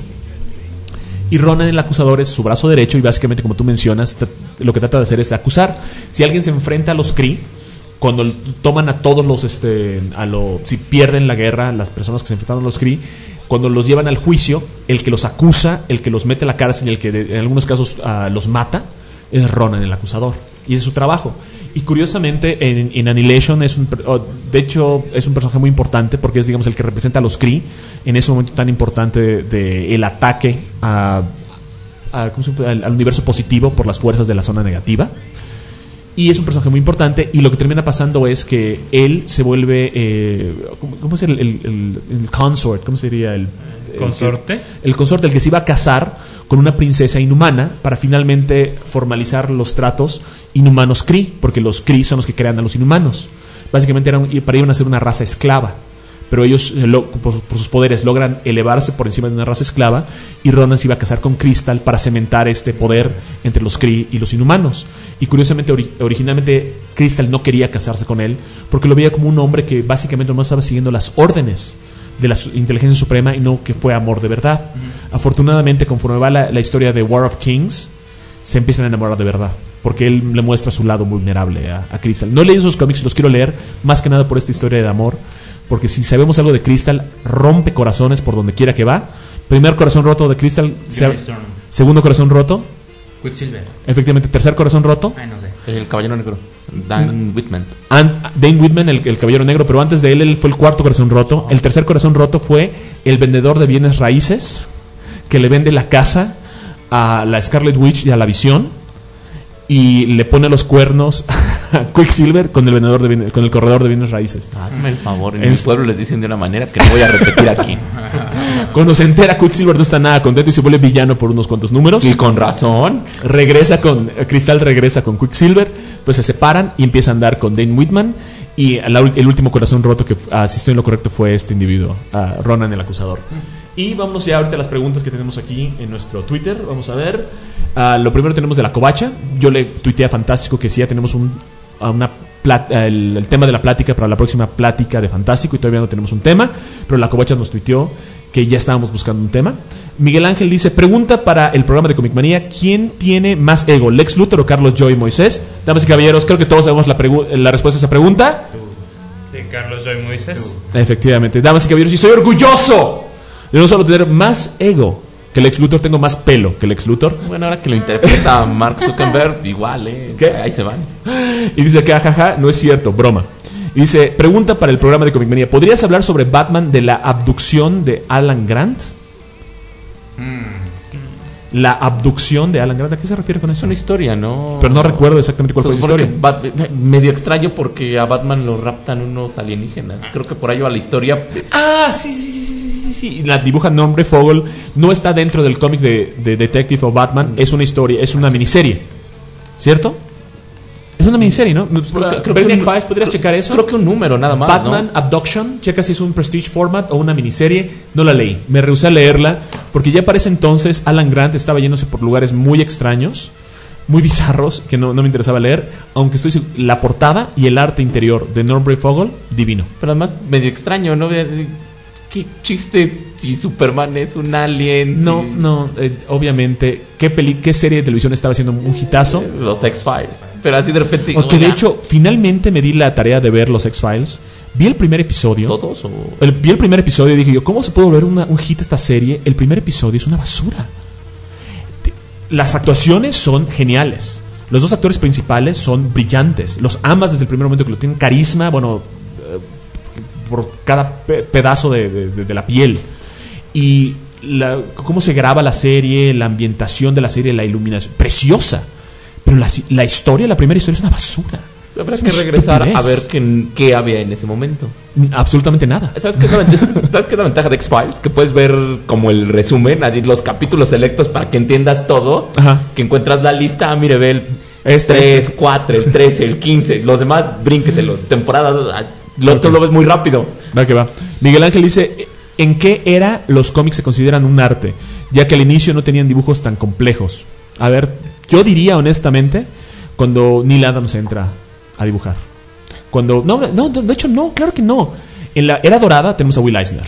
Y Ronan, el acusador, es su brazo derecho y básicamente, como tú mencionas, lo que trata de hacer es de acusar. Si alguien se enfrenta a los Kree, cuando toman a todos los este a lo, si pierden la guerra, las personas que se enfrentaron a los Kree, cuando los llevan al juicio, el que los acusa, el que los mete a la cárcel y el que en algunos casos uh, los mata, es Ronan, el acusador. Y ese es su trabajo. Y curiosamente en, en Annihilation es un, de hecho es un personaje muy importante, porque es, digamos, el que representa a los Kree en ese momento tan importante de, de el ataque a, a, ¿cómo se llama? al, al universo positivo por las fuerzas de la zona negativa. Y es un personaje muy importante, y lo que termina pasando es que él se vuelve eh, ¿cómo, cómo es el, el, el, el consort? ¿Cómo sería el, el consorte? El, el consorte, el que se iba a casar con una princesa inhumana para finalmente formalizar los tratos inhumanos Kree, porque los Kree son los que crean a los inhumanos. Básicamente eran, para iban a ser una raza esclava, pero ellos lo, por, por sus poderes logran elevarse por encima de una raza esclava, y Ronan se iba a casar con Crystal para cementar este poder entre los Kree y los inhumanos. Y curiosamente ori- originalmente Crystal no quería casarse con él porque lo veía como un hombre que básicamente no estaba siguiendo las órdenes de la inteligencia suprema y no que fue amor de verdad. Uh-huh. Afortunadamente, conforme va la, la historia de War of Kings, se empiezan a enamorar de verdad, porque él le muestra su lado vulnerable a, a Crystal. No he leído esos cómics, los quiero leer más que nada por esta historia de amor, porque si sabemos algo de Crystal, rompe corazones por donde quiera que va. Primer corazón roto de Crystal, se, segundo corazón roto, Quicksilver. Efectivamente, tercer corazón roto. Ay, no sé. El Caballero Negro. Dan Whitman. And, Dane Whitman, el, el Caballero Negro, pero antes de él, él fue el cuarto corazón roto. El tercer corazón roto fue el vendedor de bienes raíces que le vende la casa a la Scarlet Witch y a la Visión, y le pone los cuernos a Quicksilver con el vendedor de bienes, con el corredor de bienes raíces. Hazme el favor, en es... mi pueblo les dicen de una manera que no voy a repetir aquí. Cuando se entera, Quicksilver no está nada contento y se vuelve villano por unos cuantos números. Y con razón. Regresa con Crystal, regresa con Quicksilver, pues se separan y empieza a andar con Dane Whitman. Y la, el último corazón roto que, ah, si estoy en lo correcto, fue este individuo, uh, Ronan, el acusador. Y vamos ya ahorita a las preguntas que tenemos aquí en nuestro Twitter. Vamos a ver. Uh, lo primero tenemos de la covacha. Yo le tuiteé a Fantástico que sí, ya tenemos un, una plat, el, el tema de la plática para la próxima plática de Fantástico, y todavía no tenemos un tema, pero la covacha nos tuiteó que ya estábamos buscando un tema. Miguel Ángel dice: pregunta para el programa de Comic Manía: ¿quién tiene más ego, Lex Luthor o Carlos Joy Moisés? Damas y caballeros, creo que todos sabemos la, pregu- la respuesta a esa pregunta. De Carlos Joy Moisés. Efectivamente. Damas y caballeros, y soy orgulloso de no solo tener más ego que Lex Luthor, tengo más pelo que Lex Luthor. Bueno, ahora que lo interpreta Mark Zuckerberg, igual, ¿eh? ¿Qué? Ahí se van. Y dice que ajaja, no es cierto, broma. Y dice: pregunta para el programa de Comic Manía: ¿podrías hablar sobre Batman de la abducción de Alan Grant? Mm. La abducción de Alan Grant, ¿a qué se refiere con eso? Es una historia, ¿no? Pero no recuerdo exactamente cuál fue esa historia. Bat- medio extraño, porque a Batman lo raptan unos alienígenas. Creo que por ahí va la historia. Ah, sí, sí, sí, sí, sí, sí, sí. La dibuja Nombre Fogel. No está dentro del cómic de, de Detective o Batman. Es una historia, es una miniserie, ¿cierto? Es una miniserie, ¿no? Creo que, Brainiac Files, ¿podrías creo, checar eso? Creo que un número nada más, Batman, ¿no? Abduction, checa si es un Prestige Format o una miniserie. No la leí, me rehusé a leerla, porque ya para ese entonces Alan Grant estaba yéndose por lugares muy extraños, muy bizarros, que no, no me interesaba leer. Aunque estoy seguro, la portada y el arte interior de Norman Fogel, divino. Pero además medio extraño, ¿no? qué chiste si Superman es un alien. No, si... no, eh, obviamente. ¿Qué, peli ¿Qué serie de televisión estaba haciendo un hitazo? Los X-Files. Pero así de repente... O que de hecho, finalmente me di la tarea de ver los X-Files. Vi el primer episodio. ¿Todos? O... El, vi el primer episodio y dije yo, ¿cómo se puede volver una, un hit esta serie? El primer episodio es una basura. Las actuaciones son geniales. Los dos actores principales son brillantes. Los amas desde el primer momento que lo tienen. Carisma, bueno, eh, por cada pe pedazo de, de, de la piel. Y la, cómo se graba la serie, la ambientación de la serie, la iluminación. Preciosa. Pero la, la historia, la primera historia es una basura. Habrá que regresar a ver qué, qué había en ese momento. Absolutamente nada. ¿Sabes qué es la ventaja, ¿sabes qué es la ventaja de X-Files? Que puedes ver como el resumen, así los capítulos selectos para que entiendas todo. Ajá. Que encuentras la lista, ah, mire, ve el este, tres, este. cuatro, el trece, el quince. Los demás, brínqueselo. Temporada, lo, okay. lo ves muy rápido. Va que va. Miguel Ángel dice, ¿en qué era los cómics se consideran un arte? Ya que al inicio no tenían dibujos tan complejos. A ver, yo diría honestamente, cuando Neil Adams entra a dibujar. Cuando no, no, de hecho no, claro que no. En la era dorada tenemos a Will Eisner.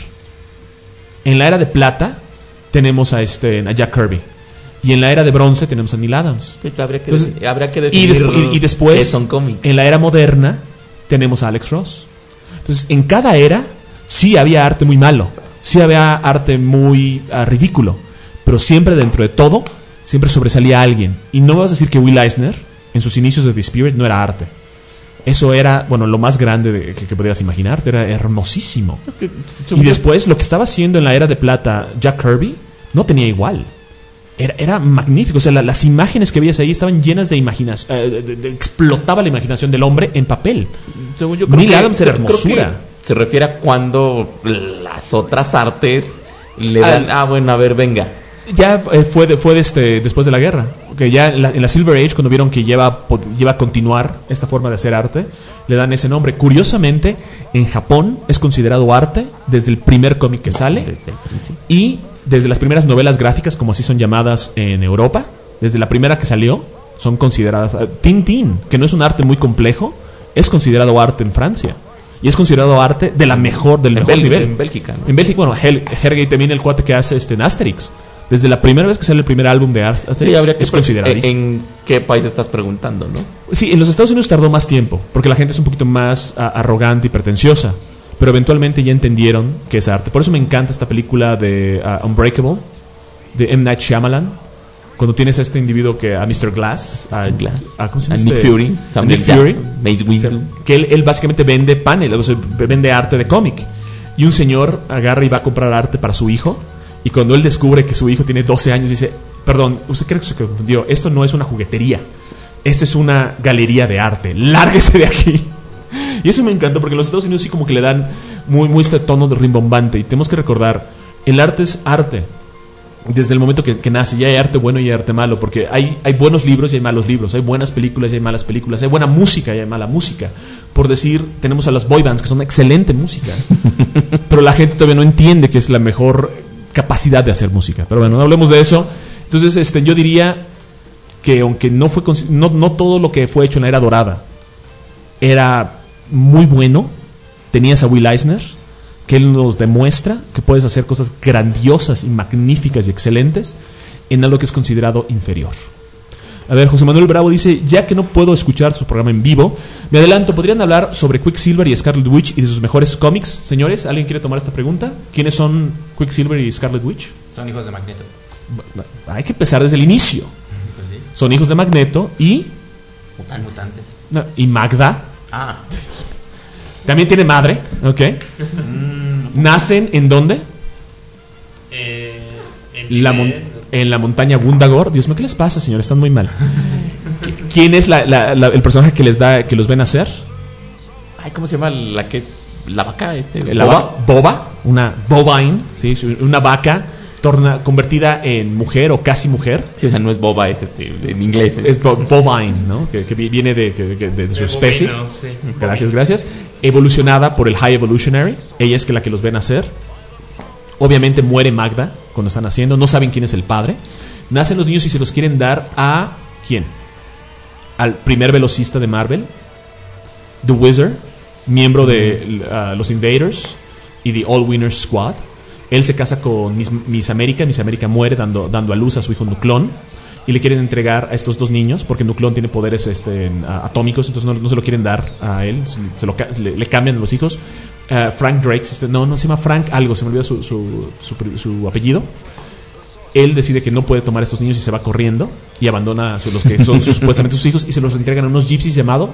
En la era de plata tenemos a este a Jack Kirby. Y en la era de bronce tenemos a Neil Adams. Habría que, Entonces, de, habría que definir y, despu y, y después son cómics. En la era moderna tenemos a Alex Ross. Entonces, en cada era sí había arte muy malo, sí había arte muy uh, ridículo, pero siempre dentro de todo siempre sobresalía alguien. Y no me vas a decir que Will Eisner en sus inicios de The Spirit no era arte. Eso era, bueno, lo más grande de, que, que podías imaginarte. Era hermosísimo. Es que, y después, lo que estaba haciendo en la era de plata Jack Kirby no tenía igual. Era, era magnífico. O sea, la, las imágenes que veías ahí estaban llenas de imaginación. Eh, de, de, explotaba la imaginación del hombre en papel. Según yo, Neil Adams era hermosura. Se refiere a cuando las otras artes le dan, ah, ah bueno, a ver, venga. Ya eh, fue, de, fue de este, después de la guerra. Que ya en la, en la Silver Age, cuando vieron que lleva, lleva a continuar esta forma de hacer arte, le dan ese nombre. Curiosamente, en Japón es considerado arte desde el primer cómic que sale y desde las primeras novelas gráficas, como así son llamadas en Europa. Desde la primera que salió, son consideradas. Uh, Tintín, que no es un arte muy complejo, es considerado arte en Francia. Y es considerado arte de la mejor, del mejor Bel nivel. En Bélgica, ¿no? En Bélgica, bueno, Hel Hergé también, el cuate que hace este, en Asterix. Desde la primera vez que sale el primer álbum de Asterix, sí, habría que es consideradísimo. ¿En qué país estás preguntando, no? Sí, en los Estados Unidos tardó más tiempo, porque la gente es un poquito más a, arrogante y pretenciosa. Pero eventualmente ya entendieron que es arte. Por eso me encanta esta película de uh, Unbreakable, de M. Night Shyamalan. Cuando tienes a este individuo que a mister Glass, a, Glass. a, ¿cómo se llama? A Nick este? Fury, a Nick Fury, Mace Windu. Que él, él básicamente vende panel, o sea, vende arte de cómic. Y un señor agarra y va a comprar arte para su hijo. Y cuando él descubre que su hijo tiene doce años, dice, perdón, usted cree que se confundió, esto no es una juguetería, esto es una galería de arte, lárguese de aquí. Y eso me encantó, porque en los Estados Unidos sí como que le dan muy, muy este tono de rimbombante. Y tenemos que recordar, el arte es arte desde el momento que, que nace. Ya hay arte bueno y hay arte malo, porque hay, hay buenos libros y hay malos libros, hay buenas películas y hay malas películas, hay buena música y hay mala música. Por decir, tenemos a las boy bands, que son excelente música, pero la gente todavía no entiende que es la mejor capacidad de hacer música. Pero bueno, no hablemos de eso. Entonces, este, yo diría que aunque no fue no, no todo lo que fue hecho en la era dorada era muy bueno, tenías a Will Eisner, que él nos demuestra que puedes hacer cosas grandiosas y magníficas y excelentes en algo que es considerado inferior. A ver, José Manuel Bravo dice, ya que no puedo escuchar su programa en vivo, me adelanto, ¿podrían hablar sobre Quicksilver y Scarlet Witch y de sus mejores cómics? Señores, ¿alguien quiere tomar esta pregunta? ¿Quiénes son Quicksilver y Scarlet Witch? Son hijos de Magneto. Hay que empezar desde el inicio. Pues sí. Son hijos de Magneto y... Mutantes. Mutantes. No, y Magda. Ah. También tiene madre, ¿ok? Mm. ¿Nacen en dónde? Eh, en la en la montaña Gundagor. Dios mío, ¿qué les pasa, señores? Están muy mal. ¿Quién es la, la, la, el personaje que les da, que los ven hacer? Ay, ¿cómo se llama la que es la vaca? Este, la ¿Boba? Va Boba, una bovine, ¿sí? Una vaca torna, convertida en mujer o casi mujer. Sí, o sea, no es boba, es este, en inglés. Es, es bo bovine, ¿no? Que, que viene de, de, de, de su de especie. Bovino, sí. Gracias, gracias. Evolucionada por el High Evolutionary. Ella es que la que los ven hacer. Obviamente muere Magda cuando están haciendo. No saben quién es el padre. Nacen los niños y se los quieren dar a... ¿quién? Al primer velocista de Marvel, The Wizard, miembro de uh, los Invaders, y The All Winners Squad. Él se casa con Miss, Miss América. Miss América muere dando, dando a luz a su hijo Nuclón. Y le quieren entregar a estos dos niños porque Nuclón tiene poderes este, atómicos, entonces no, no se lo quieren dar a él, se lo, le, le cambian a los hijos. Uh, Frank Drake, este, no, no se llama Frank algo, se me olvidó su, su, su, su apellido. Él decide que no puede tomar a estos niños y se va corriendo y abandona a su, los que son sus, supuestamente sus hijos y se los entregan a unos gypsies llamados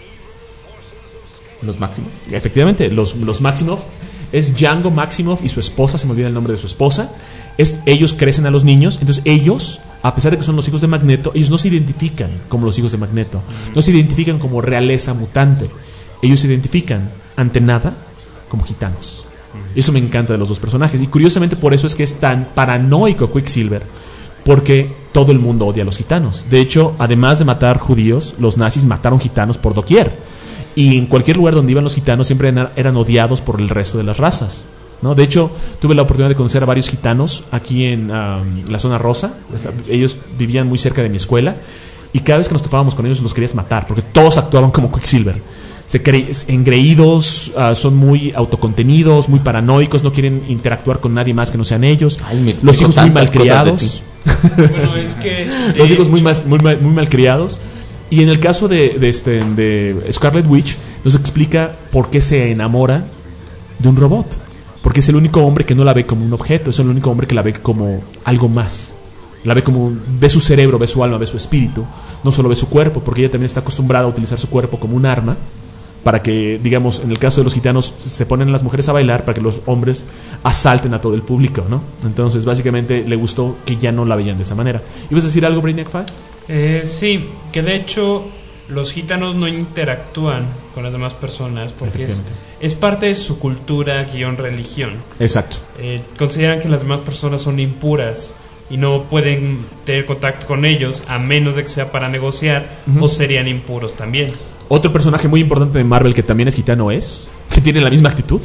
los Maximoff. Efectivamente, los, los Maximoff. Es Django Maximoff y su esposa, se me olvida el nombre de su esposa. Es, ellos crecen a los niños, entonces ellos, a pesar de que son los hijos de Magneto, ellos no se identifican como los hijos de Magneto, no se identifican como realeza mutante, ellos se identifican ante nada como gitanos. Eso me encanta de los dos personajes y curiosamente por eso es que es tan paranoico Quicksilver, porque todo el mundo odia a los gitanos. De hecho, además de matar judíos, los nazis mataron gitanos por doquier. Y en cualquier lugar donde iban los gitanos siempre eran, eran odiados por el resto de las razas, ¿no? De hecho, tuve la oportunidad de conocer a varios gitanos aquí en um, la zona rosa. Ellos vivían muy cerca de mi escuela y cada vez que nos topábamos con ellos los querías matar porque todos actuaban como Quicksilver. Se cre- engreídos, uh, son muy autocontenidos, muy paranoicos, no quieren interactuar con nadie más que no sean ellos. Ay, los hijos muy malcriados. Bueno, es que los hijos muy, más, muy, muy malcriados. Y en el caso de, de, este, de Scarlet Witch nos explica por qué se enamora de un robot. Porque es el único hombre que no la ve como un objeto, es el único hombre que la ve como algo más. La ve como, ve su cerebro, ve su alma, ve su espíritu, no solo ve su cuerpo, porque ella también está acostumbrada a utilizar su cuerpo como un arma para que, digamos, en el caso de los gitanos se ponen las mujeres a bailar para que los hombres asalten a todo el público, ¿no? Entonces básicamente le gustó que ya no la veían de esa manera. ¿Ibas a decir algo, Brainiac Five? Eh, sí, que de hecho los gitanos no interactúan con las demás personas porque es, es parte de su cultura guión religión. Exacto. Eh, consideran que las demás personas son impuras y no pueden tener contacto con ellos a menos de que sea para negociar, uh-huh. o serían impuros también. Otro personaje muy importante de Marvel que también es gitano es, que tiene la misma actitud.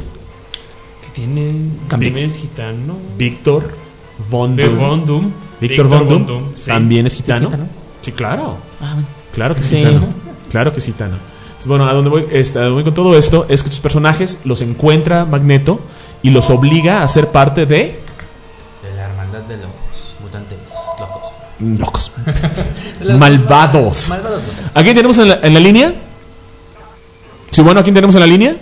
Que tiene, también es gitano. Víctor Von Doom. Von Doom. Víctor Von Doom, Doom sí. También es gitano. ¿Sí, gitano? Sí, claro. Ah, bueno. Claro que es sí. gitano. Claro que es gitano. Entonces, bueno, a donde voy, este, a donde voy con todo esto es que tus personajes los encuentra Magneto y los obliga a ser parte de... de la hermandad de los mutantes locos. Locos. Malvados. Malvados. ¿A quién tenemos en la, en la línea? Sí, bueno, ¿a quién tenemos en la línea?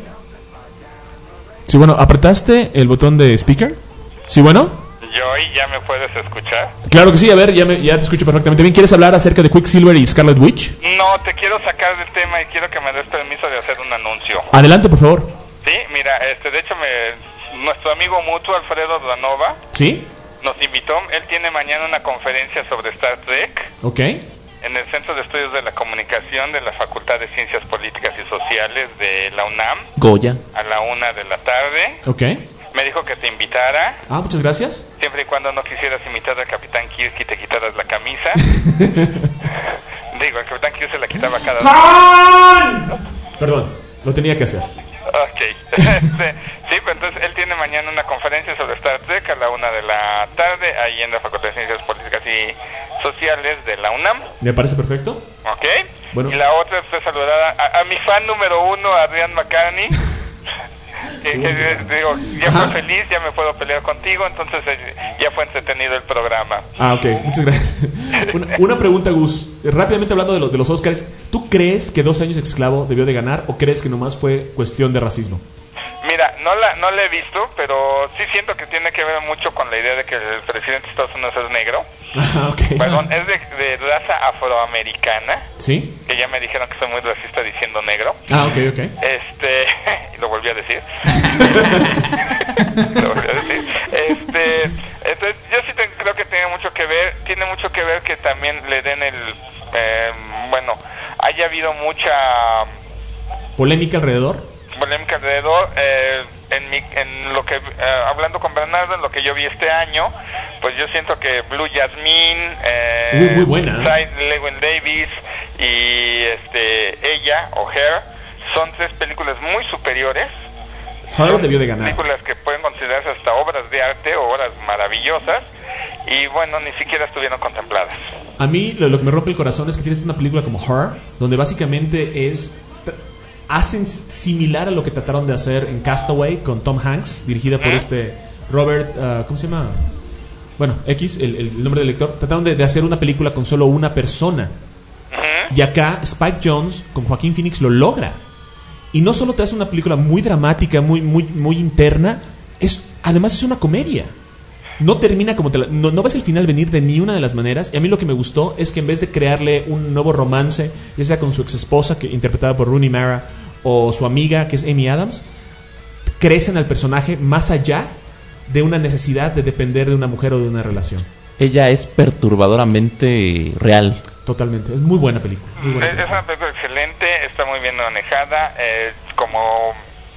Sí, bueno, ¿apretaste el botón de speaker? Sí, bueno. Joy, ¿ya me puedes escuchar? Claro que sí, a ver, ya, me, ya te escucho perfectamente bien. ¿Quieres hablar acerca de Quicksilver y Scarlet Witch? No, te quiero sacar del tema y quiero que me des permiso de hacer un anuncio. Adelante, por favor. Sí, mira, este, de hecho, me, nuestro amigo mutuo Alfredo Danova, ¿sí?, nos invitó. Él tiene mañana una conferencia sobre Star Trek. Ok. En el Centro de Estudios de la Comunicación de la Facultad de Ciencias Políticas y Sociales de la UNAM. Goya. A la una de la tarde. Ok. Me dijo que te invitara. Ah, muchas gracias. Siempre y cuando no quisieras imitar al Capitán Kirk y te quitaras la camisa. Digo, el Capitán Kirk se la quitaba cada vez. Perdón, lo tenía que hacer. Ok. Este, sí, pues entonces él tiene mañana una conferencia sobre Star Trek a la una de la tarde, ahí en la Facultad de Ciencias Políticas y Sociales de la UNAM. Me parece perfecto. Ok. Bueno. Y la otra es saludar a, a mi fan número uno, Adrián McCartney. Que, que, digo, ya Ajá. fue feliz, ya me puedo pelear contigo, entonces eh, ya fue entretenido el programa. Ah, ok, muchas gracias. Una, una pregunta, Gus, rápidamente hablando de, lo, de los Oscars, ¿tú crees que Dos Años Esclavo debió de ganar o crees que nomás fue cuestión de racismo? Mira, no la no la he visto, pero sí siento que tiene que ver mucho con la idea de que el presidente de Estados Unidos es negro. Ah, okay. Perdón, es de, de raza afroamericana. Sí. Que ya me dijeron que soy muy racista diciendo negro. Ah, ok, ok. Este, y lo volví a decir. lo volví a decir. Este, entonces yo sí te, creo que tiene mucho que ver, tiene mucho que ver que también le den el, eh, bueno, haya habido mucha polémica alrededor. polémica alrededor eh, en, mi, en lo que eh, hablando con Bernardo, en lo que yo vi este año, pues yo siento que Blue Jasmine, eh, uh, muy buena, Cy Lewin Davis y este ella o Her son tres películas muy superiores. Her debió de ganar. Películas que pueden considerarse hasta obras de arte o obras maravillosas y bueno, ni siquiera estuvieron contempladas. A mí lo, lo que me rompe el corazón es que tienes una película como Her, donde básicamente es hacen similar a lo que trataron de hacer en Castaway con Tom Hanks, dirigida por este Robert, uh, ¿cómo se llama? Bueno, X, el, el nombre del lector. Trataron de, de hacer una película con solo una persona. Y acá Spike Jonze con Joaquín Phoenix lo logra. Y no solo te hace una película muy dramática, muy, muy, muy interna, es, además es una comedia. No termina como te la, no, no ves el final venir de ni una de las maneras. Y a mí lo que me gustó es que en vez de crearle un nuevo romance, ya sea con su ex esposa, que interpretada por Rooney Mara, o su amiga, que es Amy Adams, crecen al personaje más allá de una necesidad de depender de una mujer o de una relación. Ella es perturbadoramente real. Totalmente, es muy buena película. Muy buena es, película. Es una película excelente, está muy bien manejada. Eh, como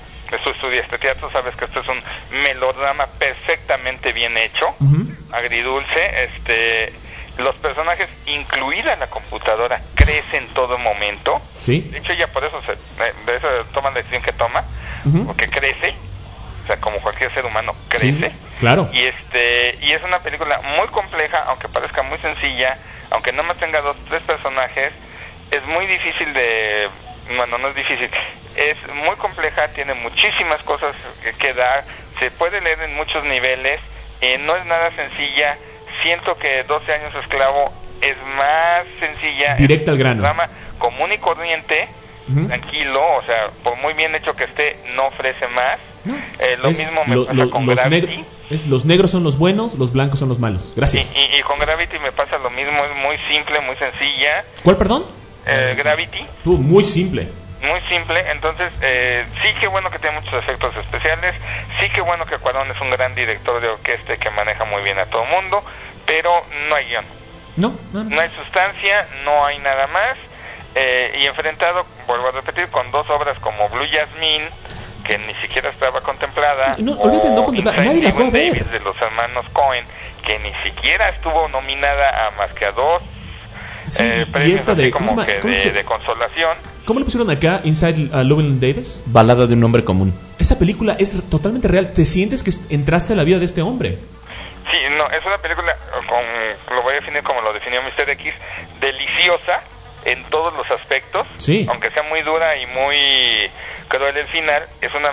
tú estudiaste teatro, sabes que esto es un melodrama perfectamente bien hecho, uh-huh. agridulce. Este, los personajes, incluida la computadora, crecen en todo momento. Sí. De hecho, ella por eso se, de eso toma la decisión que toma, uh-huh. porque crece. O sea, como cualquier ser humano crece. Sí, claro. Y este y es una película muy compleja, aunque parezca muy sencilla, aunque no más tenga dos, tres personajes, es muy difícil de... Bueno, no es difícil, es muy compleja, tiene muchísimas cosas que, que dar, se puede leer en muchos niveles, eh, no es nada sencilla. Siento que doce años esclavo es más sencilla. Directa al grano. Drama común y corriente, uh-huh. tranquilo, o sea, por muy bien hecho que esté, no ofrece más. Eh, lo es, mismo me lo, pasa lo, con los Gravity. Neg- es, los negros son los buenos, los blancos son los malos. Gracias. Y, y, y con Gravity me pasa lo mismo, es muy simple, muy sencilla. ¿Cuál, perdón? Eh, Gravity. Tú, muy simple. Muy simple, entonces eh, sí que bueno que tiene muchos efectos especiales, sí que bueno que Cuarón es un gran director de orquesta que maneja muy bien a todo el mundo, pero no hay guión. No, no, no. No hay sustancia, no hay nada más. Eh, y enfrentado, vuelvo a repetir, con dos obras como Blue Jasmine, que ni siquiera estaba contemplada, no, olvídate, no contemplada, nadie la fue a ver. Davis, de los hermanos Coen, que ni siquiera estuvo nominada a más que a dos sí, eh, y esta de, como ¿cómo, que ¿cómo de, se... de consolación. ¿Cómo le pusieron acá Inside uh, Llewyn Davis? Balada de un hombre común. Esa película es totalmente real. Te sientes que entraste a la vida de este hombre. Sí, no, es una película, con, lo voy a definir como lo definió mister X, deliciosa en todos los aspectos. Sí. Aunque sea muy dura y muy cruel el final, es una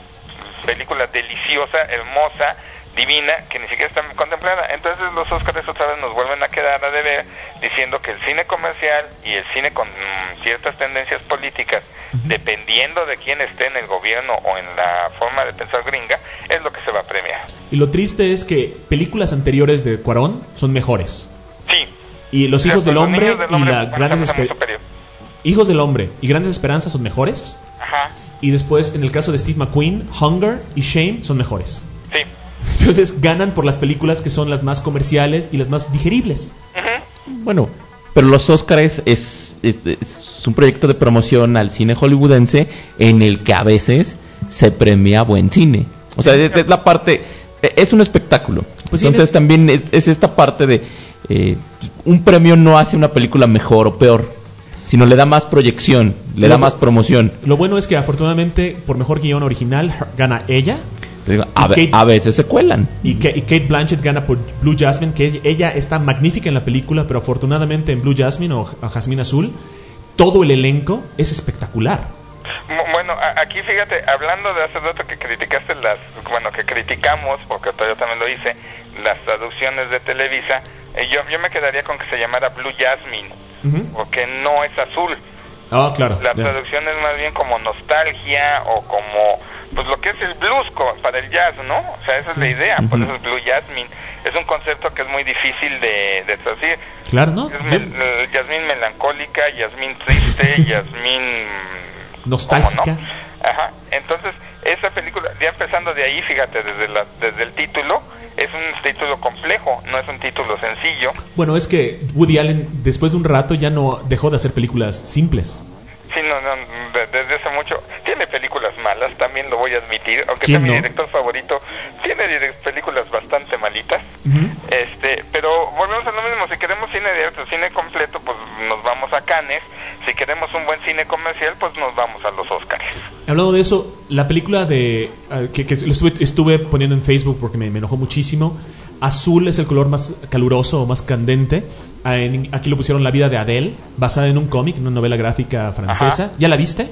película deliciosa, hermosa, divina, que ni siquiera está contemplada. Entonces los Óscares otra vez nos vuelven a quedar a deber, diciendo que el cine comercial y el cine con mm, ciertas tendencias políticas, uh-huh. dependiendo de quién esté en el gobierno o en la forma de pensar gringa, es lo que se va a premiar. Y lo triste es que películas anteriores de Cuarón son mejores. Sí. Y Los Hijos del Hombre, del hombre y la Grandes Esper- Hijos del Hombre y Grandes Esperanzas son mejores. Ajá. Y después, en el caso de Steve McQueen, Hunger y Shame son mejores. Sí. Entonces ganan por las películas que son las más comerciales y las más digeribles. Uh-huh. Bueno, pero los Óscares es, es, es un proyecto de promoción al cine hollywoodense en el que a veces se premia buen cine. O sea, es, es la parte, es un espectáculo. Pues Entonces sí, también es, es esta parte de eh, un premio no hace una película mejor o peor, sino le da más proyección, le lo, da más promoción. Lo bueno es que afortunadamente por mejor guión original gana ella. A, Kate, a veces se cuelan. Y, que, y Kate Blanchett gana por Blue Jasmine, que ella está magnífica en la película, pero afortunadamente en Blue Jasmine o, o Jazmín Azul, todo el elenco es espectacular. Bueno, aquí fíjate, hablando de hace rato que criticaste las, bueno, que criticamos, porque yo también lo hice, las traducciones de Televisa, eh, yo, yo me quedaría con que se llamara Blue Jasmine, uh-huh. porque no es azul. Ah, oh, claro. La yeah. traducción es más bien como nostalgia o como, pues lo que es el blues para el jazz, ¿no? O sea, esa sí. es la idea, uh-huh. por eso es Blue Jasmine. Es un concepto que es muy difícil de, de traducir. Claro, ¿no? Es mel, Jasmine melancólica, Jasmine triste, Jasmine... nostálgica. ¿no? Ajá. Entonces, esa película, ya empezando de ahí, fíjate, desde, la, desde el título, es un título complejo, no es un título sencillo. Bueno, es que Woody Allen, después de un rato, ya no dejó de hacer películas simples. Sí, no, no, desde hace mucho. Tiene películas malas, también lo voy a admitir, aunque sea no? mi director favorito, tiene películas bastante malitas. Uh-huh. Este, pero volvemos a lo mismo, si queremos cine de arte, cine completo, pues nos vamos a Cannes. Si queremos un buen cine comercial, pues nos vamos a los Óscares. Hablando de eso, la película de uh, que, que lo estuve, estuve poniendo en Facebook porque me, me enojó muchísimo. Azul es el color más caluroso o más candente. Uh, en, aquí lo pusieron La vida de Adele, basada en un cómic, una novela gráfica francesa. Ajá. ¿Ya la viste?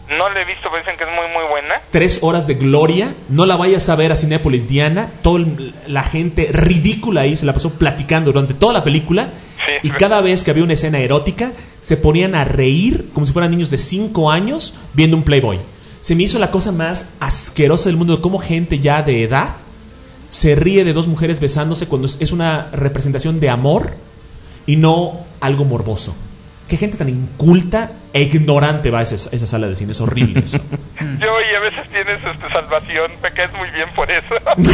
No la he visto, pero dicen que es muy, muy buena. Tres horas de gloria. No la vayas a ver a Cinépolis, Diana. Toda la gente ridícula ahí se la pasó platicando durante toda la película. Sí, y cada vez que había una escena erótica, se ponían a reír como si fueran niños de cinco años viendo un Playboy. Se me hizo la cosa más asquerosa del mundo de cómo gente ya de edad se ríe de dos mujeres besándose cuando es una representación de amor y no algo morboso. Qué gente tan inculta e ignorante va a esa, esa sala de cine. Es horrible eso. Yo, y a veces tienes este, salvación. Me caes muy bien por eso.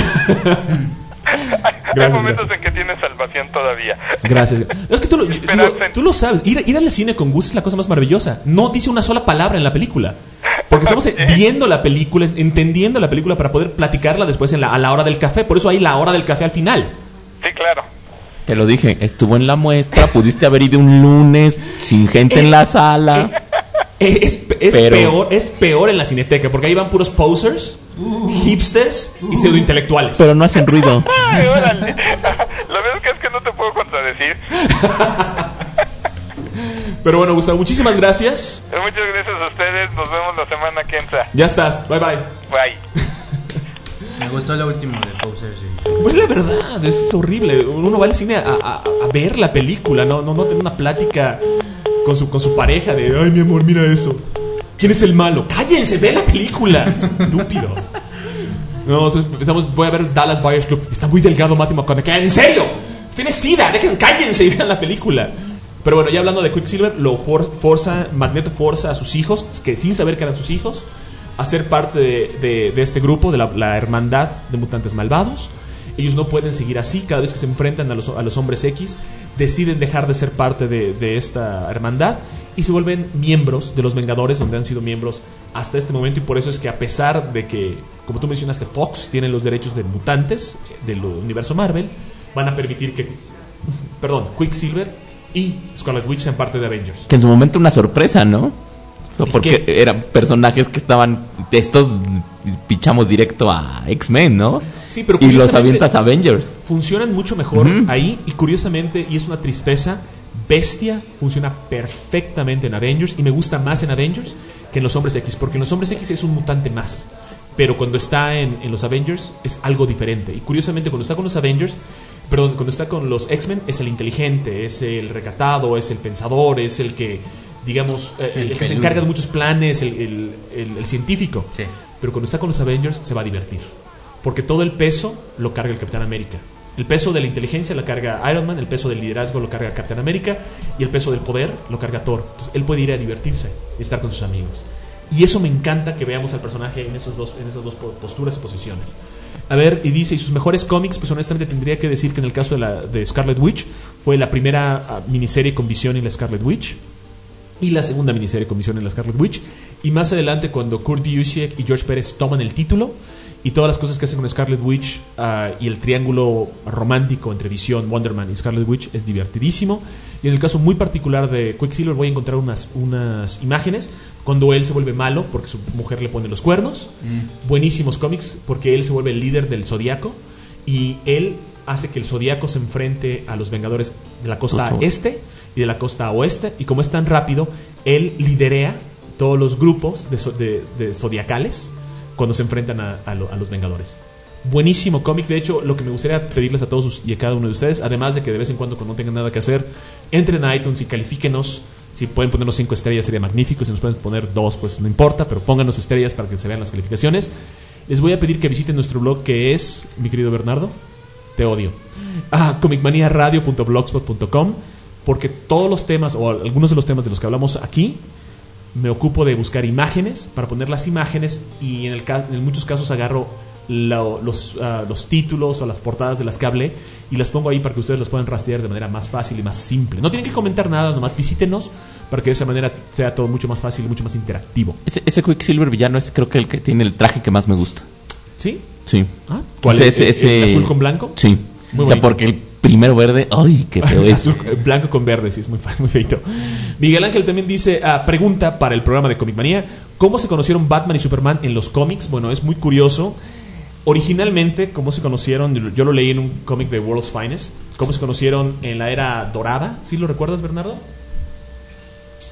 Hay Gracias, momentos gracias. en que tienes salvación todavía. Gracias. Es que tú lo, digo, tú lo sabes. Ir, ir al cine con gusto es la cosa más maravillosa. No dice una sola palabra en la película. Porque estamos viendo la película, entendiendo la película para poder platicarla después en la, a la hora del café. Por eso hay la hora del café al final. Sí, claro. Te lo dije, estuvo en la muestra, pudiste haber ido un lunes sin gente en la sala. Es, es, Pero- peor, es peor en la cineteca, porque ahí van puros posers, hipsters y pseudointelectuales. Pero no hacen ruido. Ay, órale. Lo mismo que es que no te puedo contradecir. Pero bueno, Gustavo, muchísimas gracias. Muchas gracias a ustedes. Nos vemos la semana que entra. Ya estás, bye bye. Bye. Me gustó lo último de Posers. Pues la verdad, es horrible. Uno va al cine a, a- a ver la película, no, no, no tener una plática con su, con su pareja de, ay, mi amor, mira eso. ¿Quién es el malo? Cállense, ve la película. Estúpidos. No, entonces estamos, voy a ver Dallas Buyers Club. Está muy delgado Matthew McConaughey. ¿En serio? Tiene sida. Dejen, cállense y vean la película. Pero bueno, ya hablando de Quicksilver, lo for, forza, Magneto forza a sus hijos, que sin saber que eran sus hijos, a ser parte de, de, de este grupo, de la, la hermandad de mutantes malvados. Ellos no pueden seguir así. Cada vez que se enfrentan a los, a los hombres X, deciden dejar de ser parte de, de esta hermandad y se vuelven miembros de los Vengadores, donde han sido miembros hasta este momento. Y por eso es que, a pesar de que, como tú mencionaste, Fox tiene los derechos de mutantes del universo Marvel, van a permitir que, perdón, Quicksilver y Scarlet Witch sean parte de Avengers. Que en su momento una sorpresa, ¿no? Porque eran personajes que estaban... Estos pichamos directo a X-Men, ¿no? Sí, pero y los curiosamente avientas a Avengers. Funcionan mucho mejor Ujú. ahí. Y curiosamente, y es una tristeza, Bestia funciona perfectamente en Avengers. Y me gusta más en Avengers que en los Hombres X. Porque en los Hombres X es un mutante más. Pero cuando está en, en los Avengers es algo diferente. Y curiosamente, cuando está con los Avengers, perdón, cuando está con los X-Men, es el inteligente, es el recatado, es el pensador, es el que, digamos, eh, el, El que se peludo. encarga de muchos planes, el, el, el- el científico. Sí. Pero cuando está con los Avengers se va a divertir. Porque todo el peso lo carga el Capitán América. El peso de la inteligencia lo carga Iron Man, el peso del liderazgo lo carga Capitán América y el peso del poder lo carga Thor. Entonces él puede ir a divertirse y estar con sus amigos. Y eso me encanta, que veamos al personaje en, esos dos, en esas dos po- posturas y posiciones. A ver, y dice, y sus mejores cómics, pues honestamente tendría que decir que en el caso de, la, de Scarlet Witch fue la primera ah, miniserie con visión en la Scarlet Witch y la segunda miniserie con visión en la Scarlet Witch. Y más adelante, cuando Kurt Busiek y George Pérez toman el título y todas las cosas que hacen con Scarlet Witch, ah, y el triángulo romántico entre Visión, Wonder Man y Scarlet Witch es divertidísimo. Y en el caso muy particular de Quicksilver voy a encontrar unas, unas imágenes cuando él se vuelve malo porque su mujer le pone los cuernos. Mm. Buenísimos cómics porque él se vuelve el líder del Zodíaco y él hace que el Zodíaco se enfrente a los Vengadores de la costa Justo. este y de la costa oeste. Y como es tan rápido, él liderea todos los grupos de, zo- de- de zodiacales cuando se enfrentan a, a lo- a los Vengadores. Buenísimo cómic. De hecho, lo que me gustaría pedirles a todos y a cada uno de ustedes, además de que de vez en cuando, cuando no tengan nada que hacer, entren a iTunes y califíquenos. Si pueden ponernos cinco estrellas sería magnífico. Si nos pueden poner dos, pues no importa, pero pónganos estrellas para que se vean las calificaciones. Les voy a pedir que visiten nuestro blog, que es, mi querido Bernardo, te odio, ah, comic mania radio punto blogspot punto com, porque todos los temas, o algunos de los temas de los que hablamos aquí, me ocupo de buscar imágenes para poner las imágenes y en, el ca- en muchos casos agarro la- los, ah, los títulos o las portadas de las que hablé y las pongo ahí para que ustedes los puedan rastrear de manera más fácil y más simple. No tienen que comentar nada, nomás visítenos para que de esa manera sea todo mucho más fácil y mucho más interactivo. Ese, ese Quicksilver villano es creo que el que tiene el traje que más me gusta. ¿Sí? Sí. Ah, ¿cuál Ese- es? ese- ¿El ese- azul con blanco? Sí. Muy o sea, bonito. porque el primero verde, ay, qué feo es. Azul, eh, blanco con verde, sí, es muy, fa- muy feito. Miguel Ángel también dice, ah, pregunta para el programa de Comic Manía, ¿cómo se conocieron Batman y Superman en los cómics? Bueno, es muy curioso. Originalmente, ¿cómo se conocieron? Yo lo leí en un cómic de World's Finest. ¿Cómo se conocieron en la era dorada? ¿Sí lo recuerdas, Bernardo?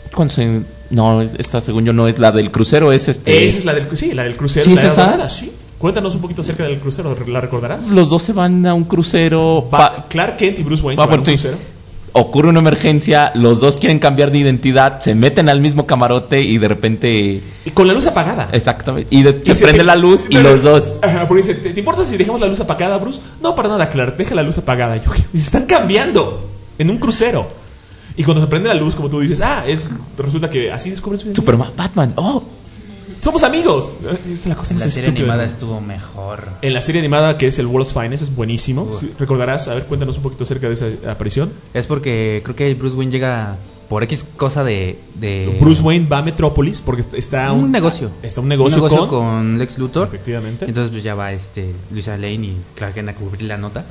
¿Cuántos años? No, es- esta según yo no es la del crucero, es este... Esa es la del, sí, la del crucero. ¿Sí la es esa? dorada, sí. Cuéntanos un poquito acerca del crucero, ¿la recordarás? Los dos se van a un crucero... Va- pa- Clark Kent y Bruce Wayne va se van a un por ti. crucero. Ocurre una emergencia, los dos quieren cambiar de identidad, se meten al mismo camarote y de repente... Y con la luz apagada. Exactamente. Y de- Y se prende te- la luz y pero- los dos... Ajá, porque dice, ¿te, te importa si dejamos la luz apagada, Bruce? No, para nada, Clark, deja la luz apagada. Yo, y se están cambiando en un crucero. Y cuando se prende la luz, como tú dices, ah, es resulta que así descubren su identidad. Superman, Batman, oh, Somos amigos. Es la cosa En más la serie estúpida. animada estuvo mejor. En la serie animada que es el World's Finest es buenísimo. Uf. Sí, ¿recordarás? A ver, cuéntanos un poquito acerca de esa aparición. Es porque creo que Bruce Wayne llega por X cosa de... de Bruce Wayne va a Metrópolis porque está un, negocio. Está un negocio, con, con Lex Luthor. Efectivamente. Entonces pues ya va este Luisa Lane y Clark Kent a cubrir la nota.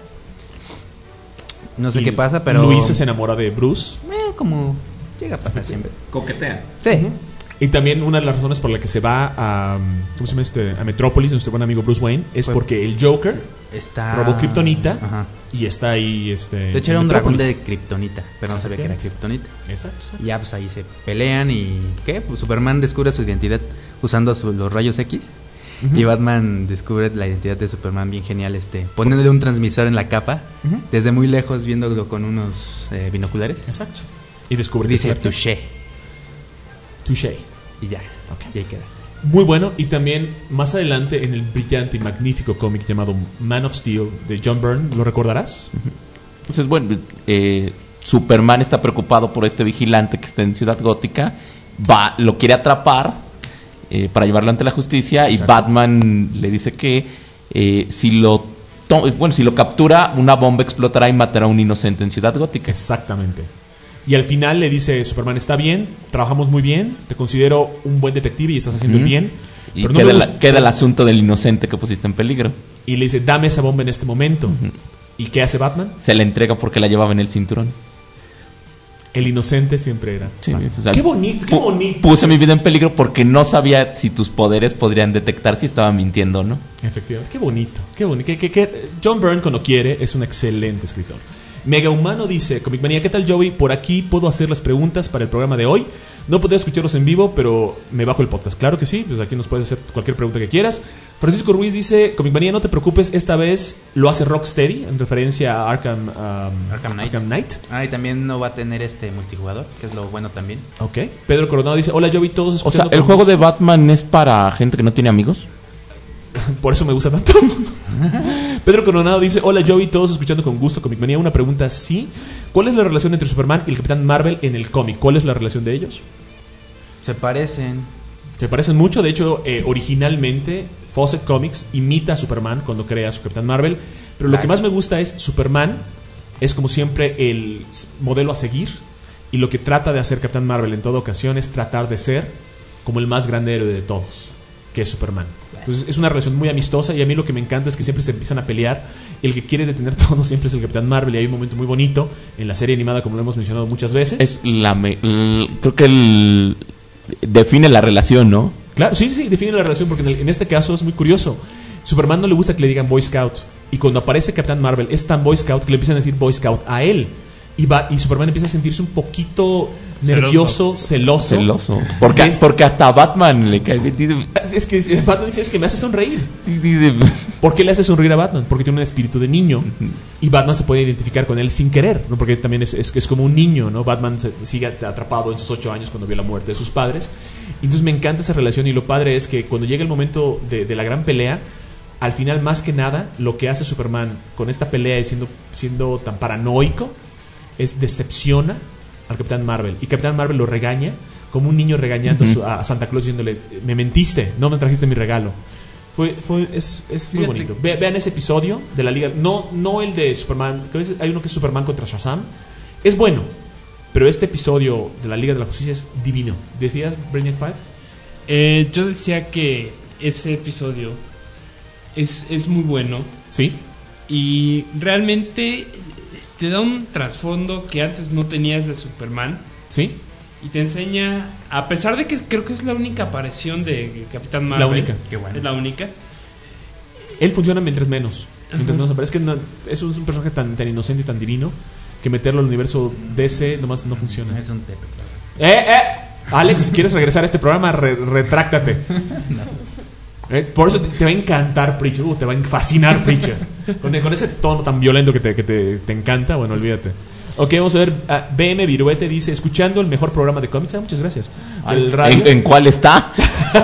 No sé Y qué pasa, pero... Luisa se enamora de Bruce. Eh, como llega a pasar siempre. Coquetea. Sí. Y también una de las razones por la que se va a, ¿cómo se llama este? A Metrópolis, nuestro buen amigo Bruce Wayne, es Pues- porque el Joker Está... robó Kryptonita Ajá. y está ahí este De hecho en era un dragón Metrópolis. de Kryptonita, pero no sabía que era Kryptonita. Exacto, exacto. Y ya pues ahí se pelean y ¿qué? Pues Superman descubre su identidad usando su- los rayos X. Ujú. Y Batman descubre la identidad de Superman bien genial, este, poniéndole un transmisor en la capa, Ujú. desde muy lejos viéndolo con unos eh, binoculares. Exacto. Y descubre que Dice es Clark Kent. touché Touché. y ya. Y ahí queda. Muy bueno. Y también más adelante en el brillante y magnífico cómic llamado Man of Steel de John Byrne, ¿lo recordarás? Entonces, bueno, eh, Superman está preocupado por este vigilante que está en Ciudad Gótica, va, lo quiere atrapar eh, para llevarlo ante la justicia. Exacto. Y Batman le dice que eh, si lo to- bueno, si lo captura, una bomba explotará y matará a un inocente en Ciudad Gótica. Exactamente. Y al final le dice Superman, está bien, trabajamos muy bien, te considero un buen detective y estás haciendo el Ujú. bien. Y pero no queda, me la- gusta- queda el asunto del inocente que pusiste en peligro. Y le dice, dame esa bomba en este momento. ¿Y qué hace Batman? Se la entrega porque la llevaba en el cinturón. El inocente siempre era. Sí, Batman. o sea, Qué bonito, qué pu- bonito. Puse mi vida en peligro porque no sabía si tus poderes podrían detectar si estaba mintiendo o no. Efectivamente, qué bonito, qué bonito. Que, que- que- John Byrne, cuando quiere, es un excelente escritor. Mega Humano dice, Comic Manía, ¿qué tal, Joey? Por aquí puedo hacer las preguntas para el programa de hoy. No podré escucharlos en vivo, pero me bajo el podcast. Claro que sí, pues aquí nos puedes hacer cualquier pregunta que quieras. Francisco Ruiz dice, Comic Manía, no te preocupes, esta vez lo hace Rocksteady, en referencia a Arkham, um, Arkham Knight. Arkham Knight. Ah, y también no va a tener este multijugador, que es lo bueno también. Ok. Pedro Coronado dice, hola, Joey, todos O sea, escuchando ¿el con juego gusto". de Batman es para gente que no tiene amigos? Por eso me gusta tanto. Pedro Coronado dice, hola Joey, todos escuchando con gusto Comic Manía. Una pregunta, sí. ¿Cuál es la relación entre Superman y el Capitán Marvel en el cómic? ¿Cuál es la relación de ellos? Se parecen. Se parecen mucho. De hecho, eh, originalmente Fawcett Comics imita a Superman cuando crea su Capitán Marvel. Pero lo Claro. que más me gusta es Superman es como siempre el s- modelo a seguir. Y lo que trata de hacer Capitán Marvel en toda ocasión es tratar de ser como el más grande héroe de todos, que es Superman. Entonces es una relación muy amistosa y a mí lo que me encanta es que siempre se empiezan a pelear. El que quiere detener todo siempre es el Capitán Marvel y hay un momento muy bonito en la serie animada, como lo hemos mencionado muchas veces. Es la me- l- creo que el, define la relación, ¿no? Claro, sí, sí, sí, define la relación porque en, el- en este caso es muy curioso. Superman no le gusta que le digan Boy Scout y cuando aparece Capitán Marvel es tan Boy Scout que le empiezan a decir Boy Scout a él. Y, va, y Superman empieza a sentirse un poquito nervioso, celoso. Celoso. Porque, Es- porque hasta a Batman le cae bien. Dice, Es que es- Batman dice, es que me hace sonreír. sí, dice, ¿Por qué le hace sonreír a Batman? Porque tiene un espíritu de niño y Batman se puede identificar con él sin querer, ¿no? Porque también es, es, es como un niño, ¿no? Batman se, sigue atrapado en sus ocho años cuando vio la muerte de sus padres. Y entonces me encanta esa relación y lo padre es que cuando llega el momento de, de la gran pelea, al final más que nada lo que hace Superman con esta pelea y siendo, siendo tan paranoico es decepciona al Capitán Marvel y Capitán Marvel lo regaña como un niño regañando a su- a Santa Claus diciéndole, me mentiste, no me trajiste mi regalo. Fue, fue, es, es muy Fíjate. bonito. Ve- vean ese episodio de la Liga. No, no el de Superman. Creo que es- hay uno que es Superman contra Shazam. Es bueno. Pero este episodio de la Liga de la Justicia es divino. ¿Decías, Brainiac five? Eh, yo decía que ese episodio es, es muy bueno. Sí. Y realmente te da un trasfondo que antes no tenías de Superman. Sí. Y te enseña, a pesar de que creo que es la única aparición de Capitán La Marvel. única. Qué bueno. Es la única. Él funciona mientras menos. Mientras Ajá. menos aparece. Es que no- es un, es un personaje tan, tan inocente y tan divino que meterlo al universo D C nomás no funciona. Es un tepe. ¡Eh, eh! Alex, si quieres regresar a este programa, re- retráctate. No. ¿Eh? Por eso te, te va a encantar Preacher, uh, te va a fascinar Preacher. Con, con ese tono tan violento que, te, que te, te encanta, bueno, olvídate. Ok, vamos a ver. Uh, B M Viruete dice: escuchando el mejor programa de cómics. Ah, muchas gracias. El radio. ¿En, ¿En cuál está?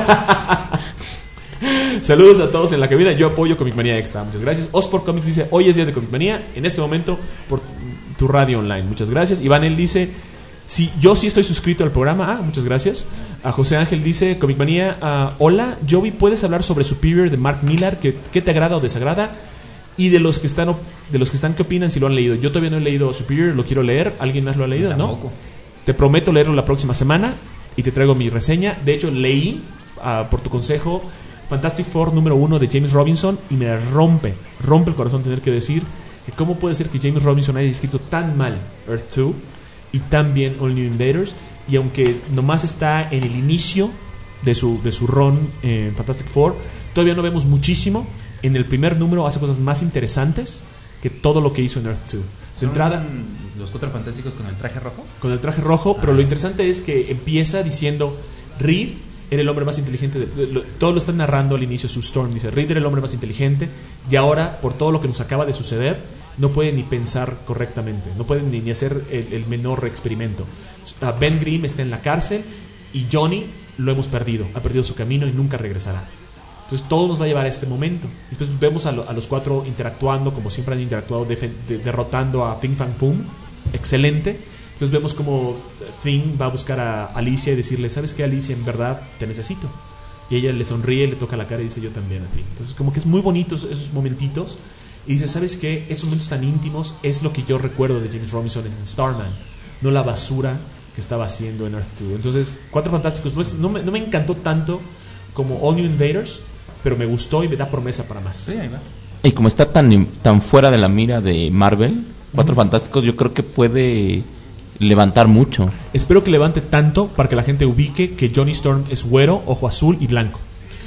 Saludos a todos en la cabina. Yo apoyo Comic Manía Extra. Muchas gracias. Osport Comics dice: hoy es día de Comic Manía. En este momento, por tu radio online. Muchas gracias. Iván él dice: sí, yo sí estoy suscrito al programa. Ah, muchas gracias. A José Ángel dice: Comic Manía, uh, hola, Joey, ¿puedes hablar sobre Superior de Mark Millar? ¿Qué, qué te agrada o desagrada? Y de los que están de los que están, ¿qué opinan si lo han leído? Yo todavía no he leído Superior, lo quiero leer. ¿Alguien más lo ha leído? ¿No? Te prometo leerlo la próxima semana y te traigo mi reseña. De hecho, leí, uh, por tu consejo, Fantastic Four número uno de James Robinson y me rompe, rompe el corazón tener que decir que cómo puede ser que James Robinson haya escrito tan mal Earth two y tan bien All New Invaders, y aunque nomás está en el inicio de su, de su run en Fantastic Four, todavía no vemos muchísimo. En el primer número hace cosas más interesantes que todo lo que hizo en Earth two. De entrada, los Cuatro Fantásticos con el traje rojo. Con el traje rojo, ah. pero lo interesante es que empieza diciendo: Reed era el hombre más inteligente. De, de, lo, todo lo está narrando al inicio su Storm. Dice: Reed era el hombre más inteligente y ahora, por todo lo que nos acaba de suceder, no puede ni pensar correctamente. No puede ni, ni hacer el, el menor experimento. Uh, Ben Grimm está en la cárcel y Johnny lo hemos perdido. Ha perdido su camino y nunca regresará. Entonces todo nos va a llevar a este momento. Después vemos a, lo, a los cuatro interactuando como siempre han interactuado, de, de, derrotando a Fin Fang Foom. Excelente. Entonces vemos como Thing va a buscar a Alicia y decirle: ¿sabes qué, Alicia? En verdad te necesito. Y ella le sonríe, le toca la cara y dice: yo también a ti. Entonces como que es muy bonito esos momentitos. Y dice: ¿sabes qué? Esos momentos tan íntimos es lo que yo recuerdo de James Robinson en Starman, no la basura que estaba haciendo en Earth two. Entonces Cuatro Fantásticos no, es, no, me, no me encantó tanto como All New Invaders, pero me gustó y me da promesa para más. Sí, ahí va. Y como está tan, tan fuera de la mira de Marvel, Cuatro uh-huh. Fantásticos yo creo que puede levantar mucho. Espero que levante tanto para que la gente ubique que Johnny Storm es güero, ojo azul y blanco.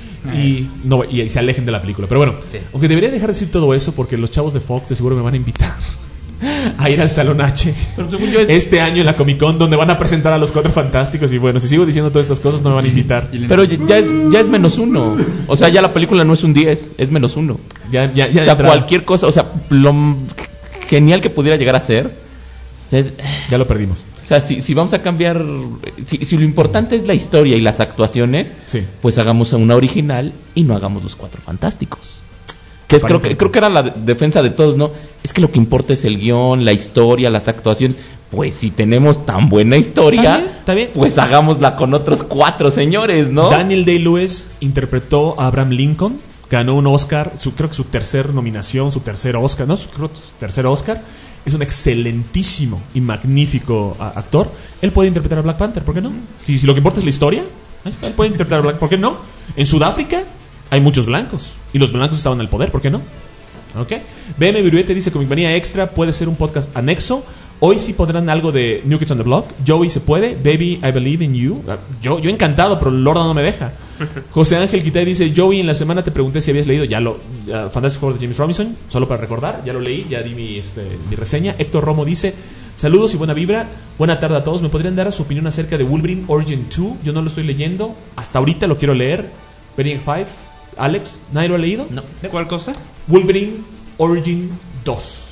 Y, no, y, y se alejen de la película. Pero bueno, sí. Aunque debería dejar de decir todo eso porque los chavos de Fox de seguro me van a invitar a ir al Salón H Pero según yo es... este año en la Comic Con, donde van a presentar a los Cuatro Fantásticos. Y bueno, si sigo diciendo todas estas cosas no me van a invitar. Pero ya es, ya es menos uno. O sea, ya la película no es un diez, es menos uno. Ya, ya, ya o sea, cualquier cosa, o sea, lo genial que pudiera llegar a ser, es, ya lo perdimos. O sea, si, si vamos a cambiar, si, si lo importante es la historia y las actuaciones, sí. pues hagamos una original y no hagamos los Cuatro Fantásticos. Que es, creo, que, creo que era la de- defensa de todos, ¿no? Es que lo que importa es el guión, la historia, las actuaciones. Pues si tenemos tan buena historia, ¿Está bien? ¿Está bien? pues hagámosla con otros cuatro señores, ¿no? Daniel Day-Lewis interpretó a Abraham Lincoln, ganó un Oscar, su, creo que su tercer nominación, su tercer Oscar, no, su, creo que su tercer Oscar. Es un excelentísimo y magnífico a, actor. Él puede interpretar a Black Panther, ¿por qué no? Si, si lo que importa es la historia, ahí está, él puede interpretar a Black Panther, ¿por qué no? En Sudáfrica hay muchos blancos y los blancos estaban en el poder, ¿por qué no? ¿Ok? B M Viruete dice: Comic Manía Extra puede ser un podcast anexo. Hoy sí pondrán algo de New Kids on the Block. Joey se puede. Baby, I believe in you. Yo, yo encantado, pero Lorda no me deja. José Ángel Quitay dice: Joey, en la semana te pregunté si habías leído ya lo ya, Fantastic Four de James Robinson. Solo para recordar, ya lo leí, ya di mi, este, mi reseña. Héctor Romo dice: saludos y buena vibra. Buena tarde a todos. ¿Me podrían dar su opinión acerca de Wolverine Origin two? Yo no lo estoy leyendo. Hasta ahorita lo quiero leer. Variant five. Alex, ¿nadie lo ha leído? No. ¿Cuál cosa? Wolverine Origin dos.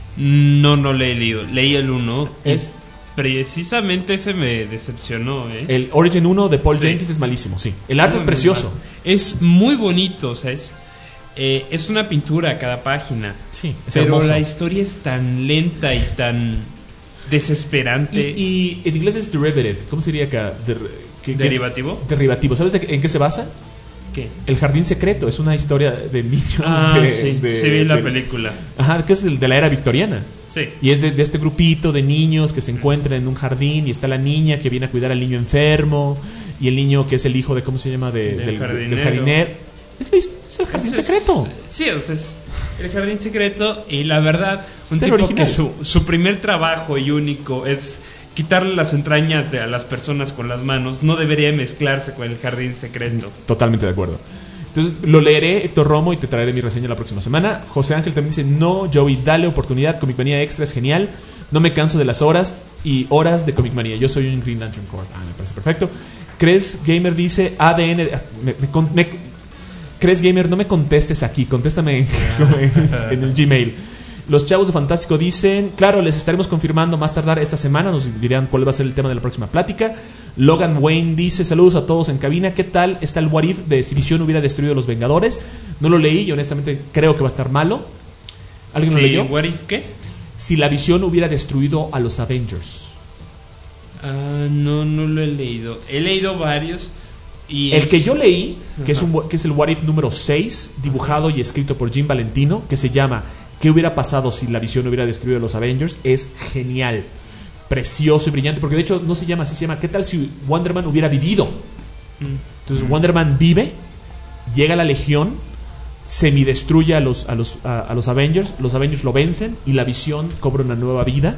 No, no le he leído. Leí el uno. Es precisamente ese me decepcionó, ¿eh? El Origin uno de Paul Sí. Jenkins es malísimo, sí. El arte Muy, es precioso. muy mal. Es muy bonito, o sea, es, eh, es una pintura cada página. Sí, es pero hermoso. la historia es tan lenta y tan desesperante. Y, y en inglés es derivative. ¿Cómo sería acá? Der- ¿qué- qué es? ¿Derivativo? Derivativo. ¿Sabes de qué- en qué se basa? ¿Qué? El Jardín Secreto. Es una historia de niños. Ah, de, sí, de- sí vi la de- película. Ajá, que es el de la era victoriana. Sí. Y es de, de este grupito de niños que se encuentran en un jardín y está la niña que viene a cuidar al niño enfermo y el niño que es el hijo de, ¿cómo se llama? De- Del del, jardinero. del jardinero. Es, la his- es el Jardín Es- Secreto. Sí, o sea, es el jardín secreto y la verdad, un Ser tipo original. que su, su primer trabajo y único es quitarle las entrañas de a las personas con las manos, no debería mezclarse con el jardín secreto. Totalmente de acuerdo. Entonces lo leeré, Héctor Romo, y te traeré mi reseña la próxima semana. José Ángel también dice: no, Joey, dale oportunidad. Comic Manía Extra es genial. No me canso de las horas. y horas de Comic Manía. Yo soy un Green Lantern Corps. Ah, me parece perfecto. Cres Gamer dice A D N. Me, me, me, Cres Gamer, no me contestes aquí, contéstame en, en el Gmail. Los chavos de Fantástico dicen, claro, les estaremos confirmando más tardar esta semana, nos dirán cuál va a ser el tema de la próxima plática. Logan Wayne dice, saludos a todos en cabina, ¿qué tal está el What If de si Visión hubiera destruido a los Vengadores? No lo leí y honestamente creo que va a estar malo. ¿Alguien sí, lo leyó? ¿What If qué? Si la Visión hubiera destruido a los Avengers. Ah, no, no lo he leído. He leído varios. Y el es... que yo leí, que es, un, que es el What If número seis, dibujado y escrito por Jim Valentino, que se llama ¿Qué hubiera pasado si la Visión hubiera destruido a los Avengers? Es genial, precioso y brillante, porque de hecho no se llama así, se llama ¿qué tal si Wonder Man hubiera vivido? Entonces mm. Wonder Man vive, llega a la Legión, semidestruye a los, a, los, a, a los Avengers, los Avengers lo vencen y la Visión cobra una nueva vida.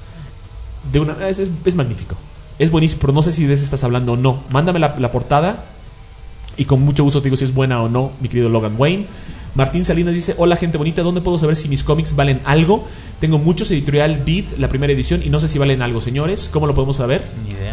De una, es, es, es magnífico. Es buenísimo, pero no sé si de ese estás hablando o no. Mándame la, la portada y con mucho gusto te digo si es buena o no, mi querido Logan Wayne. Martín Salinas dice, hola gente bonita, ¿dónde puedo saber si mis cómics valen algo? Tengo muchos, editorial Vid, la primera edición, y no sé si valen algo, señores. ¿Cómo lo podemos saber? Ni idea.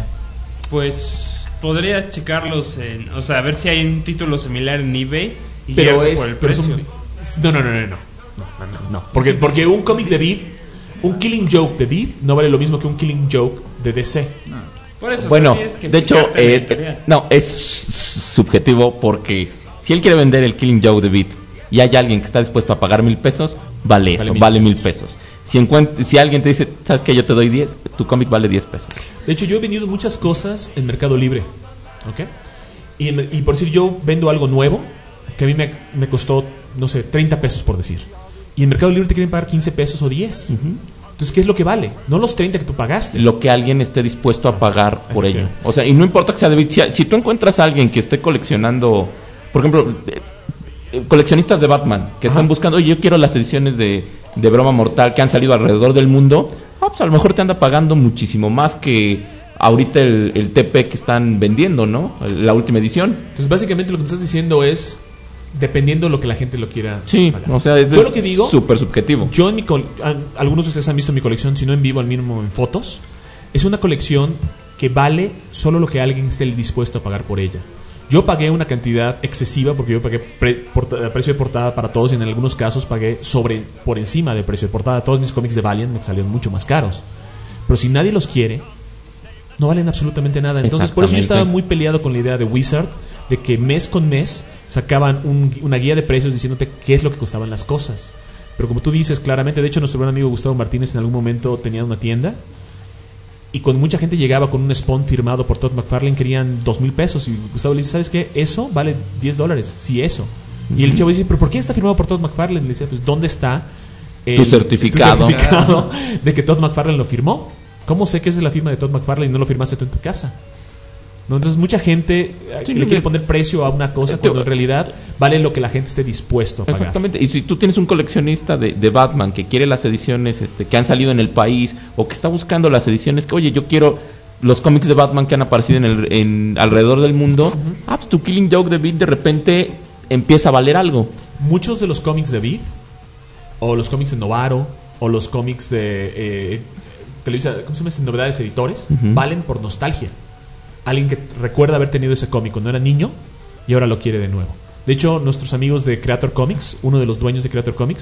Pues podrías checarlos en, o sea, a ver si hay un título similar en eBay y pero es, por el pero precio. Es un, no, no, no, no, no, no, no, no. Porque, porque un cómic de Vid, un Killing Joke de Vid no vale lo mismo que un Killing Joke de D C. No. Por eso, bueno, o sea, que de hecho, eh, no, es subjetivo porque si él quiere vender el Killing Joke de Beat y hay alguien que está dispuesto a pagar mil pesos, vale eso, vale mil, vale mil pesos. Si, encuent- si alguien te dice, ¿sabes qué? Yo te doy diez, tu cómic vale diez pesos. De hecho, yo he vendido muchas cosas en Mercado Libre, ¿ok? Y, en, y por decir, yo vendo algo nuevo que a mí me, me costó, no sé, treinta pesos por decir. Y en Mercado Libre te quieren pagar quince pesos o diez. Uh-huh. Entonces, ¿qué es lo que vale? No los treinta que tú pagaste. Lo que alguien esté dispuesto a pagar por ello. O sea, y no importa que sea de Beat. Si, si tú encuentras a alguien que esté coleccionando, por ejemplo, eh, coleccionistas de Batman, que Ajá. están buscando, oye, yo quiero las ediciones de, de Broma Mortal que han salido alrededor del mundo, ah, pues a lo mejor te anda pagando muchísimo más que ahorita el, el T P que están vendiendo, ¿no? La última edición. Entonces, básicamente lo que me estás diciendo es... dependiendo de lo que la gente lo quiera sí, pagar. O sea, es yo lo que digo, súper subjetivo. Yo en mi col- algunos de ustedes han visto mi colección, si no en vivo, al mínimo en fotos. Es una colección que vale solo lo que alguien esté dispuesto a pagar por ella. Yo pagué una cantidad excesiva porque yo pagué pre- porta- precio de portada para todos y en algunos casos pagué sobre por encima del precio de portada. Todos mis cómics de Valiant me salieron mucho más caros. Pero si nadie los quiere, no valen absolutamente nada. Entonces por eso yo estaba muy peleado con la idea de Wizard, de que mes con mes sacaban un, una guía de precios diciéndote qué es lo que costaban las cosas. Pero como tú dices claramente, de hecho nuestro buen amigo Gustavo Martínez en algún momento tenía una tienda y cuando mucha gente llegaba con un Spawn firmado por Todd McFarlane querían dos mil pesos y Gustavo le dice, ¿sabes qué? Eso vale diez dólares, sí, eso. Uh-huh. Y el chavo dice, ¿pero por qué está firmado por Todd McFarlane? Le dice, pues ¿dónde está el, tu certificado, tu certificado de que Todd McFarlane lo firmó? ¿Cómo sé que es la firma de Todd McFarlane y no lo firmaste tú en tu casa? ¿No? Entonces mucha gente sí, le quiere poner precio a una cosa cuando en realidad vale lo que la gente esté dispuesto a pagar. Exactamente. Y si tú tienes un coleccionista de, de Batman que quiere las ediciones este, que han salido en el país o que está buscando las ediciones que, oye, yo quiero los cómics de Batman que han aparecido en el, en, alrededor del mundo, uh-huh. ah, pues tu Killing Joke de Beat de repente empieza a valer algo. Muchos de los cómics de Beat o los cómics de Novaro o los cómics de eh, Televisa, ¿cómo se llama? Novedades Editores, uh-huh. valen por nostalgia. Alguien que recuerda haber tenido ese cómic cuando era niño y ahora lo quiere de nuevo. De hecho, nuestros amigos de Creator Comics, uno de los dueños de Creator Comics,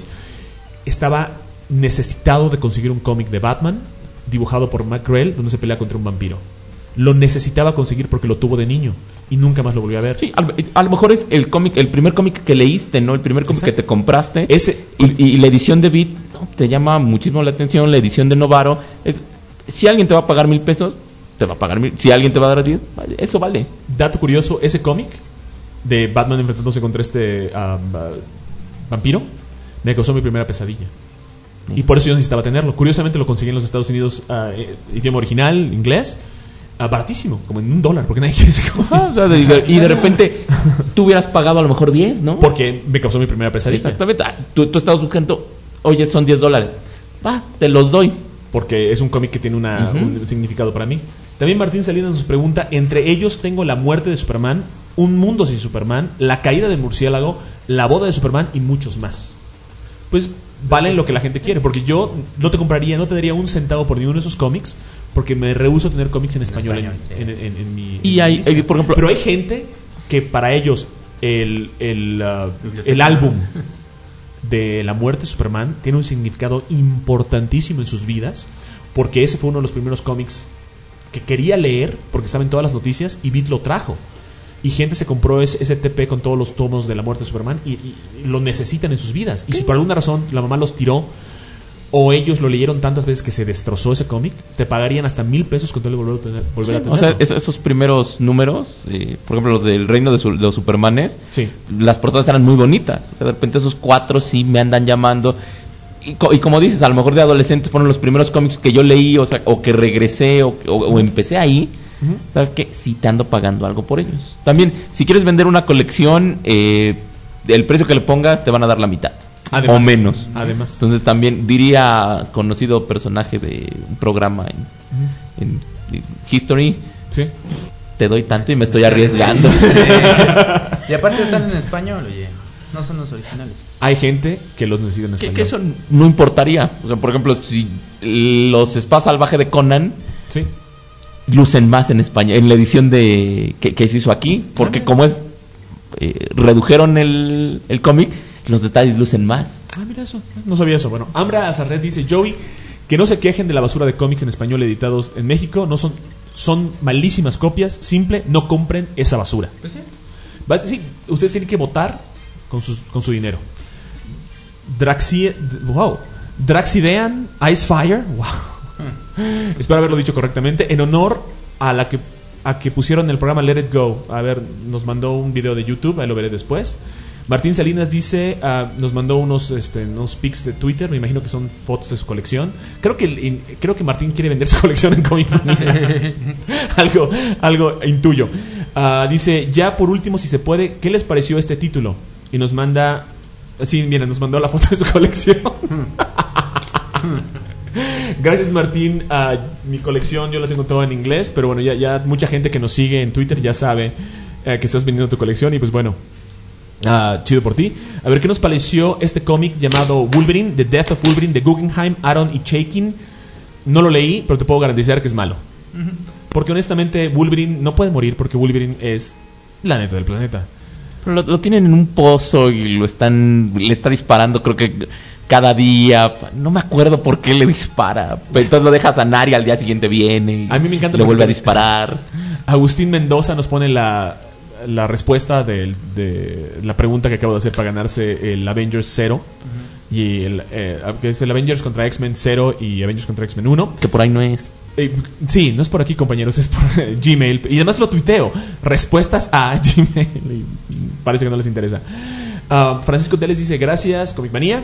estaba necesitado de conseguir un cómic de Batman dibujado por Matt Grell donde se pelea contra un vampiro. Lo necesitaba conseguir porque lo tuvo de niño y nunca más lo volvió a ver. Sí, a, a lo mejor es el cómic, el primer cómic que leíste, ¿no? El primer cómic que te compraste. Ese y, y la edición de Beat no, te llama muchísimo la atención. La edición de Novaro es, si alguien te va a pagar mil pesos, te va a pagar mil. Si alguien te va a dar diez, eso vale. Dato curioso, ese cómic de Batman enfrentándose contra este um, uh, vampiro me causó mi primera pesadilla. Y por eso yo necesitaba tenerlo. Curiosamente lo conseguí en los Estados Unidos, uh, idioma original, inglés, uh, baratísimo, como en un dólar, porque nadie quiere ese cómic. Ah, o sea, de, y de repente tú hubieras pagado a lo mejor diez, ¿no? Porque me causó mi primera pesadilla. Exactamente. Ah, tú, tú estabas buscando, oye, son diez dólares. Va, te los doy. Porque es un cómic que tiene una, uh-huh. un significado para mí. También Martín Salinas nos pregunta, entre ellos tengo la muerte de Superman, un mundo sin Superman, la caída del murciélago, la boda de Superman y muchos más. Pues valen lo que la gente quiere, porque yo no te compraría, no te daría un centavo por ninguno de esos cómics, porque me rehúso a tener cómics en español en, español, sí. en, en, en mi. Y en hay, mi lista. hay, por ejemplo, pero hay gente que para ellos el el, uh, el álbum de La Muerte de Superman tiene un significado importantísimo en sus vidas, porque ese fue uno de los primeros cómics que quería leer porque estaba en todas las noticias y Beat lo trajo. Y gente se compró ese, ese T P con todos los tomos de La Muerte de Superman y, y, y lo necesitan en sus vidas. Y si por alguna razón la mamá los tiró o ellos lo leyeron tantas veces que se destrozó ese cómic, te pagarían hasta mil pesos con todo el volver a tener. Volver sí, a tenerlo. o sea, esos, esos primeros números, eh, por ejemplo, los del Reino de, su, de los Supermanes, sí. Las portadas eran muy bonitas. O sea, de repente esos cuatro sí me andan llamando. Y, co- y como dices, a lo mejor de adolescente fueron los primeros cómics que yo leí, o sea, o que regresé, o, o, o empecé ahí. Uh-huh. ¿Sabes qué? Sí te ando pagando algo por ellos. También, si quieres vender una colección, eh, el precio que le pongas te van a dar la mitad. Además, o menos. Además. Entonces también diría conocido personaje de un programa en, uh-huh. en, en History. Sí. Te doy tanto y me estoy arriesgando. Sí. Y aparte están en español, oye. No son los originales. Hay gente que los necesita en español. Que, que eso no importaría. O sea, por ejemplo, si los Spa Salvaje de Conan, sí, lucen más en España, en la edición de que, que se hizo aquí, porque ah, como es eh, redujeron el, el cómic, los detalles lucen más. Ah, mira eso, no sabía eso. Bueno, Ambra Azarret dice: Joey, que no se quejen de la basura de cómics en español editados en México, no son son malísimas copias, simple, no compren esa basura. Pues sí. Vas, sí, ustedes tienen que votar con sus, con su dinero. Draxi, wow, Draxidean Icefire, wow. Hmm. Espero haberlo dicho correctamente. En honor a la que a que pusieron el programa Let It Go. A ver, nos mandó un video de YouTube, ahí lo veré después. Martín Salinas dice, uh, nos mandó unos este, unos pics de Twitter, me imagino que son fotos de su colección. Creo que in, creo que Martín quiere vender su colección en Comic algo algo intuyo. Uh, dice, ya por último, si se puede, ¿qué les pareció este título? Y nos manda, sí, mira, nos mandó la foto de su colección. Gracias, Martín. Uh, mi colección yo la tengo toda en inglés, pero bueno, ya, ya mucha gente que nos sigue en Twitter ya sabe uh, que estás vendiendo tu colección y pues bueno, uh, chido por ti. A ver, ¿qué nos pareció este cómic llamado Wolverine, The Death of Wolverine, de Guggenheim, Aaron y Chaikin? No lo leí, pero te puedo garantizar que es malo. Uh-huh. Porque honestamente Wolverine no puede morir porque Wolverine es la neta del planeta. Pero lo, lo tienen en un pozo y lo están le está disparando, creo que cada día, no me acuerdo por qué le dispara. Pero entonces lo deja sanar y al día siguiente viene y a mí me encanta le vuelve a disparar. Agustín Mendoza nos pone la, la respuesta de, de la pregunta que acabo de hacer para ganarse el Avengers cero. Uh-huh. Y el, eh, que es el Avengers contra X-Men cero y Avengers contra X-Men uno. Que por ahí no es. Eh, sí, no es por aquí, compañeros, es por eh, Gmail. Y además lo tuiteo. Respuestas a Gmail. Y parece que no les interesa. Uh, Francisco Teles dice, gracias, Comic Manía.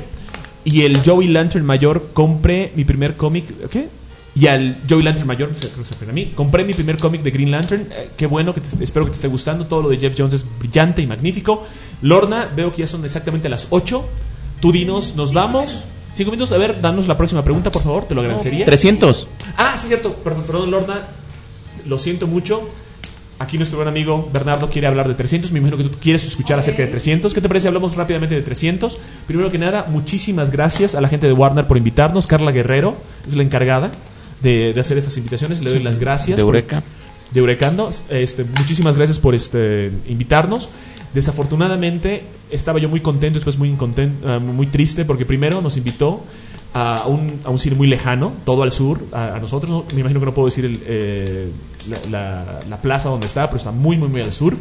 Y el Joey Lantern Mayor, compré mi primer cómic. ¿Qué? Y al Joey Lantern Mayor, creo que se refiere a mí, compré mi primer cómic de Green Lantern. Eh, qué bueno, que te, espero que te esté gustando. Todo lo de Jeff Jones es brillante y magnífico. Lorna, veo que ya son exactamente las ocho. Tú dinos, nos vamos. Cinco minutos, a ver, danos la próxima pregunta, por favor, te lo agradecería. trescientos. Ah, sí, cierto, perdón, perdón, Lorna, lo siento mucho. Aquí nuestro buen amigo Bernardo quiere hablar de trescientos. Me imagino que tú quieres escuchar acerca de trescientos. ¿Qué te parece? Hablamos rápidamente de trescientos. Primero que nada, muchísimas gracias a la gente de Warner por invitarnos. Carla Guerrero es la encargada de, de hacer estas invitaciones. Le doy sí, las gracias. De Eureka. Por, de Eurecando. Este, muchísimas gracias por este, invitarnos. Desafortunadamente estaba yo muy contento, después muy incontento, uh, muy triste, porque primero nos invitó a un, a un cine muy lejano, todo al sur, a, a nosotros. Me imagino que no puedo decir el, eh, la, la, la plaza donde está, pero está muy, muy, muy al sur.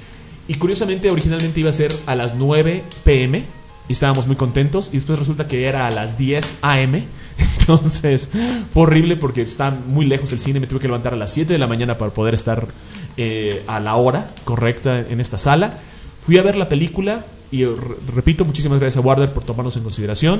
Y curiosamente, originalmente iba a ser a las nueve pm y estábamos muy contentos. Y después resulta que era a las diez am. Entonces fue horrible porque está muy lejos el cine. Me tuve que levantar a las siete de la mañana para poder estar eh, a la hora correcta en esta sala. Fui a ver la película y repito, muchísimas gracias a Warner por tomarnos en consideración.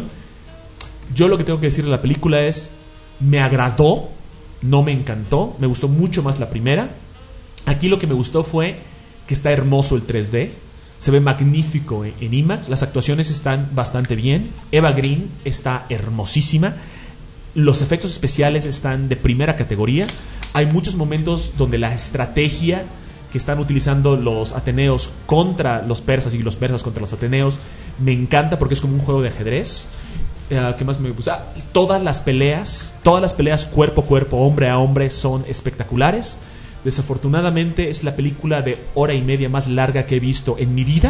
Yo lo que tengo que decir de la película es, me agradó, no me encantó, me gustó mucho más la primera. Aquí lo que me gustó fue que está hermoso el tres D, se ve magnífico en, en IMAX, las actuaciones están bastante bien, Eva Green está hermosísima, los efectos especiales están de primera categoría. Hay muchos momentos donde la estrategia que están utilizando los ateneos contra los persas y los persas contra los ateneos me encanta porque es como un juego de ajedrez. Uh, ¿Qué más me gusta? Ah, todas las peleas, todas las peleas cuerpo a cuerpo, hombre a hombre, son espectaculares. Desafortunadamente es la película de hora y media más larga que he visto en mi vida.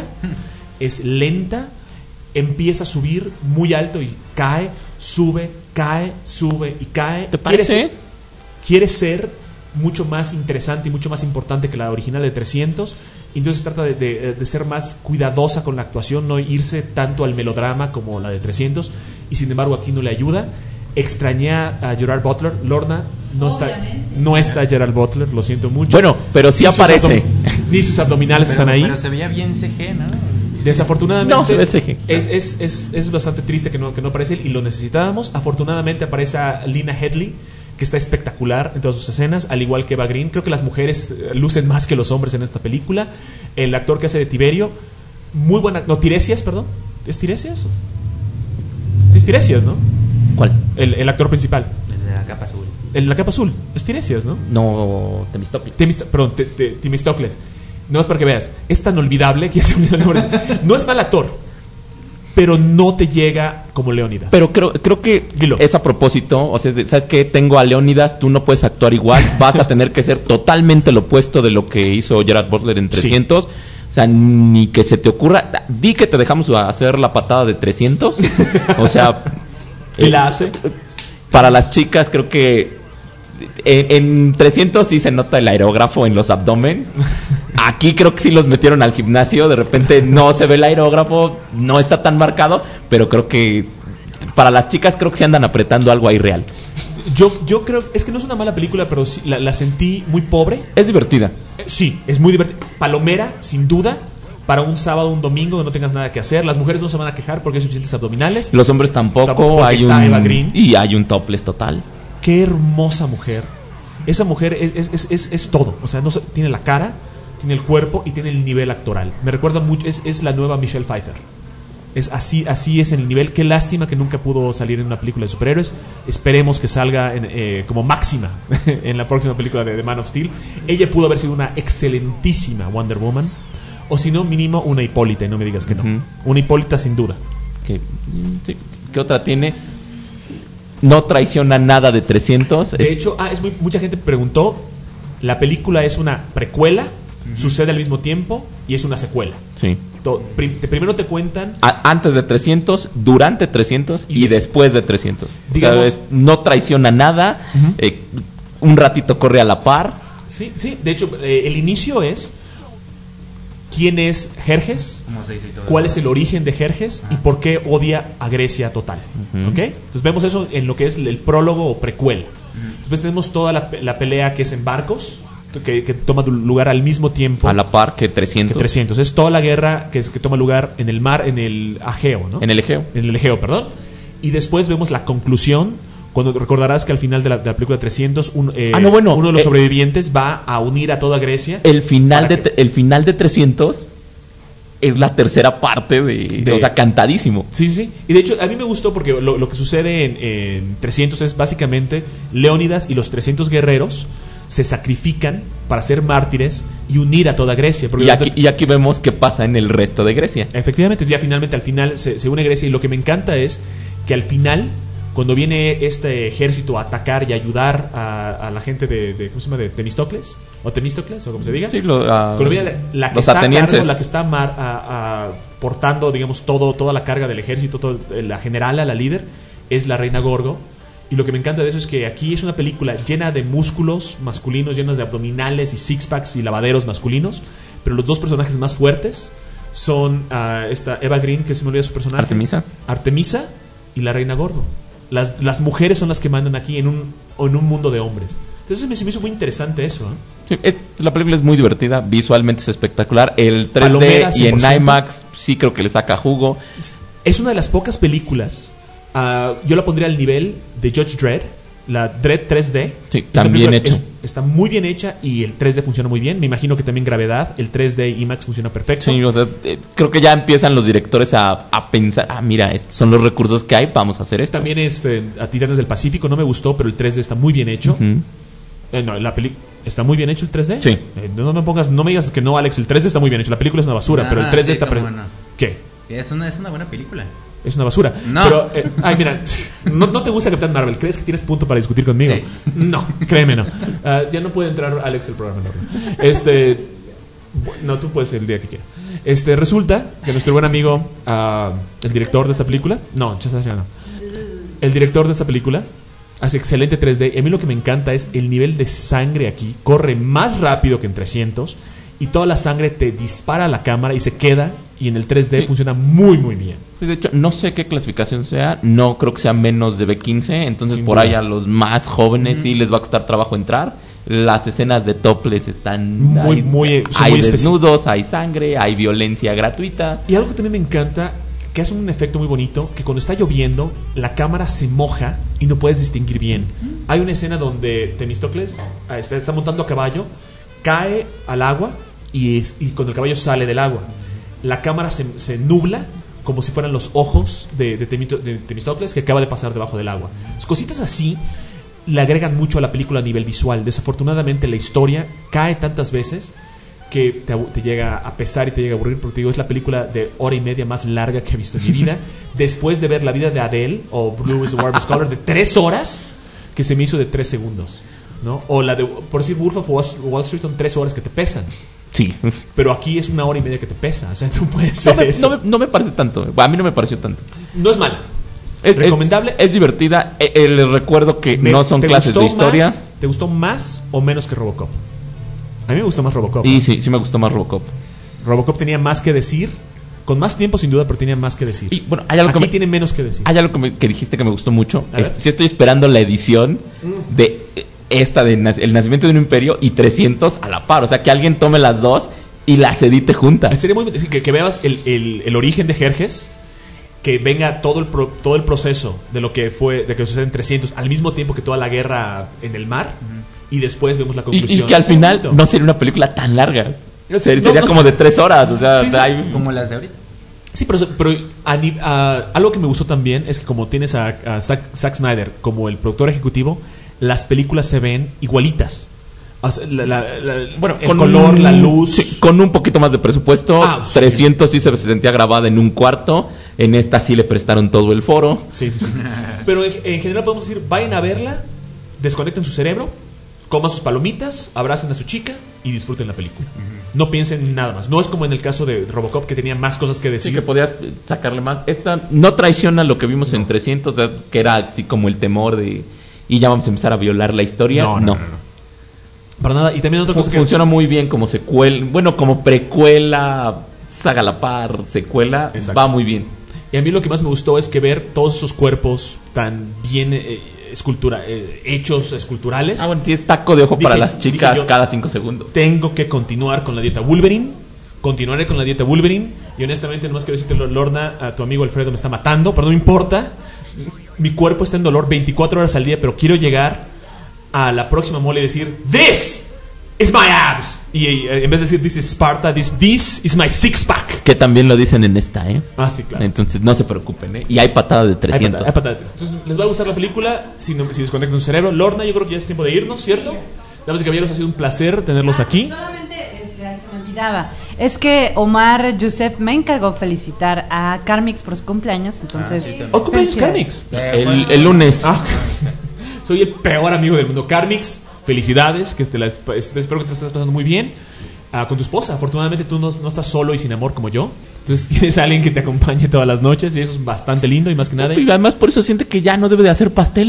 Es lenta, empieza a subir muy alto y cae, sube, cae, sube y cae. ¿Te parece? Quiere ser, quiere ser mucho más interesante y mucho más importante que la original de trescientos. Entonces trata de, de, de ser más cuidadosa con la actuación, no irse tanto al melodrama como la de trescientos. Y sin embargo aquí no le ayuda. Extrañé a Gerard Butler. Lorna, no está, no está Gerard Butler, lo siento mucho. Bueno, pero sí ni sus aparece. Ni sus abdominales pero, están ahí. Pero se veía bien C G, ¿no? Desafortunadamente no, se ve C G. Es, es, es, es bastante triste que no, que no aparece él y lo necesitábamos. Afortunadamente aparece a Lena Headey, que está espectacular en todas sus escenas, al igual que Eva Green. Creo que las mujeres lucen más que los hombres en esta película. El actor que hace de Tiberio, muy buena. No, Tiresias, perdón. ¿Es Tiresias? Sí, es Tiresias, ¿no? ¿Cuál? El, el actor principal. El de la capa azul. El de la capa azul. Es Tiresias, ¿no? No, Temistocles. Temist perdón, te, te, Temistocles. No es para que veas. Es tan olvidable que ya se me olvidó el nombre. No es mal actor, pero no te llega como Leónidas. Pero creo, creo que Dilo. es a propósito. O sea, es de, ¿sabes qué? Tengo a Leónidas, tú no puedes actuar igual. Vas a tener que ser totalmente lo opuesto de lo que hizo Gerard Butler en trescientos. Sí. O sea, ni que se te ocurra. Di que te dejamos hacer la patada de trescientos. O sea, y la hace. Para las chicas, creo que en, en trescientos sí se nota el aerógrafo en los abdomen. Aquí creo que sí los metieron al gimnasio. De repente no se ve el aerógrafo, no está tan marcado, pero creo que para las chicas creo que se andan apretando algo ahí real. Yo, yo creo, es que no es una mala película, pero sí, la, la sentí muy pobre. Es divertida. Eh, sí, es muy divertida. Palomera, sin duda, para un sábado o un domingo donde no tengas nada que hacer. Las mujeres no se van a quejar porque hay suficientes abdominales. Los hombres tampoco. Tampoco hay está un, Eva Green. Y hay un topless total. Qué hermosa mujer. Esa mujer es, es, es, es, es todo. O sea, no se, tiene la cara, tiene el cuerpo y tiene el nivel actoral. Me recuerda mucho, es, es la nueva Michelle Pfeiffer. Es así, así es en el nivel. Qué lástima que nunca pudo salir en una película de superhéroes. Esperemos que salga en, eh, como máxima en la próxima película de The Man of Steel. Ella pudo haber sido una excelentísima Wonder Woman. O si no, mínimo una Hipólita. Y no me digas que no. Uh-huh. Una Hipólita sin duda. ¿Qué, sí, ¿Qué otra tiene? No traiciona nada de trescientos. De hecho, ah, es muy, mucha gente preguntó. La película es una precuela. Uh-huh. Sucede al mismo tiempo. Y es una secuela. Sí. Prim- primero te cuentan A- antes de trescientos, durante trescientos y, y después de trescientos. Digamos, o sea, es, no traiciona nada. Uh-huh. eh, un ratito corre a la par. Sí, sí. De hecho, eh, el inicio es quién es Jerjes, cuál es el origen de Jerjes y por qué odia a Grecia total. Uh-huh. ¿Okay? Entonces vemos eso en lo que es el prólogo o precuela. Uh-huh. Después tenemos toda la, la pelea que es en barcos. Que, que toma lugar al mismo tiempo a la par que trescientos. Que trescientos. Es toda la guerra que, es, que toma lugar en el mar, en el Egeo, ¿no? En el Egeo. En el Egeo, perdón. Y después vemos la conclusión, cuando recordarás que al final de la, de la película trescientos, un, eh, ah, no, bueno, uno de los eh, sobrevivientes va a unir a toda Grecia. El final, de, el final de trescientos es la tercera parte de, de... O sea, cantadísimo. Sí, sí, sí. Y de hecho, a mí me gustó porque lo, lo que sucede en, en trescientos es básicamente Leónidas y los trescientos guerreros se sacrifican para ser mártires y unir a toda Grecia. Y aquí, y aquí vemos qué pasa en el resto de Grecia. Efectivamente, ya finalmente al final se, se une Grecia y lo que me encanta es que al final, cuando viene este ejército a atacar y ayudar a, a la gente de, de ¿cómo se llama? De Temistocles o Temístocles o como se diga. Sí, lo, uh, cuando viene la, la que los está atenienses. Cargo, la que está mar, a, a, portando, digamos, todo toda la carga del ejército, todo, la generala, la líder, es la reina Gorgo. Y lo que me encanta de eso es que aquí es una película llena de músculos masculinos, llenos de abdominales y six-packs y lavaderos masculinos. Pero los dos personajes más fuertes son uh, esta Eva Green, que se me olvida su personaje. Artemisa. Artemisa y la reina Gorgo. Las, las mujeres son las que mandan aquí en un, en un mundo de hombres. Entonces me, se me hizo muy interesante eso. ¿eh? Sí, es, la película es muy divertida, visualmente es espectacular. El tres D Palomera, y en IMAX sí creo que le saca jugo. Es, es una de las pocas películas. Uh, yo la pondría al nivel de Judge Dredd, la Dredd tres D. Sí, también hecho. Es, está muy bien hecha y el tres D funciona muy bien. Me imagino que también Gravedad, el tres D IMAX funciona perfecto. Sí, o sea, eh, creo que ya empiezan los directores a, a pensar, ah, mira, estos son los recursos que hay, vamos a hacer esto. También este, a Titanes del Pacífico no me gustó, pero el tres D está muy bien hecho. Uh-huh. eh, no, la peli ¿Está muy bien hecho el tres D? Sí. Eh, no, no me pongas, no me digas que no, Alex, el tres D está muy bien hecho. La película es una basura, ah, pero el tres D sí, está... Pre- bueno. ¿Qué? Es una, es una buena película. es una basura. No. Pero, eh, ay, mira, no, no te gusta Capitán Marvel. ¿Crees que tienes punto para discutir conmigo? Sí. No, créeme, no. Uh, ya no puede entrar Alex al programa. No. Este, no, tú puedes el día que quieras. Este, resulta que nuestro buen amigo, uh, el director de esta película, no, ya no. El director de esta película hace excelente tres D. Y a mí lo que me encanta es el nivel de sangre aquí. Corre más rápido que en trescientos. Y toda la sangre te dispara a la cámara y se queda. Y en el tres D sí. funciona muy, muy bien. De hecho, no sé qué clasificación sea. No creo que sea menos de B quince. Entonces, Sin por duda. ahí a los más jóvenes mm. sí les va a costar trabajo entrar. Las escenas de topless están muy, hay, muy, hay muy desnudos, hay sangre, hay violencia gratuita. Y algo que también me encanta, que hace un efecto muy bonito, que cuando está lloviendo, la cámara se moja y no puedes distinguir bien. Hay una escena donde Temístocles está, está montando a caballo, cae al agua y, es, y cuando el caballo sale del agua, la cámara se, se nubla como si fueran los ojos de, de, Temito, de Temístocles que acaba de pasar debajo del agua. Cositas así le agregan mucho a la película a nivel visual. Desafortunadamente la historia cae tantas veces que te, te llega a pesar y te llega a aburrir, porque digo, es la película de hora y media más larga que he visto en mi vida. Después de ver la vida de Adele o Blue is the Warmest Color de tres horas, que se me hizo de tres segundos, ¿no? O la de, por decir, Wolf of Wall Street, son tres horas que te pesan. Sí. Pero aquí es una hora y media que te pesa. O sea, tú puedes no hacer me, eso. No me, no me parece tanto. A mí no me pareció tanto. No es mala. Es recomendable. Es, es divertida. Eh, eh, les recuerdo que me, no son clases de historia. Más, ¿Te gustó más o menos que Robocop? A mí me gustó más Robocop. Y sí, sí me gustó más Robocop. Robocop tenía más que decir. Con más tiempo, sin duda, pero tenía más que decir. Y bueno, hay algo Aquí que me, tiene menos que decir. Hay algo que, me, que dijiste que me gustó mucho. Es, si estoy esperando la edición mm. de esta de El nacimiento de un imperio y trescientos a la par. O sea, que alguien tome las dos y las edite juntas. Sería muy que, que veas el, el, el origen de Jerjes, que venga todo el pro, todo el proceso de lo que fue, de que sucede en trescientos al mismo tiempo que toda la guerra en el mar, uh-huh. y después vemos la conclusión. Y, y que al final no sería una película tan larga. No, sería no, no. como de tres horas, o sea, sí, sí. Hay... como las de ahorita. Sí, pero, pero a, a, algo que me gustó también es que como tienes a, a Zack, Zack Snyder como el productor ejecutivo, las películas se ven igualitas. O sea, la, la, la, bueno, el color, un, la luz. Sí, con un poquito más de presupuesto. Ah, sí, trescientos sí. sí se sentía grabada en un cuarto. En esta sí le prestaron todo el foro. Sí, sí, sí. Pero en, en general podemos decir, vayan a verla, desconecten su cerebro, coman sus palomitas, abracen a su chica y disfruten la película. Uh-huh. No piensen en nada más. No es como en el caso de Robocop, que tenía más cosas que decir. Sí, que podías sacarle más. Esta no traiciona lo que vimos no. en trescientos, o sea, que era así como el temor de... Y ya vamos a empezar a violar la historia. No, no, no. no, no. Para nada. Y también otra cosa que funciona muy bien como secuela, bueno, como precuela, saga a la par, secuela, exacto. Va muy bien. Y a mí lo que más me gustó es que ver todos esos cuerpos tan bien eh, escultura, eh, hechos esculturales. Ah, bueno, sí es taco de ojo dije, para las chicas yo, cada cinco segundos. Tengo que continuar con la dieta Wolverine. Continuaré con la dieta Wolverine. Y honestamente, nomás quiero decirte, Lorna, a tu amigo Alfredo me está matando, pero no me importa. Mi cuerpo está en dolor veinticuatro horas al día, pero quiero llegar a la próxima mole y decir This is my abs. Y, y en vez de decir This is Sparta, this, this is my six pack. Que también lo dicen en esta, ¿eh? Ah, sí, claro. Entonces no se preocupen, ¿eh? Y hay patada de trescientos. Hay patada, hay patada de trescientos. Entonces, ¿les va a gustar la película? Si, no, si desconectan su cerebro. Lorna, yo creo que ya es tiempo de irnos, ¿cierto? Damas y caballeros, ha sido un placer tenerlos ah, aquí. Solamente es, se me olvidaba. Es que Omar Youssef me encargó felicitar a Carmix por su cumpleaños. Entonces, ah, sí, ¿oh, cumpleaños Carmix? El, el lunes. Ah. Soy el peor amigo del mundo. Carmix, felicidades, que te la, espero que te estés pasando muy bien uh, con tu esposa. Afortunadamente tú no, no estás solo y sin amor como yo. Entonces tienes a alguien que te acompañe todas las noches y eso es bastante lindo y más que nada. Y además por eso siente que ya no debe de hacer pastel.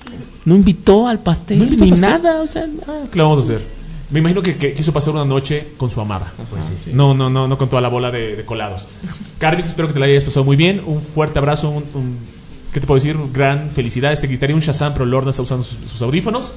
No invitó al pastel, no invitó ni pastel. Nada. O sea, ah, ¿qué le vamos a hacer? Me imagino que, que quiso pasar una noche con su amada. Pues sí, sí. No, no, no, no con toda la bola de, de colados. Carmix, espero que te la hayas pasado muy bien. Un fuerte abrazo, un... un ¿qué te puedo decir? Gran felicidad. Este gritaría un Shazam, pero Lorna está usando sus, sus audífonos.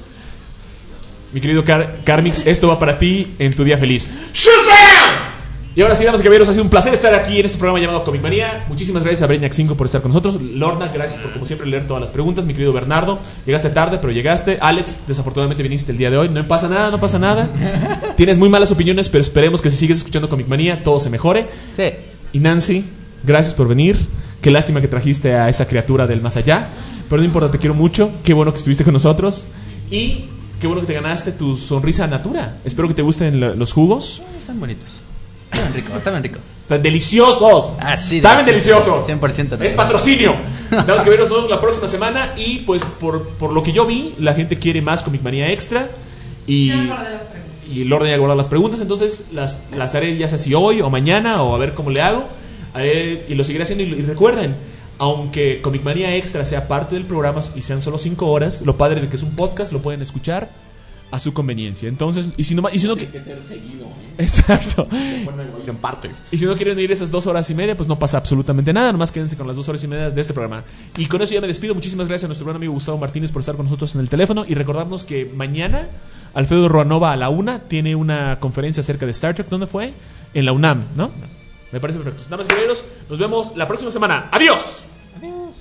Mi querido Car Carmix, esto va para ti en tu día feliz. ¡Shazam! Y ahora sí, damas y caballeros, ha sido un placer estar aquí en este programa llamado Comic Manía. Muchísimas gracias a Brainiac cinco por estar con nosotros. Lorna, gracias por como siempre leer todas las preguntas. Mi querido Bernardo, llegaste tarde, pero llegaste. Alex, desafortunadamente viniste el día de hoy. No pasa nada, no pasa nada. Tienes muy malas opiniones, pero esperemos que si sigues escuchando Comic Manía todo se mejore. Sí. Y Nancy, gracias por venir. Qué lástima que trajiste a esa criatura del más allá. Pero no importa, te quiero mucho. Qué bueno que estuviste con nosotros. Y qué bueno que te ganaste tu sonrisa natura. Espero que te gusten los jugos. Están bonitos. saben rico, saben rico. Están deliciosos. Ah, sí, saben sí, deliciosos. cien por ciento. Es patrocinio. Tenemos que vernos todos la próxima semana. Y pues por, por lo que yo vi, la gente quiere más Comic Manía Extra. Y, y el orden de guardar las preguntas. Entonces las, las haré ya sea si hoy o mañana o a ver cómo le hago. Haré, y lo seguiré haciendo. Y, y recuerden, aunque Comic Manía Extra sea parte del programa y sean solo cinco horas, lo padre de que es un podcast, lo pueden escuchar a su conveniencia. Entonces, y si no, y si no tiene que ser seguido, ¿eh? Exacto. En partes. Y si no quieren ir esas dos horas y media, pues no pasa absolutamente nada. Nomás quédense con las dos horas y media de este programa. Y con eso ya me despido. Muchísimas gracias a nuestro buen amigo Gustavo Martínez por estar con nosotros en el teléfono. Y recordarnos que mañana Alfredo Ruanova a la una tiene una conferencia acerca de Star Trek. ¿Dónde fue? En la UNAM, ¿no? Me parece perfecto. Nada más, guerreros. Nos vemos la próxima semana. ¡Adiós! Adiós.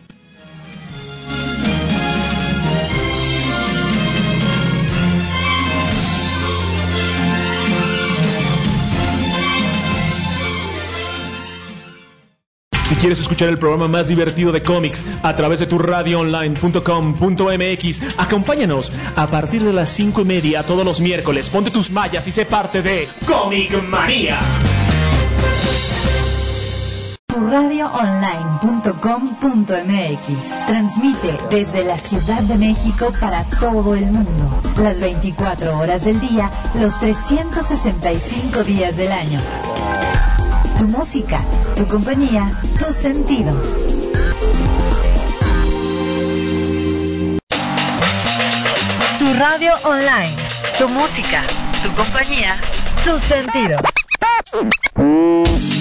Si quieres escuchar el programa más divertido de cómics a través de tu radio online punto com punto m x, acompáñanos a partir de las cinco y media todos los miércoles. Ponte tus mallas y sé parte de Comic Manía. tu radio online punto com punto m x transmite desde la Ciudad de México para todo el mundo, las veinticuatro horas del día, los trescientos sesenta y cinco días del año. Tu música, tu compañía, tus sentidos. Tu radio online, tu música, tu compañía, tus sentidos.